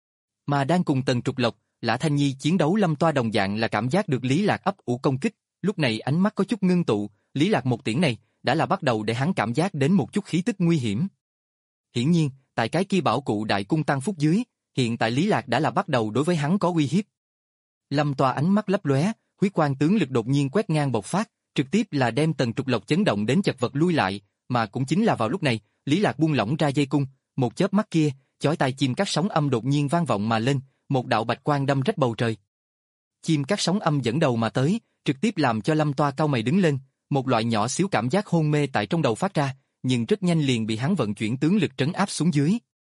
Speaker 1: Mà đang cùng Tần Trục Lộc, Lã Thanh Nhi chiến đấu Lâm Toa đồng dạng là cảm giác được Lý Lạc ấp ủ công kích, lúc này ánh mắt có chút ngưng tụ, Lý Lạc một tiễn này, đã là bắt đầu để hắn cảm giác đến một chút khí tức nguy hiểm. Hiển nhiên, tại cái kia bảo cụ đại cung tăng phúc dưới, hiện tại Lý Lạc đã là bắt đầu đối với hắn có uy hiếp. Lâm Toa ánh mắt lấp lóe, huyết quang tướng lực đột nhiên quét ngang bộc phát, trực tiếp là đem Tần Trục Lộc chấn động đến chật vật lui lại, mà cũng chính là vào lúc này, Lý Lạc buông lỏng ra dây cung, một chớp mắt kia, chói tai chim cắt sóng âm đột nhiên vang vọng mà lên, một đạo bạch quang đâm rách bầu trời. Chim cắt sóng âm dẫn đầu mà tới, trực tiếp làm cho Lâm Toa cau mày đứng lên, một loại nhỏ xíu cảm giác hôn mê tại trong đầu phát ra, nhưng rất nhanh liền bị hắn vận chuyển tướng lực trấn áp xuống dưới.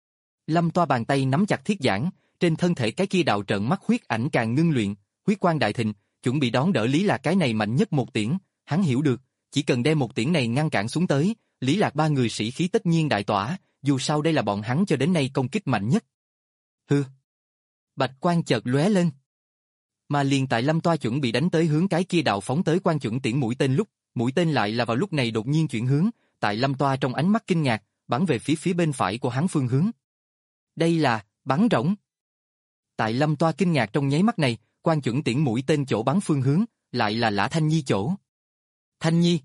Speaker 1: Lâm Toa bàn tay nắm chặt thiết giản, trên thân thể cái kia đạo trợn mắt huyết ảnh càng ngưng luyện, huyết quang đại thịnh, chuẩn bị đón đỡ Lý Lạc cái này mạnh nhất một tiễn, hắn hiểu được, chỉ cần đem một tiễn này ngăn cản xuống tới, Lý Lạc ba người sĩ khí tất nhiên đại tỏa, dù sao đây là bọn hắn cho đến nay công kích mạnh nhất. Hừ. Bạch quang chợt lóe lên. Mà liền tại Lâm Toa chuẩn bị đánh tới hướng cái kia đạo phóng tới Quan Chuẩn Tiễn mũi tên lúc, mũi tên lại là vào lúc này đột nhiên chuyển hướng, tại Lâm Toa trong ánh mắt kinh ngạc, bắn về phía phía bên phải của hắn phương hướng. Đây là bắn rỗng. Tại Lâm Toa kinh ngạc trong nháy mắt này, Quan Chuẩn Tiễn mũi tên chỗ bắn phương hướng, lại là Lã Thanh Nhi chỗ. Thanh Nhi.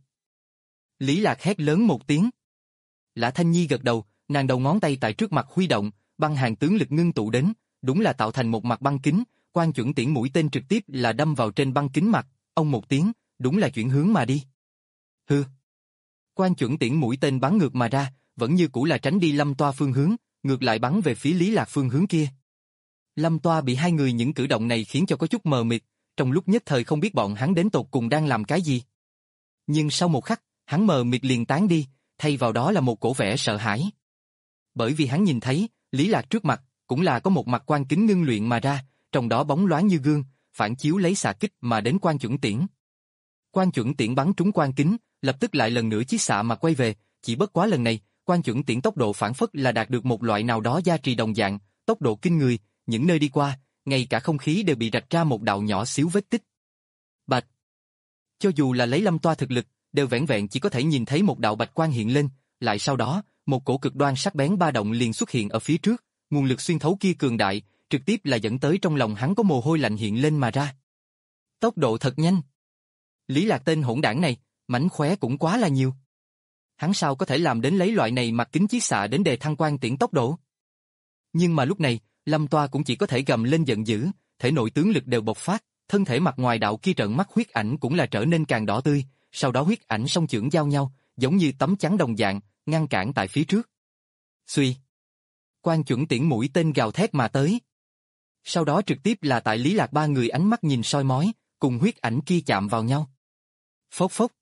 Speaker 1: Lý Lạc hét lớn một tiếng. Lã Thanh Nhi gật đầu, nàng đầu ngón tay tại trước mặt huy động, băng hàng tướng lực ngưng tụ đến, đúng là tạo thành một mặt băng kính, Quan Chuẩn Tiễn mũi tên trực tiếp là đâm vào trên băng kính mặt, ông một tiếng, đúng là chuyển hướng mà đi. Hừ. Quan Chuẩn Tiễn mũi tên bắn ngược mà ra, vẫn như cũ là tránh đi Lâm Toa phương hướng, ngược lại bắn về phía Lý Lạc phương hướng kia. Lâm Toa bị hai người những cử động này khiến cho có chút mờ mịt, trong lúc nhất thời không biết bọn hắn đến tột cùng đang làm cái gì. Nhưng sau một khắc, hắn mờ mịt liền tán đi, thay vào đó là một cổ vẻ sợ hãi. Bởi vì hắn nhìn thấy, Lý Lạc trước mặt, cũng là có một mặt quan kính ngưng luyện mà ra, trong đó bóng loáng như gương, phản chiếu lấy xạ kích mà đến Quan Chuẩn Tiễn. Quan Chuẩn Tiễn bắn trúng quan kính, lập tức lại lần nữa chiết xạ mà quay về, chỉ bất quá lần này, Quan Chuẩn Tiễn tốc độ phản phất là đạt được một loại nào đó gia trì đồng dạng, tốc độ kinh người, những nơi đi qua, ngay cả không khí đều bị rạch ra một đạo nhỏ xíu vết tích. Bạch. Cho dù là lấy Lâm Toa thực lực, đều vẻn vẹn chỉ có thể nhìn thấy một đạo bạch quang hiện lên, lại sau đó, một cổ cực đoan sắc bén ba động liền xuất hiện ở phía trước, nguồn lực xuyên thấu kia cường đại, trực tiếp là dẫn tới trong lòng hắn có mồ hôi lạnh hiện lên mà ra. Tốc độ thật nhanh. Lý Lạc tên hỗn đảng này, mánh khóe cũng quá là nhiều. Hắn sao có thể làm đến lấy loại này mặt kính chiết xạ đến đề thăng Quan Tiễn tốc độ? Nhưng mà lúc này, Lâm Toa cũng chỉ có thể gầm lên giận dữ, thể nội tướng lực đều bộc phát, thân thể mặt ngoài đạo kia trợn mắt huyết ảnh cũng là trở nên càng đỏ tươi, sau đó huyết ảnh song chưởng giao nhau, giống như tấm chắn đồng dạng, ngăn cản tại phía trước. Xuy. Quan chuẩn tiễn mũi tên gào thét mà tới. Sau đó trực tiếp là tại Lý Lạc ba người ánh mắt nhìn soi mói, cùng huyết ảnh kia chạm vào nhau. Phốc phốc.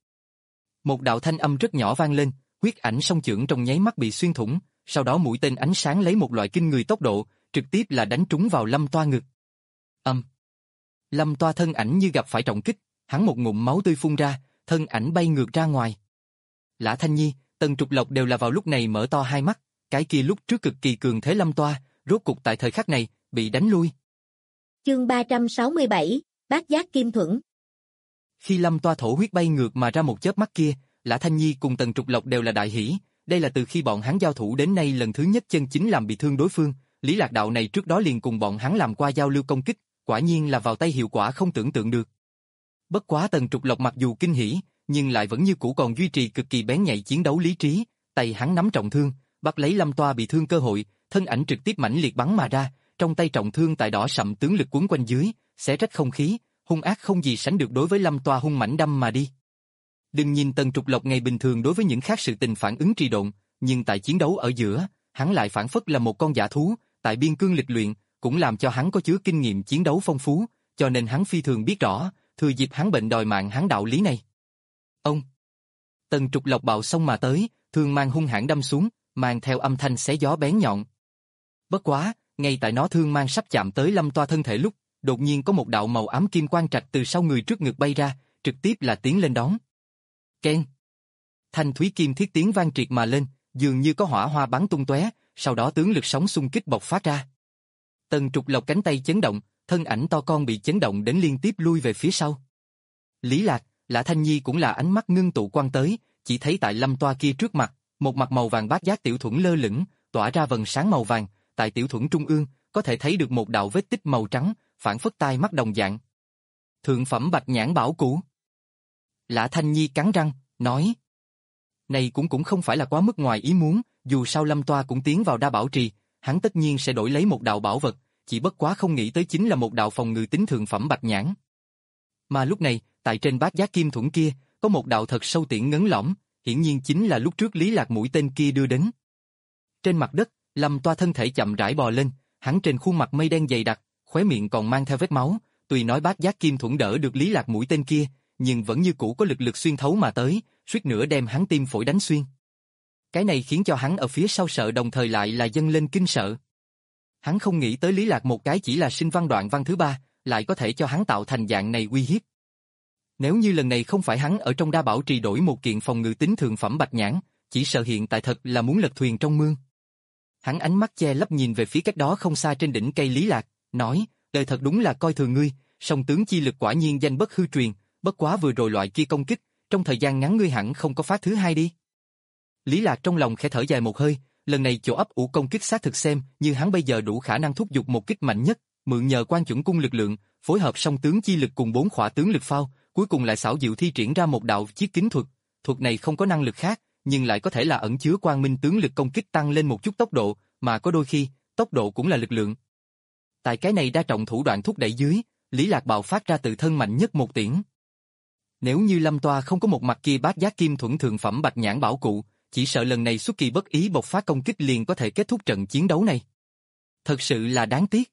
Speaker 1: Một đạo thanh âm rất nhỏ vang lên, huyết ảnh song chưởng trong nháy mắt bị xuyên thủng, sau đó mũi tên ánh sáng lấy một loại kinh người tốc độ, trực tiếp là đánh trúng vào Lâm Toa ngực. Âm. Lâm Toa thân ảnh như gặp phải trọng kích, hắn một ngụm máu tươi phun ra, thân ảnh bay ngược ra ngoài. Lã Thanh Nhi, Tần Trục Lộc đều là vào lúc này mở to hai mắt, cái kia lúc trước cực kỳ cường thế Lâm Toa, rốt cục tại thời khắc này, bị đánh lui.
Speaker 2: Chương ba trăm sáu mươi bảy, Bát Giác Kim Thuẫn.
Speaker 1: Khi Lâm Toa thổ huyết bay ngược mà ra một chớp mắt kia, Lã Thanh Nhi cùng Tần Trục Lộc đều là đại hỉ, đây là từ khi bọn hắn giao thủ đến nay lần thứ nhất chân chính làm bị thương đối phương, Lý Lạc đạo này trước đó liền cùng bọn hắn làm qua giao lưu công kích, quả nhiên là vào tay hiệu quả không tưởng tượng được. Bất quá Tần Trục Lộc mặc dù kinh hỉ, nhưng lại vẫn như cũ còn duy trì cực kỳ bén nhạy chiến đấu lý trí, tay hắn nắm trọng thương, bắt lấy Lâm Toa bị thương cơ hội, thân ảnh trực tiếp mãnh liệt bắn mà ra, trong tay trọng thương tại đỏ sậm tướng lực cuốn quanh dưới, xé rách không khí, hung ác không gì sánh được đối với Lâm Toa hung mãnh đâm mà đi. Đừng nhìn Tần Trục Lộc ngày bình thường đối với những khác sự tình phản ứng trì độn, nhưng tại chiến đấu ở giữa, hắn lại phản phất là một con dã thú, tại biên cương lịch luyện, cũng làm cho hắn có chứa kinh nghiệm chiến đấu phong phú, cho nên hắn phi thường biết rõ, thừa dịp hắn bệnh đòi mạng hắn đạo lý này. Ông! Tần Trục Lộc bạo xông mà tới, thương mang hung hãn đâm xuống, mang theo âm thanh xé gió bén nhọn. Bất quá, ngay tại nó thương mang sắp chạm tới Lâm Toa thân thể lúc, đột nhiên có một đạo màu ám kim quang trạch từ sau người trước ngực bay ra, trực tiếp là tiến lên đón. Keng! Thanh thúy kim thiết tiếng vang triệt mà lên, dường như có hỏa hoa bắn tung tóe, sau đó tướng lực sóng xung kích bộc phát ra. Tần Trục Lộc cánh tay chấn động, thân ảnh to con bị chấn động đến liên tiếp lui về phía sau. Lý Lạc, Lã Thanh Nhi cũng là ánh mắt ngưng tụ quan tới, chỉ thấy tại Lâm Toa kia trước mặt, một mặt màu vàng bát giác tiểu thuẫn lơ lửng, tỏa ra vầng sáng màu vàng, tại tiểu thuẫn trung ương, có thể thấy được một đạo vết tích màu trắng, phản phất tai mắt đồng dạng. Thượng phẩm bạch nhãn bảo cụ. Lã Thanh Nhi cắn răng, nói. Này cũng cũng không phải là quá mức ngoài ý muốn, dù sao Lâm Toa cũng tiến vào đa bảo trì, hắn tất nhiên sẽ đổi lấy một đạo bảo vật, chỉ bất quá không nghĩ tới chính là một đạo phòng ngự tính thượng phẩm bạch nhãn. Mà lúc này, tại trên bát giác kim thuẫn kia, có một đạo thật sâu tiễn ngấn lõm, hiển nhiên chính là lúc trước Lý Lạc mũi tên kia đưa đến. Trên mặt đất, Lâm Toa thân thể chậm rãi bò lên, hắn trên khuôn mặt mây đen dày đặc, khóe miệng còn mang theo vết máu, tuy nói bát giác kim thuẫn đỡ được Lý Lạc mũi tên kia, nhưng vẫn như cũ có lực lực xuyên thấu mà tới, suýt nữa đem hắn tim phổi đánh xuyên. Cái này khiến cho hắn ở phía sau sợ đồng thời lại là dâng lên kinh sợ. Hắn không nghĩ tới Lý Lạc một cái chỉ là sinh văn đoạn văn thứ ba, lại có thể cho hắn tạo thành dạng này uy hiếp. Nếu như lần này không phải hắn ở trong đa bảo trì đổi một kiện phòng ngự tính thượng phẩm bạch nhãn, chỉ sợ hiện tại thật là muốn lật thuyền trong mương. Hắn ánh mắt che lấp nhìn về phía cách đó không xa trên đỉnh cây Lý Lạc, nói, đời thật đúng là coi thường ngươi, song tướng chi lực quả nhiên danh bất hư truyền, bất quá vừa rồi loại kia công kích, trong thời gian ngắn ngươi hẳn không có phát thứ hai đi. Lý Lạc trong lòng khẽ thở dài một hơi, lần này chỗ ấp ủ công kích xác thực xem như hắn bây giờ đủ khả năng thúc giục một kích mạnh nhất, mượn nhờ quan chuẩn cung lực lượng, phối hợp song tướng chi lực cùng bốn khỏa tướng lực phao, cuối cùng lại xảo diệu thi triển ra một đạo chiết kính thuật. Thuật này không có năng lực khác, nhưng lại có thể là ẩn chứa quang minh tướng lực công kích tăng lên một chút tốc độ, mà có đôi khi, tốc độ cũng là lực lượng. Tại cái này đa trọng thủ đoạn thúc đẩy dưới, Lý Lạc bạo phát ra tự thân mạnh nhất một tiễn. Nếu như Lâm Toa không có một mặt kia bát giác kim thuẫn thượng phẩm bạch nhãn bảo cụ, chỉ sợ lần này xuất kỳ bất ý bộc phát công kích liền có thể kết thúc trận chiến đấu này. Thật sự là đáng tiếc.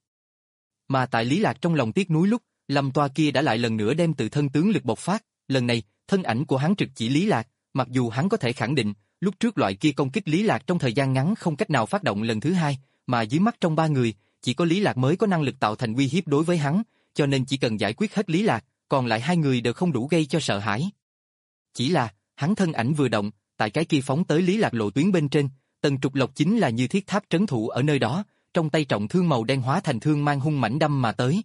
Speaker 1: Mà tại Lý Lạc trong lòng tiếc nuối lúc, Lâm Toa kia đã lại lần nữa đem tự thân tướng lực bộc phát, lần này, thân ảnh của hắn trực chỉ Lý Lạc, mặc dù hắn có thể khẳng định, lúc trước loại kia công kích Lý Lạc trong thời gian ngắn không cách nào phát động lần thứ hai, mà dưới mắt trong ba người, chỉ có Lý Lạc mới có năng lực tạo thành uy hiếp đối với hắn, cho nên chỉ cần giải quyết hết Lý Lạc, còn lại hai người đều không đủ gây cho sợ hãi. Chỉ là, hắn thân ảnh vừa động, tại cái kia phóng tới Lý Lạc lộ tuyến bên trên, Tần Trục Lộc chính là như thiết tháp trấn thủ ở nơi đó, trong tay trọng thương màu đen hóa thành thương mang hung mãnh đâm mà tới.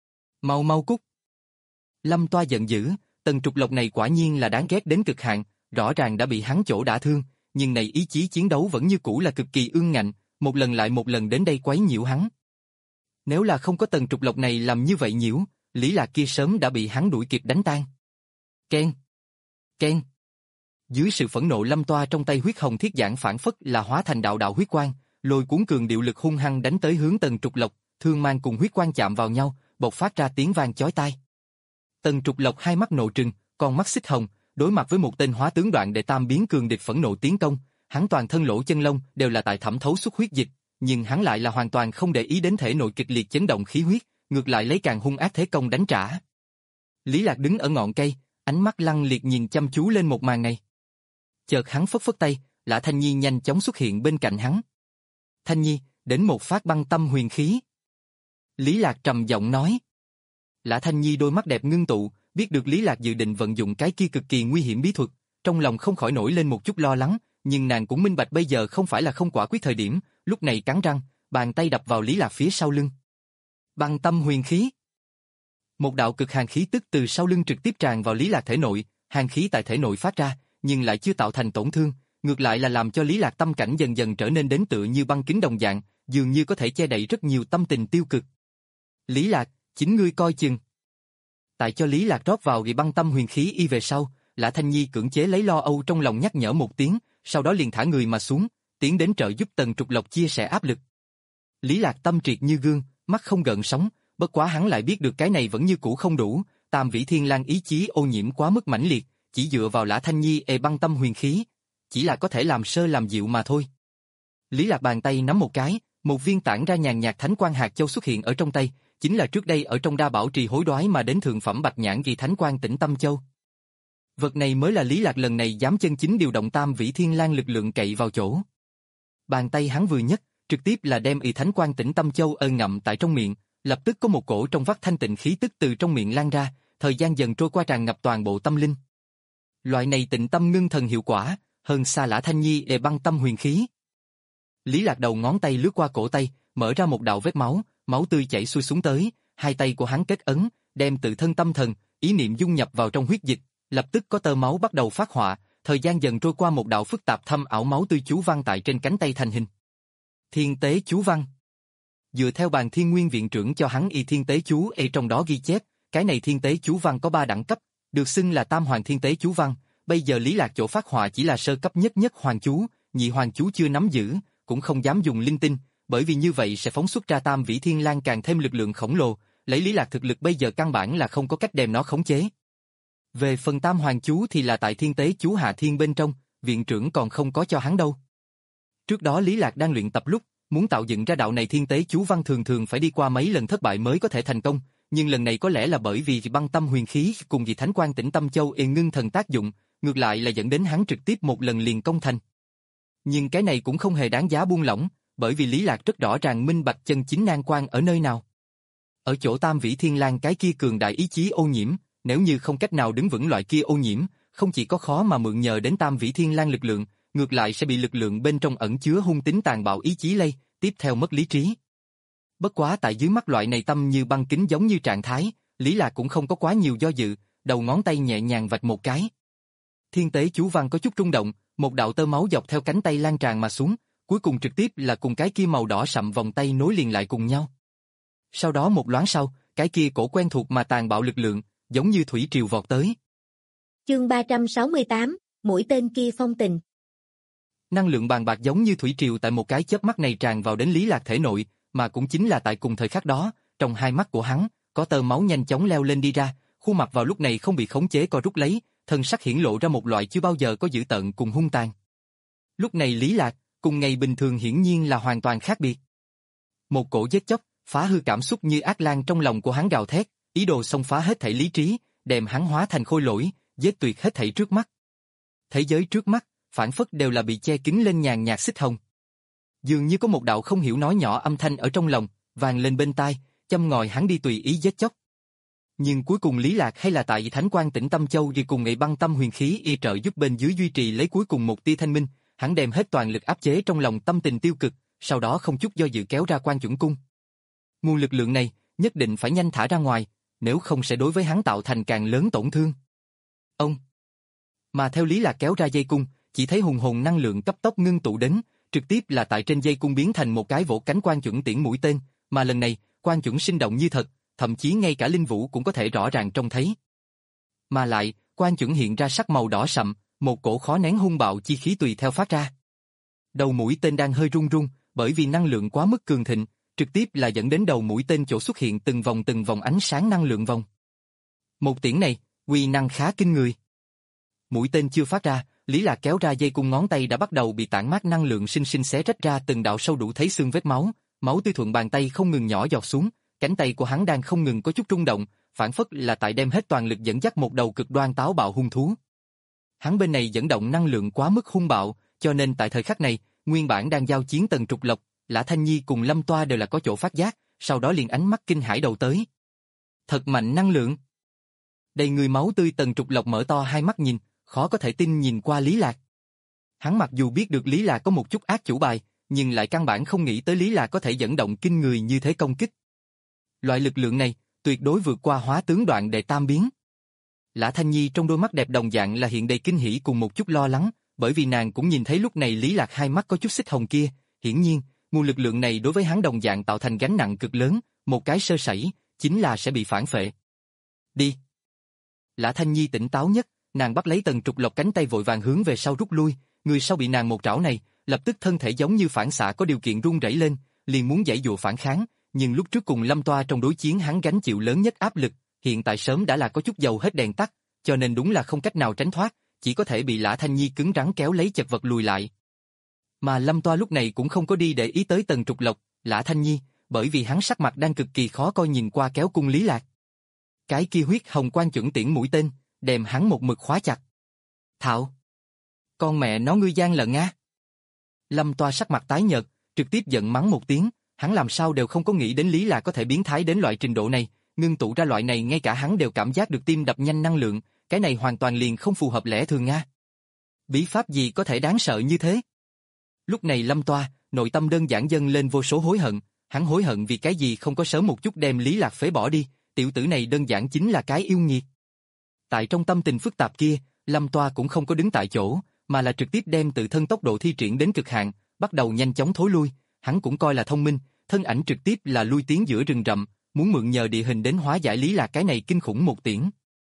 Speaker 1: Mau mau cút! Lâm Toa giận dữ, Tần Trục Lộc này quả nhiên là đáng ghét đến cực hạn, rõ ràng đã bị hắn chỗ đả thương, nhưng này ý chí chiến đấu vẫn như cũ là cực kỳ ương ngạnh, một lần lại một lần đến đây quấy nhiễu hắn. Nếu là không có Tần Trục Lộc này làm như vậy nhiễu, Lý Lạc kia sớm đã bị hắn đuổi kịp đánh tan. Ken! Ken! Dưới sự phẫn nộ Lâm Toa trong tay huyết hồng thiết giản phản phất là hóa thành đạo đạo huyết quang, lôi cuốn cường điệu lực hung hăng đánh tới hướng Tần Trục Lộc, thương mang cùng huyết quang chạm vào nhau, bộc phát ra tiếng vang chói tai. Tần Trục Lộc hai mắt nộ trừng, con mắt xích hồng, đối mặt với một tên hóa tướng đoạn đệ tam biến cường địch phẫn nộ tiến công, hắn toàn thân lỗ chân lông đều là tại thẩm thấu xuất huyết dịch, nhưng hắn lại là hoàn toàn không để ý đến thể nội kịch liệt chấn động khí huyết, ngược lại lấy càng hung ác thế công đánh trả. Lý Lạc đứng ở ngọn cây, ánh mắt lăng liệt nhìn chăm chú lên một màn này. Chợt hắn phất phất tay, Lã Thanh Nhi nhanh chóng xuất hiện bên cạnh hắn. Thanh Nhi, đến một phát băng tâm huyền khí. Lý Lạc trầm giọng nói. Lã Thanh Nhi đôi mắt đẹp ngưng tụ, biết được Lý Lạc dự định vận dụng cái kia cực kỳ nguy hiểm bí thuật, trong lòng không khỏi nổi lên một chút lo lắng, nhưng nàng cũng minh bạch bây giờ không phải là không quả quyết thời điểm, lúc này cắn răng, bàn tay đập vào Lý Lạc phía sau lưng. Băng tâm huyền khí. Một đạo cực hàn khí tức từ sau lưng trực tiếp tràn vào Lý Lạc thể nội, hàn khí tại thể nội phát ra, nhưng lại chưa tạo thành tổn thương, ngược lại là làm cho Lý Lạc tâm cảnh dần dần trở nên đến tựa như băng kính đồng dạng, dường như có thể che đậy rất nhiều tâm tình tiêu cực. Lý Lạc, chính ngươi coi chừng. Tại cho Lý Lạc rót vào ghi băng tâm huyền khí y về sau, Lã Thanh Nhi cưỡng chế lấy lo âu trong lòng nhắc nhở một tiếng, sau đó liền thả người mà xuống, tiến đến trợ giúp Tần Trục Lộc chia sẻ áp lực. Lý Lạc tâm triệt như gương, mắt không gợn sóng, bất quá hắn lại biết được cái này vẫn như cũ không đủ, Tam Vĩ Thiên Lang ý chí ô nhiễm quá mức mãnh liệt, chỉ dựa vào Lã Thanh Nhi e băng tâm huyền khí, chỉ là có thể làm sơ làm dịu mà thôi. Lý Lạc bàn tay nắm một cái, một viên tản ra nhàn nhạt thánh quang hạt châu xuất hiện ở trong tay, chính là trước đây ở trong đa bảo trì hối đoái mà đến thượng phẩm bạch nhãn kỳ thánh quang tĩnh tâm châu. Vật này mới là Lý Lạc lần này dám chân chính điều động Tam Vĩ Thiên Lang lực lượng cậy vào chỗ. Bàn tay hắn vừa nhấc, trực tiếp là đem y thánh quang tĩnh tâm châu ơ ngậm tại trong miệng, lập tức có một cổ trong vắt thanh tịnh khí tức từ trong miệng lan ra, thời gian dần trôi qua tràn ngập toàn bộ tâm linh. Loại này tịnh tâm ngưng thần hiệu quả, hơn xa Lã Thanh Nhi để băng tâm huyền khí. Lý Lạc đầu ngón tay lướt qua cổ tay, mở ra một đạo vết máu, máu tươi chảy xuôi xuống tới, hai tay của hắn kết ấn, đem tự thân tâm thần, ý niệm dung nhập vào trong huyết dịch, lập tức có tơ máu bắt đầu phát họa, thời gian dần trôi qua một đạo phức tạp thâm ảo máu tươi chú văn tại trên cánh tay thành hình. Thiên tế chú văn. Dựa theo bàn Thiên Nguyên viện trưởng cho hắn y thiên tế chú e trong đó ghi chép, cái này thiên tế chú văn có ba đẳng cấp, được xưng là tam hoàng thiên tế chú văn, bây giờ Lý Lạc chỗ phát họa chỉ là sơ cấp nhất nhất hoàng chú, nhị hoàng chú chưa nắm giữ, cũng không dám dùng linh tinh, bởi vì như vậy sẽ phóng xuất ra Tam Vĩ Thiên Lang càng thêm lực lượng khổng lồ, lấy Lý Lạc thực lực bây giờ căn bản là không có cách đem nó khống chế. Về phần tam hoàng chú thì là tại thiên tế chú hạ thiên bên trong, viện trưởng còn không có cho hắn đâu. Trước đó Lý Lạc đang luyện tập lúc, muốn tạo dựng ra đạo này thiên tế chú văn thường thường phải đi qua mấy lần thất bại mới có thể thành công, nhưng lần này có lẽ là bởi vì băng tâm huyền khí cùng vì thánh quang tĩnh tâm châu e ngưng thần tác dụng, ngược lại là dẫn đến hắn trực tiếp một lần liền công thành. Nhưng cái này cũng không hề đáng giá buông lỏng, bởi vì Lý Lạc rất rõ ràng minh bạch chân chính nan quan ở nơi nào. Ở chỗ Tam Vĩ Thiên Lang cái kia cường đại ý chí ô nhiễm, nếu như không cách nào đứng vững loại kia ô nhiễm, không chỉ có khó mà mượn nhờ đến Tam Vĩ Thiên Lang lực lượng, ngược lại sẽ bị lực lượng bên trong ẩn chứa hung tính tàn bạo ý chí lây, tiếp theo mất lý trí. Bất quá tại dưới mắt loại này tâm như băng kính giống như trạng thái, Lý Lạc cũng không có quá nhiều do dự, đầu ngón tay nhẹ nhàng vạch một cái. Thiên tế chú văn có chút rung động, một đạo tơ máu dọc theo cánh tay lan tràn mà xuống, cuối cùng trực tiếp là cùng cái kia màu đỏ sậm vòng tay nối liền lại cùng nhau. Sau đó một loáng sau, cái kia cổ quen thuộc mà tàn bạo lực lượng, giống như thủy triều vọt tới.
Speaker 2: Chương ba trăm sáu mươi tám, mũi tên kia phong tình.
Speaker 1: Năng lượng bàn bạc giống như thủy triều tại một cái chớp mắt này tràn vào đến Lý Lạc thể nội, mà cũng chính là tại cùng thời khắc đó, trong hai mắt của hắn, có tơ máu nhanh chóng leo lên đi ra, khuôn mặt vào lúc này không bị khống chế co rút lấy, thân sắc hiển lộ ra một loại chưa bao giờ có dữ tợn cùng hung tàn. Lúc này Lý Lạc, cùng ngày bình thường hiển nhiên là hoàn toàn khác biệt. Một cổ giết chóc, phá hư cảm xúc như ác lan trong lòng của hắn gào thét, ý đồ xông phá hết thảy lý trí, đem hắn hóa thành khôi lỗi, giết tuyệt hết thảy trước mắt. Thế giới trước mắt, phản phất đều là bị che kín lên nhàn nhạt xích hồng. Dường như có một đạo không hiểu nói nhỏ âm thanh ở trong lòng, vang lên bên tai, châm ngòi hắn đi tùy ý giết chóc. Nhưng cuối cùng Lý Lạc hay là tại thánh quang tĩnh tâm châu đi cùng ngày băng tâm huyền khí y trợ giúp bên dưới duy trì lấy cuối cùng một tia thanh minh, hắn đem hết toàn lực áp chế trong lòng tâm tình tiêu cực, sau đó không chút do dự kéo ra quan chuẩn cung. Nguồn lực lượng này, nhất định phải nhanh thả ra ngoài, nếu không sẽ đối với hắn tạo thành càng lớn tổn thương. Ông. Mà theo Lý Lạc kéo ra dây cung, chỉ thấy hùng hồn năng lượng cấp tốc ngưng tụ đến, trực tiếp là tại trên dây cung biến thành một cái vỗ cánh quan chuẩn tiễn mũi tên, mà lần này, quan chuẩn sinh động như thật, thậm chí ngay cả linh vũ cũng có thể rõ ràng trông thấy. Mà lại, quan chuẩn hiện ra sắc màu đỏ sậm, một cổ khó nén hung bạo chi khí tùy theo phát ra. Đầu mũi tên đang hơi rung rung, bởi vì năng lượng quá mức cường thịnh, trực tiếp là dẫn đến đầu mũi tên chỗ xuất hiện từng vòng từng vòng ánh sáng năng lượng vòng. Một tiễn này, uy năng khá kinh người. Mũi tên chưa phát ra, Lý Lạc kéo ra dây cung ngón tay đã bắt đầu bị tản mát năng lượng sinh sinh xé rách ra từng đạo sâu đủ thấy xương vết máu, máu tươi thuận bàn tay không ngừng nhỏ giọt xuống, cánh tay của hắn đang không ngừng có chút rung động, phản phất là tại đem hết toàn lực dẫn dắt một đầu cực đoan táo bạo hung thú. Hắn bên này dẫn động năng lượng quá mức hung bạo, cho nên tại thời khắc này, nguyên bản đang giao chiến Tần Trục Lộc, Lã Thanh Nhi cùng Lâm Toa đều là có chỗ phát giác, sau đó liền ánh mắt kinh hãi đầu tới. Thật mạnh năng lượng. Đầy người máu tươi Tần Trục Lộc mở to hai mắt nhìn, khó có thể tin nhìn qua Lý Lạc. Hắn mặc dù biết được Lý Lạc có một chút ác chủ bài, nhưng lại căn bản không nghĩ tới Lý Lạc có thể dẫn động kinh người như thế công kích. Loại lực lượng này, tuyệt đối vượt qua hóa tướng đoạn đệ tam biến. Lã Thanh Nhi trong đôi mắt đẹp đồng dạng là hiện đầy kinh hỉ cùng một chút lo lắng, bởi vì nàng cũng nhìn thấy lúc này Lý Lạc hai mắt có chút xích hồng kia, hiển nhiên, nguồn lực lượng này đối với hắn đồng dạng tạo thành gánh nặng cực lớn, một cái sơ sẩy, chính là sẽ bị phản phệ. Đi. Lã Thanh Nhi tỉnh táo nhất, nàng bắt lấy Tần Trục Lộc cánh tay vội vàng hướng về sau rút lui, người sau bị nàng một trảo này, lập tức thân thể giống như phản xạ có điều kiện run rẩy lên, liền muốn giãy giụa phản kháng, nhưng lúc trước cùng Lâm Toa trong đối chiến hắn gánh chịu lớn nhất áp lực, hiện tại sớm đã là có chút dầu hết đèn tắt, cho nên đúng là không cách nào tránh thoát, chỉ có thể bị Lã Thanh Nhi cứng rắn kéo lấy chật vật lùi lại. Mà Lâm Toa lúc này cũng không có đi để ý tới Tần Trục Lộc, Lã Thanh Nhi, bởi vì hắn sắc mặt đang cực kỳ khó coi nhìn qua kéo cung Lý Lạc. Cái kia huyết hồng quan chuẩn tiễn mũi tên, đem hắn một mực khóa chặt. Thạo! Con mẹ nó ngươi gian lận á! Lâm Toa sắc mặt tái nhợt, trực tiếp giận mắng một tiếng, hắn làm sao đều không có nghĩ đến Lý Lạc có thể biến thái đến loại trình độ này, ngưng tụ ra loại này ngay cả hắn đều cảm giác được tim đập nhanh năng lượng, cái này hoàn toàn liền không phù hợp lẽ thường nga. Bí pháp gì có thể đáng sợ như thế? Lúc này Lâm Toa, nội tâm đơn giản dâng lên vô số hối hận, hắn hối hận vì cái gì không có sớm một chút đem Lý Lạc phế bỏ đi, tiểu tử này đơn giản chính là cái yêu nghiệt. Tại trong tâm tình phức tạp kia, Lâm Toa cũng không có đứng tại chỗ, mà là trực tiếp đem tự thân tốc độ thi triển đến cực hạn, bắt đầu nhanh chóng thối lui, hắn cũng coi là thông minh, thân ảnh trực tiếp là lui tiến giữa rừng rậm, muốn mượn nhờ địa hình đến hóa giải Lý Lạc cái này kinh khủng một tiễn.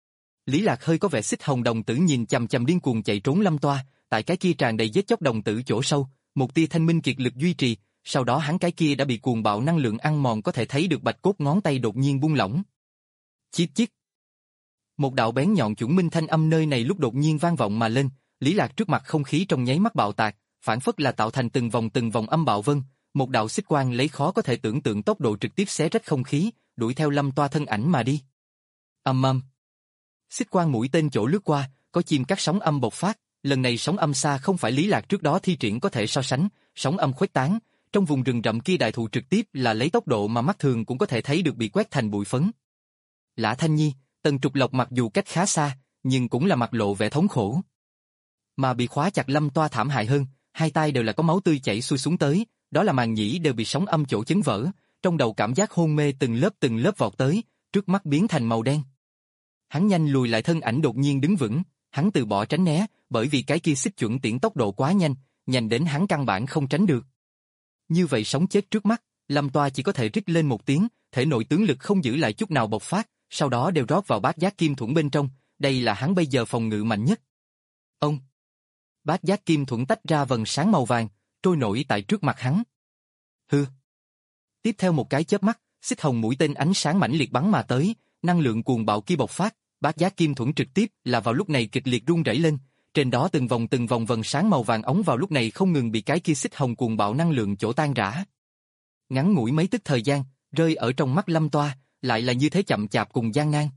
Speaker 1: Lý Lạc hơi có vẻ xích hồng đồng tử nhìn chằm chằm điên cuồng chạy trốn Lâm Toa, tại cái kia tràn đầy giết chóc đồng tử chỗ sâu, một tia thanh minh kiệt lực duy trì, sau đó hắn cái kia đã bị cuồng bạo năng lượng ăn mòn có thể thấy được bạch cốt ngón tay đột nhiên buông lỏng. Chít chít. Một đạo bén nhọn chuẩn minh thanh âm nơi này lúc đột nhiên vang vọng mà lên, Lý Lạc trước mặt không khí trong nháy mắt bạo tạc, phản phất là tạo thành từng vòng từng vòng âm bạo vân, một đạo xích quang lấy khó có thể tưởng tượng tốc độ trực tiếp xé rách không khí, đuổi theo Lâm Toa thân ảnh mà đi. Ầm ầm. Xích quang mũi tên chỗ lướt qua, có chim cắt sóng âm bộc phát, lần này sóng âm xa không phải Lý Lạc trước đó thi triển có thể so sánh, sóng âm khuếch tán, trong vùng rừng rậm kia đại thụ trực tiếp là lấy tốc độ mà mắt thường cũng có thể thấy được bị quét thành bụi phấn. Lã Thanh Nhi, Tần Trục Lộc mặc dù cách khá xa, nhưng cũng là mặt lộ vẻ thống khổ. Mà bị khóa chặt Lâm Toa thảm hại hơn, hai tay đều là có máu tươi chảy xuôi xuống tới, đó là màng nhĩ đều bị sóng âm chỗ chấn vỡ, trong đầu cảm giác hôn mê từng lớp từng lớp vọt tới, trước mắt biến thành màu đen. Hắn nhanh lùi lại thân ảnh đột nhiên đứng vững, hắn từ bỏ tránh né, bởi vì cái kia xích chuẩn tiễn tốc độ quá nhanh, nhanh đến hắn căn bản không tránh được. Như vậy sống chết trước mắt, Lâm Toa chỉ có thể rít lên một tiếng, thể nội tướng lực không giữ lại chút nào bộc phát, sau đó đều rót vào bát giác kim thuẫn bên trong, đây là hắn bây giờ phòng ngự mạnh nhất. Ông! Bát giác kim thuẫn tách ra vầng sáng màu vàng, trôi nổi tại trước mặt hắn. Hư! Tiếp theo một cái chớp mắt, xích hồng mũi tên ánh sáng mãnh liệt bắn mà tới, năng lượng cuồng bạo kia bộc phát, bát giác kim thuẫn trực tiếp là vào lúc này kịch liệt rung rẩy lên, trên đó từng vòng từng vòng vầng sáng màu vàng ống vào lúc này không ngừng bị cái kia xích hồng cuồng bạo năng lượng chỗ tan rã. Ngắn ngủi mấy tức thời gian, rơi ở trong mắt Lâm Toa, lại là như thế chậm chạp cùng gian nan.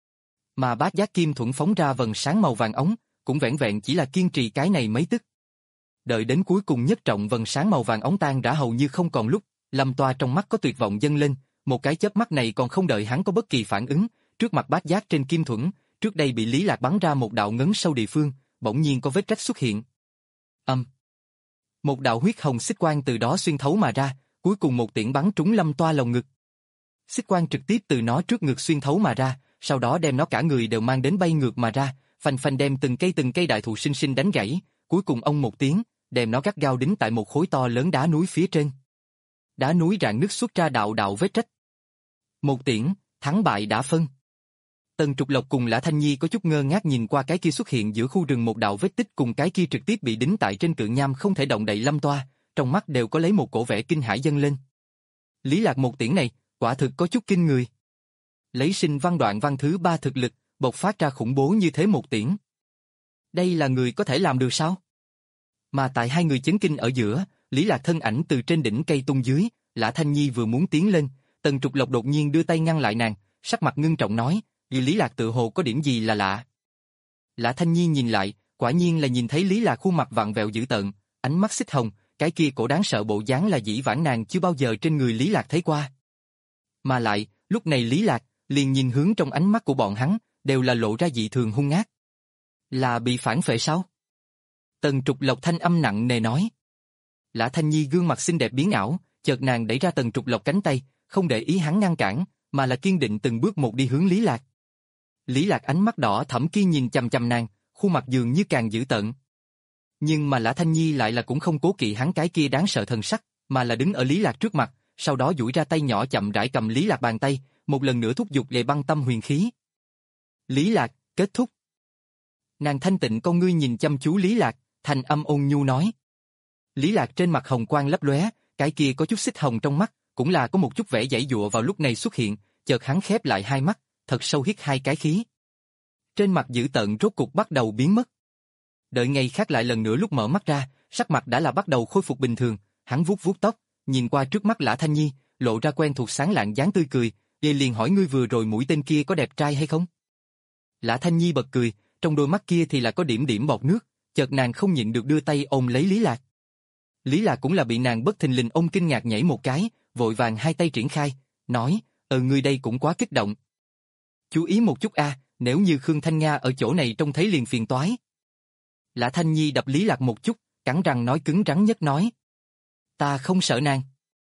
Speaker 1: Mà bát giác kim thuẫn phóng ra vầng sáng màu vàng ống, cũng vẻn vẹn chỉ là kiên trì cái này mấy tức. Đợi đến cuối cùng nhất trọng vầng sáng màu vàng ống tan rã hầu như không còn lúc, Lâm Toa trong mắt có tuyệt vọng dâng lên, một cái chớp mắt này còn không đợi hắn có bất kỳ phản ứng, trước mặt bát giác trên kim thuẫn, trước đây bị Lý Lạc bắn ra một đạo ngấn sâu địa phương, bỗng nhiên có vết rách xuất hiện. Âm. Um. Một đạo huyết hồng xích quang từ đó xuyên thấu mà ra, cuối cùng một tiễn bắn trúng Lâm Toa lồng ngực. Xích quang trực tiếp từ nó trước ngực xuyên thấu mà ra, sau đó đem nó cả người đều mang đến bay ngược mà ra, phanh phanh đem từng cây từng cây đại thụ sinh sinh đánh gãy, cuối cùng ông một tiếng, đem nó gắt gao đính tại một khối to lớn đá núi phía trên. Đá núi rạn nứt xuất ra đạo đạo vết rách. Một tiễn, thắng bại đã phân. Tần Trục Lộc cùng Lã Thanh Nhi có chút ngơ ngác nhìn qua cái kia xuất hiện giữa khu rừng một đạo vết tích cùng cái kia trực tiếp bị đính tại trên cự nham không thể động đậy Lâm Toa, trong mắt đều có lấy một cổ vẻ kinh hãi dâng lên. Lý Lạc một tiễn này, quả thực có chút kinh người. Lấy sinh văn đoạn văn thứ ba thực lực, bộc phát ra khủng bố như thế một tiễn. Đây là người có thể làm được sao? Mà tại hai người chấn kinh ở giữa, Lý Lạc thân ảnh từ trên đỉnh cây tung dưới, Lã Thanh Nhi vừa muốn tiến lên, Tần Trục Lộc đột nhiên đưa tay ngăn lại nàng, sắc mặt ngưng trọng nói, vì Lý Lạc tự hồ có điểm gì là lạ. Lã Thanh Nhi nhìn lại, quả nhiên là nhìn thấy Lý Lạc khuôn mặt vặn vẹo dữ tợn, ánh mắt xích hồng, cái kia cổ đáng sợ bộ dáng là dĩ vãng nàng chưa bao giờ trên người Lý Lạc thấy qua. Mà lại, lúc này Lý Lạc, liền nhìn hướng trong ánh mắt của bọn hắn, đều là lộ ra dị thường hung ác. Là bị phản phệ sao? Tần Trục Lộc thanh âm nặng nề nói. Lã Thanh Nhi gương mặt xinh đẹp biến ảo, chợt nàng đẩy ra Tần Trục Lộc cánh tay, không để ý hắn ngăn cản, mà là kiên định từng bước một đi hướng Lý Lạc. Lý Lạc ánh mắt đỏ thẫm kia nhìn chằm chằm nàng, khuôn mặt dường như càng dữ tợn. Nhưng mà Lã Thanh Nhi lại là cũng không cố kỵ hắn cái kia đáng sợ thần sắc, mà là đứng ở Lý Lạc trước mặt, sau đó duỗi ra tay nhỏ chậm rãi cầm Lý Lạc bàn tay, một lần nữa thúc giục lệ băng tâm huyền khí. Lý Lạc, kết thúc. Nàng thanh tịnh con ngươi nhìn chăm chú Lý Lạc, thành âm ôn nhu nói. Lý Lạc trên mặt hồng quang lấp lóe, cái kia có chút xích hồng trong mắt, cũng là có một chút vẻ giãy giụa vào lúc này xuất hiện, chợt hắn khép lại hai mắt, thật sâu hít hai cái khí. Trên mặt dữ tợn rốt cục bắt đầu biến mất. Đợi ngày khác lại lần nữa lúc mở mắt ra, sắc mặt đã là bắt đầu khôi phục bình thường, hắn vuốt vuốt tóc, nhìn qua trước mắt Lã Thanh Nhi, lộ ra quen thuộc sáng lạng dáng tươi cười, vậy liền hỏi ngươi vừa rồi mũi tên kia có đẹp trai hay không? Lã Thanh Nhi bật cười, trong đôi mắt kia thì là có điểm điểm bọt nước, chợt nàng không nhịn được đưa tay ôm lấy Lý Lạc. Lý Lạc cũng là bị nàng bất thình lình ôm kinh ngạc nhảy một cái, vội vàng hai tay triển khai, nói, ờ ngươi đây cũng quá kích động. Chú ý một chút a, nếu như Khương Thanh Nga ở chỗ này trông thấy liền phiền toái. Lã Thanh Nhi đập Lý Lạc một chút, cắn răng nói cứng rắn nhất nói. Ta không sợ nàng.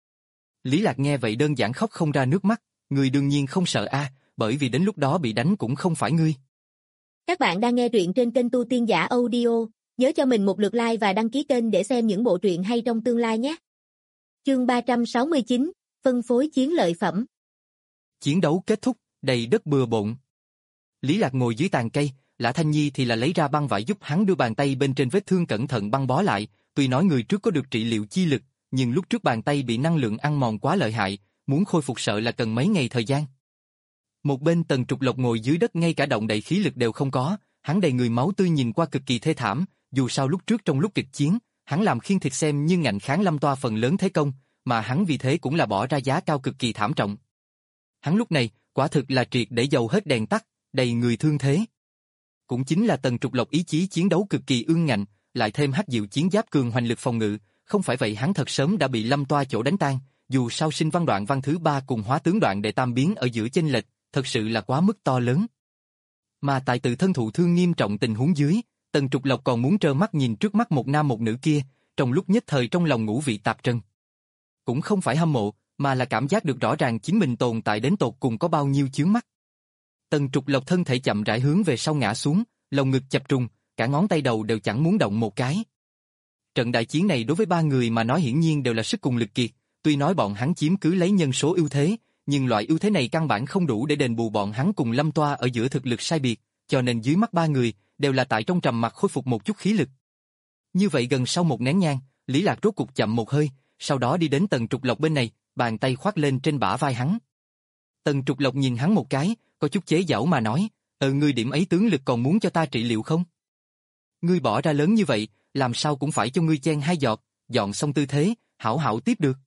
Speaker 1: Lý Lạc nghe vậy đơn giản khóc không ra nước mắt, người đương nhiên không sợ a, bởi vì đến lúc đó bị đánh cũng không phải ngươi.
Speaker 2: Các bạn đang nghe truyện trên kênh Tu Tiên Giả Audio, nhớ cho mình một lượt like và đăng ký kênh để xem những bộ truyện hay trong tương lai nhé. Chương ba trăm sáu mươi chín, phân phối chiến lợi phẩm.
Speaker 1: Chiến đấu kết thúc, đầy đất bừa bộn. Lý Lạc ngồi dưới tàn cây, Lã Thanh Nhi thì là lấy ra băng vải giúp hắn đưa bàn tay bên trên vết thương cẩn thận băng bó lại, tuy nói người trước có được trị liệu chi lực, nhưng lúc trước bàn tay bị năng lượng ăn mòn quá lợi hại, muốn khôi phục sợ là cần mấy ngày thời gian. Một bên Tần Trục Lộc ngồi dưới đất ngay cả động đậy khí lực đều không có, hắn đầy người máu tươi nhìn qua cực kỳ thê thảm, dù sao lúc trước trong lúc kịch chiến, hắn làm khiên thịt xem như ngạnh kháng Lâm Toa phần lớn thế công, mà hắn vì thế cũng là bỏ ra giá cao cực kỳ thảm trọng. Hắn lúc này, quả thực là triệt để dầu hết đèn tắt, đầy người thương thế. Cũng chính là Tần Trục Lộc ý chí chiến đấu cực kỳ ương ngạnh, lại thêm hắc diệu chiến giáp cường hoành lực phòng ngự, không phải vậy hắn thật sớm đã bị Lâm Toa chỗ đánh tan, dù sao sinh văn đoạn văn thứ ba cùng hóa tướng đoạn đệ tam biến ở giữa chênh lệch, thật sự là quá mức to lớn. Mà tại tự thân thụ thương nghiêm trọng tình huống dưới, Tần Trục Lộc còn muốn trơ mắt nhìn trước mắt một nam một nữ kia, trong lúc nhất thời trong lòng ngũ vị tạp trần. Cũng không phải hâm mộ, mà là cảm giác được rõ ràng chính mình tồn tại đến tột cùng có bao nhiêu chướng mắt. Tần Trục Lộc thân thể chậm rãi hướng về sau ngã xuống, lồng ngực chập trùng, cả ngón tay đầu đều chẳng muốn động một cái. Trận đại chiến này đối với ba người mà nói hiển nhiên đều là sức cùng lực kiệt, tuy nói bọn hắn chiếm cứ lấy nhân số ưu thế, nhưng loại ưu thế này căn bản không đủ để đền bù bọn hắn cùng Lâm Toa ở giữa thực lực sai biệt, cho nên dưới mắt ba người đều là tại trong trầm mặc khôi phục một chút khí lực. Như vậy gần sau một nén nhang, Lý Lạc rốt cục chậm một hơi, sau đó đi đến Tần Trục Lộc bên này, bàn tay khoác lên trên bả vai hắn. Tần Trục Lộc nhìn hắn một cái, có chút chế giễu mà nói, "Ờ ngươi điểm ấy tướng lực còn muốn cho ta trị liệu không? Ngươi bỏ ra lớn như vậy, làm sao cũng phải cho ngươi chen hai giọt, dọn xong tư thế, hảo hảo tiếp được."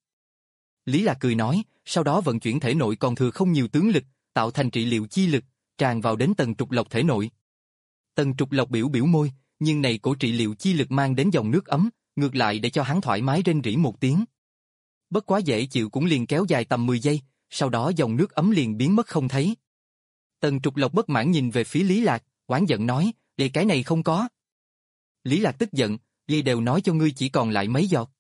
Speaker 1: Lý Lạc cười nói, sau đó vận chuyển thể nội còn thừa không nhiều tướng lực, tạo thành trị liệu chi lực, tràn vào đến Tần Trục Lộc thể nội. Tần Trục Lộc biểu biểu môi, nhưng này cổ trị liệu chi lực mang đến dòng nước ấm, ngược lại để cho hắn thoải mái rên rỉ một tiếng. Bất quá dễ chịu cũng liền kéo dài tầm mười giây, sau đó dòng nước ấm liền biến mất không thấy. Tần Trục Lộc bất mãn nhìn về phía Lý Lạc, oán giận nói, "Vậy cái này không có." Lý Lạc tức giận, "Vậy đều nói cho ngươi chỉ còn lại mấy giọt."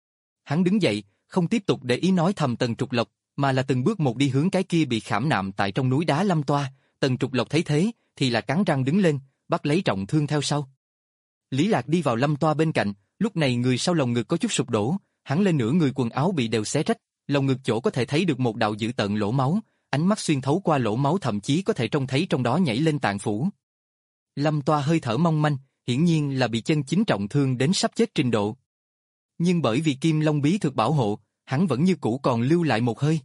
Speaker 1: Hắn đứng dậy, không tiếp tục để ý nói thầm Tần Trục Lộc, mà là từng bước một đi hướng cái kia bị khảm nạm tại trong núi đá Lâm Toa. Tần Trục Lộc thấy thế, thì là cắn răng đứng lên, bắt lấy trọng thương theo sau. Lý Lạc đi vào Lâm Toa bên cạnh, lúc này người sau lồng ngực có chút sụp đổ, hắn lên nửa người quần áo bị đều xé rách, lồng ngực chỗ có thể thấy được một đạo dữ tợn lỗ máu, ánh mắt xuyên thấu qua lỗ máu thậm chí có thể trông thấy trong đó nhảy lên tạng phủ. Lâm Toa hơi thở mong manh, hiển nhiên là bị chân chính trọng thương đến sắp chết trình độ. Nhưng bởi vì Kim Long bí thực bảo hộ, hắn vẫn như cũ còn lưu lại một hơi.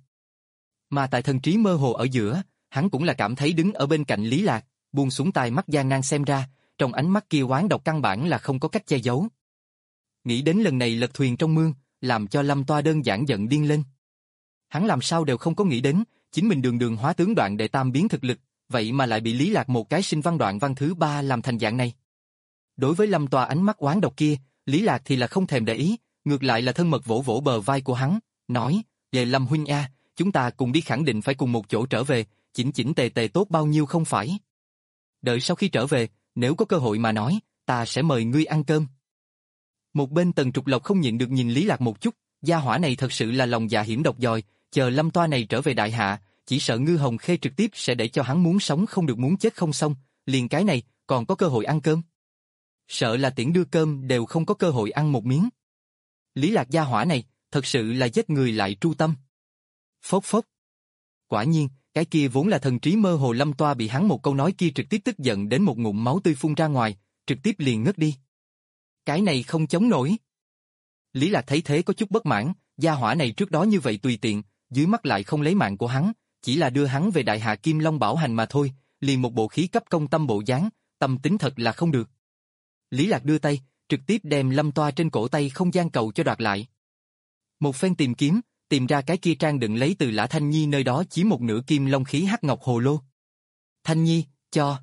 Speaker 1: Mà tại thần trí mơ hồ ở giữa, hắn cũng là cảm thấy đứng ở bên cạnh Lý Lạc, buông xuống tai mắt gian nan xem ra, trong ánh mắt kia oán độc căn bản là không có cách che giấu. Nghĩ đến lần này lật thuyền trong mương, làm cho Lâm Toa đơn giản giận điên lên. Hắn làm sao đều không có nghĩ đến, chính mình đường đường hóa tướng Đoạn Đệ Tam biến thực lực, vậy mà lại bị Lý Lạc một cái sinh văn Đoạn Văn thứ ba làm thành dạng này. Đối với Lâm Toa ánh mắt oán độc kia, Lý Lạc thì là không thèm để ý, ngược lại là thân mật vỗ vỗ bờ vai của hắn, nói, về Lâm huynh a, chúng ta cùng đi khẳng định phải cùng một chỗ trở về, chỉnh chỉnh tề tề tốt bao nhiêu không phải. Đợi sau khi trở về, nếu có cơ hội mà nói, ta sẽ mời ngươi ăn cơm. Một bên Tần Trục Lộc không nhịn được nhìn Lý Lạc một chút, gia hỏa này thật sự là lòng dạ hiểm độc dòi, chờ Lâm Toa này trở về đại hạ, chỉ sợ Ngư Hồng Khê trực tiếp sẽ để cho hắn muốn sống không được muốn chết không xong, liền cái này, còn có cơ hội ăn cơm. Sợ là tiễn đưa cơm đều không có cơ hội ăn một miếng. Lý Lạc gia hỏa này, thật sự là giết người lại tru tâm. Phốc phốc. Quả nhiên, cái kia vốn là thần trí mơ hồ Lâm Toa bị hắn một câu nói kia trực tiếp tức giận đến một ngụm máu tươi phun ra ngoài, trực tiếp liền ngất đi. Cái này không chống nổi. Lý Lạc thấy thế có chút bất mãn, gia hỏa này trước đó như vậy tùy tiện, dưới mắt lại không lấy mạng của hắn, chỉ là đưa hắn về đại hạ Kim Long bảo hành mà thôi, liền một bộ khí cấp công tâm bộ dáng, tâm tính thật là không được. Lý Lạc đưa tay, trực tiếp đem Lâm Toa trên cổ tay không gian cầu cho đoạt lại. Một phen tìm kiếm, tìm ra cái kia trang đựng lấy từ Lã Thanh Nhi nơi đó chiếm một nửa kim long khí hắc ngọc hồ lô. Thanh Nhi, cho.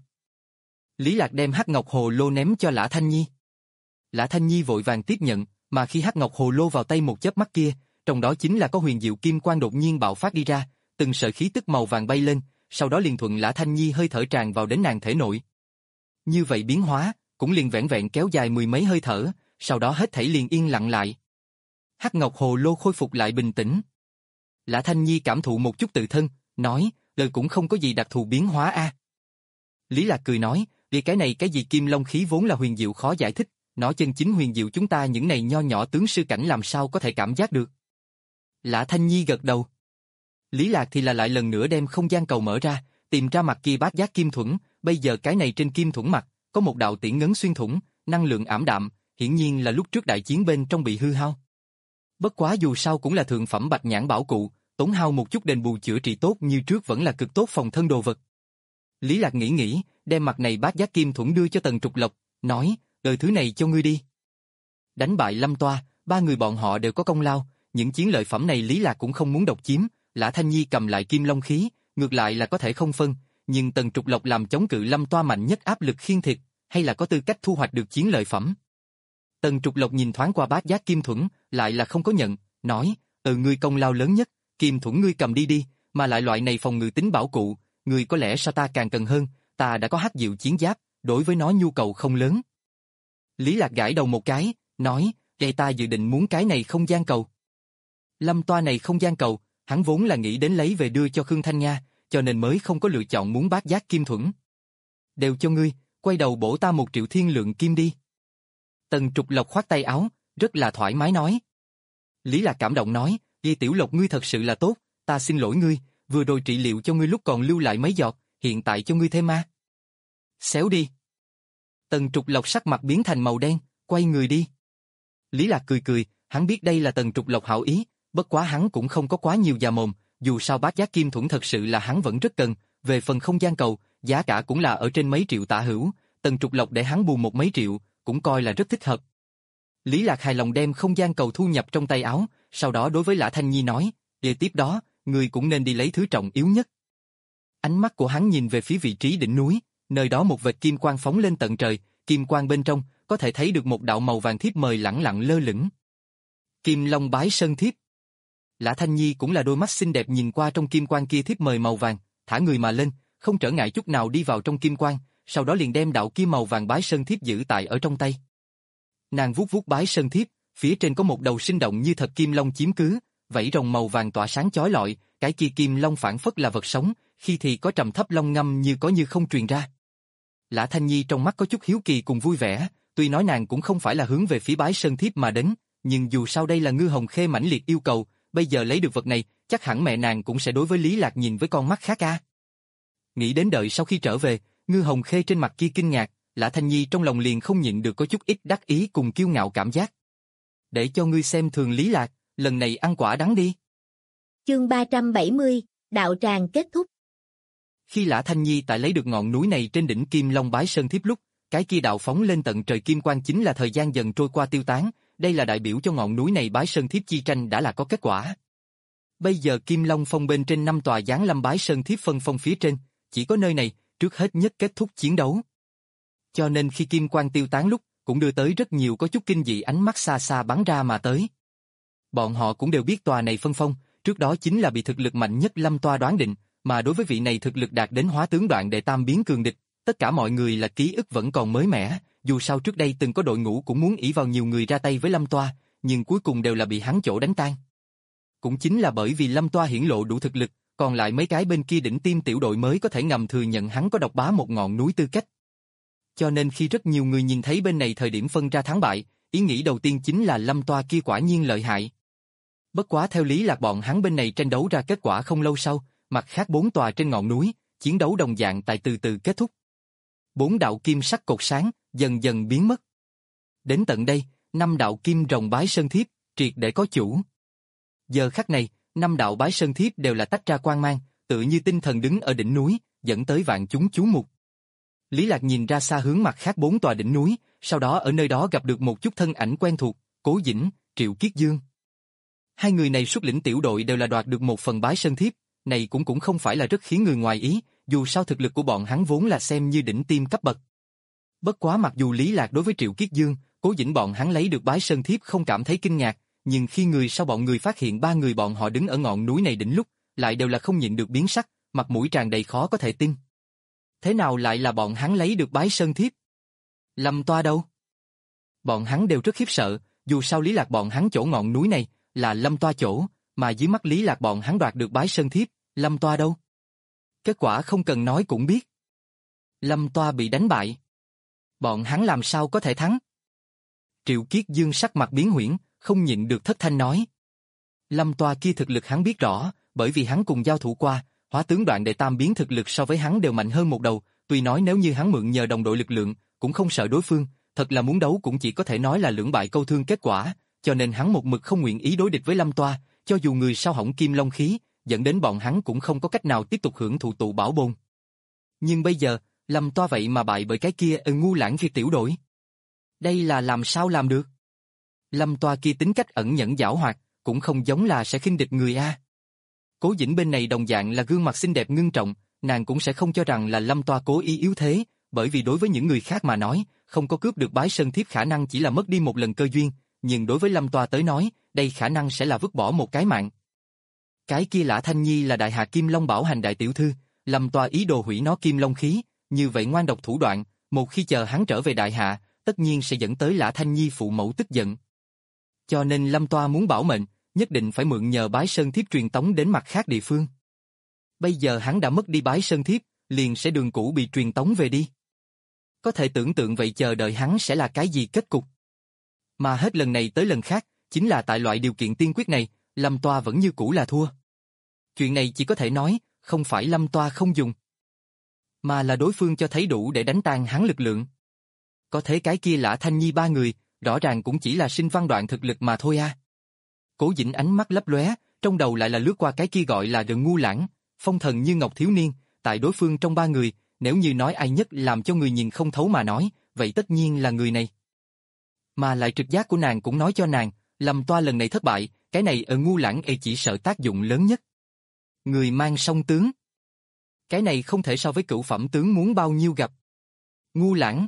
Speaker 1: Lý Lạc đem hắc ngọc hồ lô ném cho Lã Thanh Nhi. Lã Thanh Nhi vội vàng tiếp nhận, mà khi hắc ngọc hồ lô vào tay một chớp mắt kia, trong đó chính là có huyền diệu kim quang đột nhiên bạo phát đi ra, từng sợi khí tức màu vàng bay lên, sau đó liền thuận Lã Thanh Nhi hơi thở tràn vào đến nàng thể nội. Như vậy biến hóa, cũng liền vẹn vẹn kéo dài mười mấy hơi thở, sau đó hết thảy liền yên lặng lại. Hắc ngọc hồ lô khôi phục lại bình tĩnh. Lã Thanh Nhi cảm thụ một chút tự thân, nói, lời cũng không có gì đặc thù biến hóa a. Lý Lạc cười nói, vì cái này cái gì kim long khí vốn là huyền diệu khó giải thích, nó chân chính huyền diệu chúng ta những này nho nhỏ tướng sư cảnh làm sao có thể cảm giác được. Lã Thanh Nhi gật đầu. Lý Lạc thì là lại lần nữa đem không gian cầu mở ra, tìm ra mặt kia bát giác kim thuẫn, bây giờ cái này trên kim thuẫn mặt, có một đạo tiễn ngấn xuyên thủng, năng lượng ảm đạm, hiển nhiên là lúc trước đại chiến bên trong bị hư hao. Bất quá dù sao cũng là thượng phẩm bạch nhãn bảo cụ, tốn hao một chút đền bù chữa trị tốt như trước vẫn là cực tốt phòng thân đồ vật. Lý Lạc nghĩ nghĩ, đem mặt này bát giác kim thuẫn đưa cho Tần Trục Lộc, nói, đời thứ này cho ngươi đi. Đánh bại Lâm Toa, ba người bọn họ đều có công lao, những chiến lợi phẩm này Lý Lạc cũng không muốn độc chiếm, Lã Thanh Nhi cầm lại kim long khí, ngược lại là có thể không phân, nhưng Tần Trục Lộc làm chống cự Lâm Toa mạnh nhất áp lực khiên thịt, hay là có tư cách thu hoạch được chiến lợi phẩm. Tần Trục Lộc nhìn thoáng qua bát giác kim thuẫn, lại là không có nhận, nói, ừ ngươi công lao lớn nhất, kim thuẫn ngươi cầm đi đi, mà lại loại này phòng ngự tính bảo cụ, ngươi có lẽ sao ta càng cần hơn, ta đã có hắc diệu chiến giáp, đối với nó nhu cầu không lớn. Lý Lạc gãi đầu một cái, nói, vậy ta dự định muốn cái này không gian cầu. Lâm Toa này không gian cầu, hắn vốn là nghĩ đến lấy về đưa cho Khương Thanh Nga, cho nên mới không có lựa chọn muốn bát giác kim thuẫn. Đều cho ngươi, quay đầu bổ ta một triệu thiên lượng kim đi. Tần Trục Lộc khoát tay áo, rất là thoải mái nói. Lý Lạc cảm động nói, Di Tiểu Lộc ngươi thật sự là tốt, ta xin lỗi ngươi, vừa rồi trị liệu cho ngươi lúc còn lưu lại mấy giọt, hiện tại cho ngươi thêm ma. Xéo đi. Tần Trục Lộc sắc mặt biến thành màu đen, quay người đi. Lý Lạc cười cười, hắn biết đây là Tần Trục Lộc hảo ý, bất quá hắn cũng không có quá nhiều già mồm, dù sao bát giác kim thuẫn thật sự là hắn vẫn rất cần, về phần không gian cầu, giá cả cũng là ở trên mấy triệu tả hữu, Tần Trục Lộc để hắn bù một mấy triệu, cũng coi là rất thích hợp. Lý Lạc hài lòng đem không gian cầu thu nhập trong tay áo, sau đó đối với Lã Thanh Nhi nói, về tiếp đó, người cũng nên đi lấy thứ trọng yếu nhất. Ánh mắt của hắn nhìn về phía vị trí đỉnh núi, nơi đó một vệt kim quang phóng lên tận trời, kim quang bên trong, có thể thấy được một đạo màu vàng thiếp mời lẳng lặng lơ lửng. Kim Long bái sơn thiếp. Lã Thanh Nhi cũng là đôi mắt xinh đẹp nhìn qua trong kim quang kia thiếp mời màu vàng, thả người mà lên, không trở ngại chút nào đi vào trong kim quang, sau đó liền đem đạo kim màu vàng bái sơn thiếp giữ tại ở trong tay. Nàng vuốt vuốt bái sơn thiếp, phía trên có một đầu sinh động như thật kim long chiếm cứ, vảy rồng màu vàng tỏa sáng chói lọi, cái kia kim long phản phất là vật sống, khi thì có trầm thấp long ngâm như có như không truyền ra. Lã Thanh Nhi trong mắt có chút hiếu kỳ cùng vui vẻ, tuy nói nàng cũng không phải là hướng về phía bái sơn thiếp mà đến, nhưng dù sao đây là Ngư Hồng Khê mãnh liệt yêu cầu, bây giờ lấy được vật này, chắc hẳn mẹ nàng cũng sẽ đối với Lý Lạc nhìn với con mắt khác a. Nghĩ đến đợi sau khi trở về, Ngư Hồng Khê trên mặt kia kinh ngạc, Lã Thanh Nhi trong lòng liền không nhịn được có chút ít đắc ý cùng kiêu ngạo cảm giác. Để cho ngươi xem thường Lý Lạc, lần này ăn quả đắng đi.
Speaker 2: Chương ba trăm bảy mươi, đạo tràng kết thúc.
Speaker 1: Khi Lã Thanh Nhi tại lấy được ngọn núi này trên đỉnh Kim Long bái sơn thiếp lúc, cái kia đạo phóng lên tận trời kim quang chính là thời gian dần trôi qua tiêu tán, đây là đại biểu cho ngọn núi này Bái Sơn Thiếp chi tranh đã là có kết quả. Bây giờ Kim Long Phong bên trên năm tòa giáng lâm Bái Sơn Thiếp phân phong phía trên, chỉ có nơi này, trước hết nhất kết thúc chiến đấu. Cho nên khi kim quang tiêu tán lúc, cũng đưa tới rất nhiều có chút kinh dị ánh mắt xa xa bắn ra mà tới. Bọn họ cũng đều biết tòa này phân phong, trước đó chính là bị thực lực mạnh nhất Lâm Toa đoán định, mà đối với vị này thực lực đạt đến hóa tướng đoạn đệ tam biến cường địch, tất cả mọi người là ký ức vẫn còn mới mẻ, dù sao trước đây từng có đội ngũ cũng muốn ỷ vào nhiều người ra tay với Lâm Toa, nhưng cuối cùng đều là bị hắn chỗ đánh tan. Cũng chính là bởi vì Lâm Toa hiển lộ đủ thực lực, còn lại mấy cái bên kia đỉnh tim tiểu đội mới có thể ngầm thừa nhận hắn có độc bá một ngọn núi tư cách. Cho nên khi rất nhiều người nhìn thấy bên này thời điểm phân ra thắng bại, ý nghĩ đầu tiên chính là Lâm Toa kia quả nhiên lợi hại. Bất quá theo lý lạc bọn hắn bên này tranh đấu ra kết quả không lâu sau, mặt khác bốn tòa trên ngọn núi, chiến đấu đồng dạng tại từ từ kết thúc. Bốn đạo kim sắc cột sáng, dần dần biến mất. Đến tận đây, năm đạo kim rồng Bái Sơn Thiếp, triệt để có chủ. Giờ khắc này, năm đạo Bái Sơn Thiếp đều là tách ra quang mang, tự như tinh thần đứng ở đỉnh núi, dẫn tới vạn chúng chú mục. Lý Lạc nhìn ra xa hướng mặt khác bốn tòa đỉnh núi, sau đó ở nơi đó gặp được một chút thân ảnh quen thuộc, Cố Dĩnh, Triệu Kiết Dương. Hai người này xuất lĩnh tiểu đội đều là đoạt được một phần Bái Sơn Thiếp, này cũng cũng không phải là rất khiến người ngoài ý, dù sao thực lực của bọn hắn vốn là xem như đỉnh tiêm cấp bậc. Bất quá mặc dù Lý Lạc đối với Triệu Kiết Dương, Cố Dĩnh bọn hắn lấy được Bái Sơn Thiếp không cảm thấy kinh ngạc, nhưng khi người sau bọn người phát hiện ba người bọn họ đứng ở ngọn núi này đỉnh lúc, lại đều là không nhịn được biến sắc, mặt mũi tràn đầy khó có thể tin. Thế nào lại là bọn hắn lấy được Bái Sơn Thiếp? Lâm Toa đâu? Bọn hắn đều rất khiếp sợ, dù sao Lý Lạc bọn hắn chỗ ngọn núi này là Lâm Toa chỗ, mà dưới mắt Lý Lạc bọn hắn đoạt được Bái Sơn Thiếp, Lâm Toa đâu? Kết quả không cần nói cũng biết. Lâm Toa bị đánh bại. Bọn hắn làm sao có thể thắng? Triệu Kiết Dương sắc mặt biến huyễn, không nhịn được thất thanh nói. Lâm Toa kia thực lực hắn biết rõ, bởi vì hắn cùng giao thủ qua, hóa tướng đoạn đệ tam biến thực lực so với hắn đều mạnh hơn một đầu, tuy nói nếu như hắn mượn nhờ đồng đội lực lượng, cũng không sợ đối phương, thật là muốn đấu cũng chỉ có thể nói là lưỡng bại câu thương kết quả, cho nên hắn một mực không nguyện ý đối địch với Lâm Toa, cho dù người sau hỏng kim long khí, dẫn đến bọn hắn cũng không có cách nào tiếp tục hưởng thụ tụ bảo bôn. Nhưng bây giờ, Lâm Toa vậy mà bại bởi cái kia ở ngu lãng kia tiểu đội. Đây là làm sao làm được? Lâm Toa kia tính cách ẩn nhẫn giảo hoạt, cũng không giống là sẽ khinh địch người a. Cố Dĩnh bên này đồng dạng là gương mặt xinh đẹp ngưng trọng, nàng cũng sẽ không cho rằng là Lâm Toa cố ý yếu thế, bởi vì đối với những người khác mà nói, không có cướp được Bái Sơn Thiếp khả năng chỉ là mất đi một lần cơ duyên, nhưng đối với Lâm Toa tới nói, đây khả năng sẽ là vứt bỏ một cái mạng. Cái kia Lã Thanh Nhi là đại hạ Kim Long bảo hành đại tiểu thư, Lâm Toa ý đồ hủy nó Kim Long khí, như vậy ngoan độc thủ đoạn, một khi chờ hắn trở về đại hạ, tất nhiên sẽ dẫn tới Lã Thanh Nhi phụ mẫu tức giận. Cho nên Lâm Toa muốn bảo mệnh, nhất định phải mượn nhờ Bái Sơn Thiếp truyền tống đến mặt khác địa phương. Bây giờ hắn đã mất đi Bái Sơn Thiếp, liền sẽ đường cũ bị truyền tống về đi. Có thể tưởng tượng vậy chờ đợi hắn sẽ là cái gì kết cục. Mà hết lần này tới lần khác, chính là tại loại điều kiện tiên quyết này, Lâm Toa vẫn như cũ là thua. Chuyện này chỉ có thể nói, không phải Lâm Toa không dùng, mà là đối phương cho thấy đủ để đánh tan hắn lực lượng. Có thế cái kia Lã Thanh Nhi ba người, rõ ràng cũng chỉ là sinh văn đoạn thực lực mà thôi a. Cố Dĩnh ánh mắt lấp lóe, trong đầu lại là lướt qua cái kia gọi là Đừng Ngu Lãng, phong thần như ngọc thiếu niên, tại đối phương trong ba người, nếu như nói ai nhất làm cho người nhìn không thấu mà nói, vậy tất nhiên là người này. Mà lại trực giác của nàng cũng nói cho nàng, Lâm Toa lần này thất bại, cái này ở Ngu Lãng e chỉ sợ tác dụng lớn nhất. Người mang song tướng. Cái này không thể so với cửu phẩm tướng muốn bao nhiêu gặp. Ngu Lãng.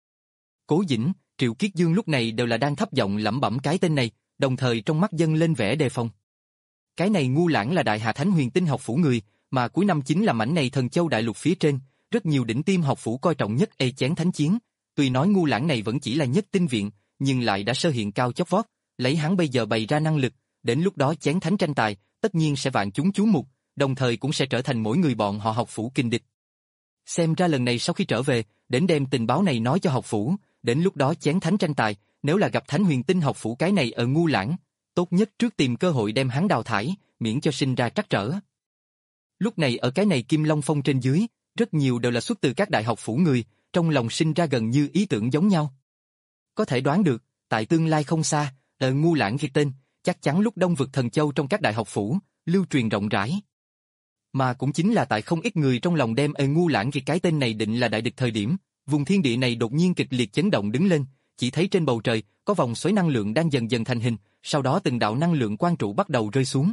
Speaker 1: Cố Dĩnh, Triệu Kiết Dương lúc này đều là đang thấp giọng lẩm bẩm cái tên này, đồng thời trong mắt dâng lên vẻ đề phòng. Cái này Ngu Lãng là đại hạ Thánh Huyền Tinh học phủ người, mà cuối năm chính là mảnh này Thần Châu đại lục phía trên, rất nhiều đỉnh tiêm học phủ coi trọng nhất e chén thánh chiến. Tuy nói Ngu Lãng này vẫn chỉ là nhất tinh viện, nhưng lại đã sơ hiện cao chót vót, lấy hắn bây giờ bày ra năng lực, đến lúc đó chén thánh tranh tài, tất nhiên sẽ vạn chúng chú mục, đồng thời cũng sẽ trở thành mỗi người bọn họ học phủ kình địch. Xem ra lần này sau khi trở về, đến đem tình báo này nói cho học phủ, đến lúc đó chén thánh tranh tài, nếu là gặp Thánh Huyền Tinh học phủ cái này ở Ngu Lãng, tốt nhất trước tìm cơ hội đem hắn đào thải, miễn cho sinh ra trắc trở. Lúc này ở cái này Kim Long Phong trên dưới, rất nhiều đều là xuất từ các đại học phủ người, trong lòng sinh ra gần như ý tưởng giống nhau. Có thể đoán được, tại tương lai không xa, ở Ngu Lãng ghi tên, chắc chắn lúc Đông vực Thần Châu trong các đại học phủ, lưu truyền rộng rãi. Mà cũng chính là tại không ít người trong lòng đem ở Ngu Lãng ghi cái tên này định là đại địch thời điểm, Vùng thiên địa này đột nhiên kịch liệt chấn động đứng lên, chỉ thấy trên bầu trời có vòng xoáy năng lượng đang dần dần thành hình, sau đó từng đạo năng lượng quang trụ bắt đầu rơi xuống.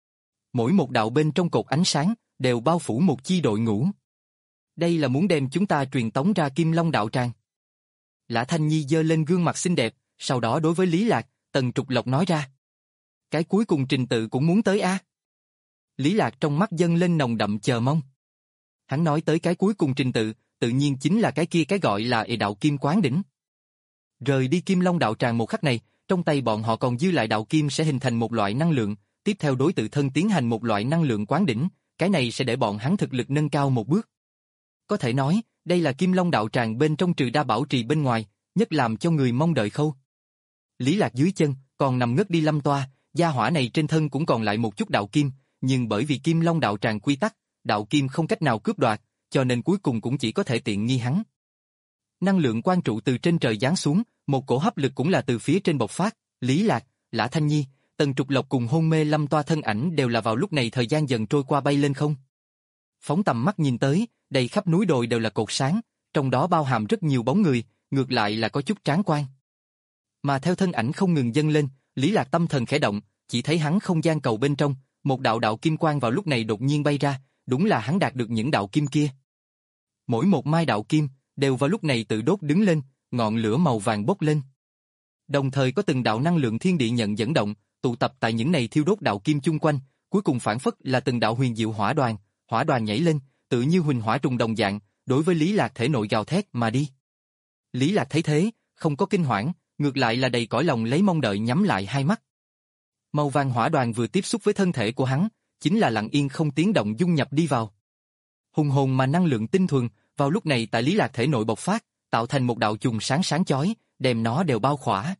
Speaker 1: Mỗi một đạo bên trong cột ánh sáng đều bao phủ một chi đội ngũ. Đây là muốn đem chúng ta truyền tống ra Kim Long đạo tràng. Lã Thanh Nhi giơ lên gương mặt xinh đẹp, sau đó đối với Lý Lạc, Tần Trục Lộc nói ra. Cái cuối cùng trình tự cũng muốn tới a? Lý Lạc trong mắt dâng lên nồng đậm chờ mong. Hắn nói tới cái cuối cùng trình tự, tự nhiên chính là cái kia cái gọi là ệ đạo kim quán đỉnh. Rời đi Kim Long đạo tràng một khắc này, trong tay bọn họ còn dư lại đạo kim sẽ hình thành một loại năng lượng, tiếp theo đối tự thân tiến hành một loại năng lượng quán đỉnh, cái này sẽ để bọn hắn thực lực nâng cao một bước. Có thể nói, đây là Kim Long đạo tràng bên trong trừ đa bảo trì bên ngoài, nhất làm cho người mong đợi khâu. Lý Lạc dưới chân, còn nằm ngất đi Lâm Toa, gia hỏa này trên thân cũng còn lại một chút đạo kim, nhưng bởi vì Kim Long đạo tràng quy tắc, đạo kim không cách nào cướp đoạt, cho nên cuối cùng cũng chỉ có thể tiện nghi hắn. Năng lượng quang trụ từ trên trời giáng xuống, một cổ hấp lực cũng là từ phía trên bộc phát, Lý Lạc, Lã Thanh Nhi, Tần Trục Lộc cùng hôn mê Lâm Toa thân ảnh đều là vào lúc này thời gian dần trôi qua bay lên không. Phóng tầm mắt nhìn tới, đầy khắp núi đồi đều là cột sáng, trong đó bao hàm rất nhiều bóng người, ngược lại là có chút tráng quan. Mà theo thân ảnh không ngừng dâng lên, Lý Lạc tâm thần khẽ động, chỉ thấy hắn không gian cầu bên trong, một đạo đạo kim quang vào lúc này đột nhiên bay ra, đúng là hắn đạt được những đạo kim kia. Mỗi một mai đạo kim đều vào lúc này tự đốt đứng lên, ngọn lửa màu vàng bốc lên. Đồng thời có từng đạo năng lượng thiên địa nhận dẫn động, tụ tập tại những này thiêu đốt đạo kim chung quanh, cuối cùng phản phất là từng đạo huyền diệu hỏa đoàn, hỏa đoàn nhảy lên, tự như huỳnh hỏa trùng đồng dạng, đối với Lý Lạc thể nội gào thét mà đi. Lý Lạc thấy thế, không có kinh hoảng, ngược lại là đầy cõi lòng lấy mong đợi nhắm lại hai mắt. Màu vàng hỏa đoàn vừa tiếp xúc với thân thể của hắn, chính là lặng yên không tiếng động dung nhập đi vào. Hùng hồn mà năng lượng tinh thuần, vào lúc này tại Lý Lạc thể nội bộc phát, tạo thành một đạo chùm sáng sáng chói, đem nó đều bao khỏa.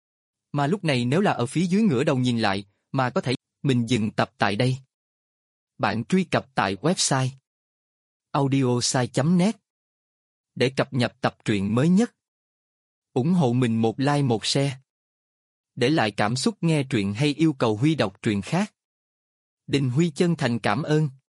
Speaker 1: Mà lúc này nếu là ở phía dưới ngửa đầu nhìn lại, mà có thể, mình dừng tập tại đây. Bạn truy cập tại website audiosai chấm net để cập nhật tập truyện mới nhất. Ủng hộ mình một like một share. Để lại cảm xúc nghe truyện hay yêu cầu Huy đọc truyện khác. Đình Huy chân thành cảm ơn.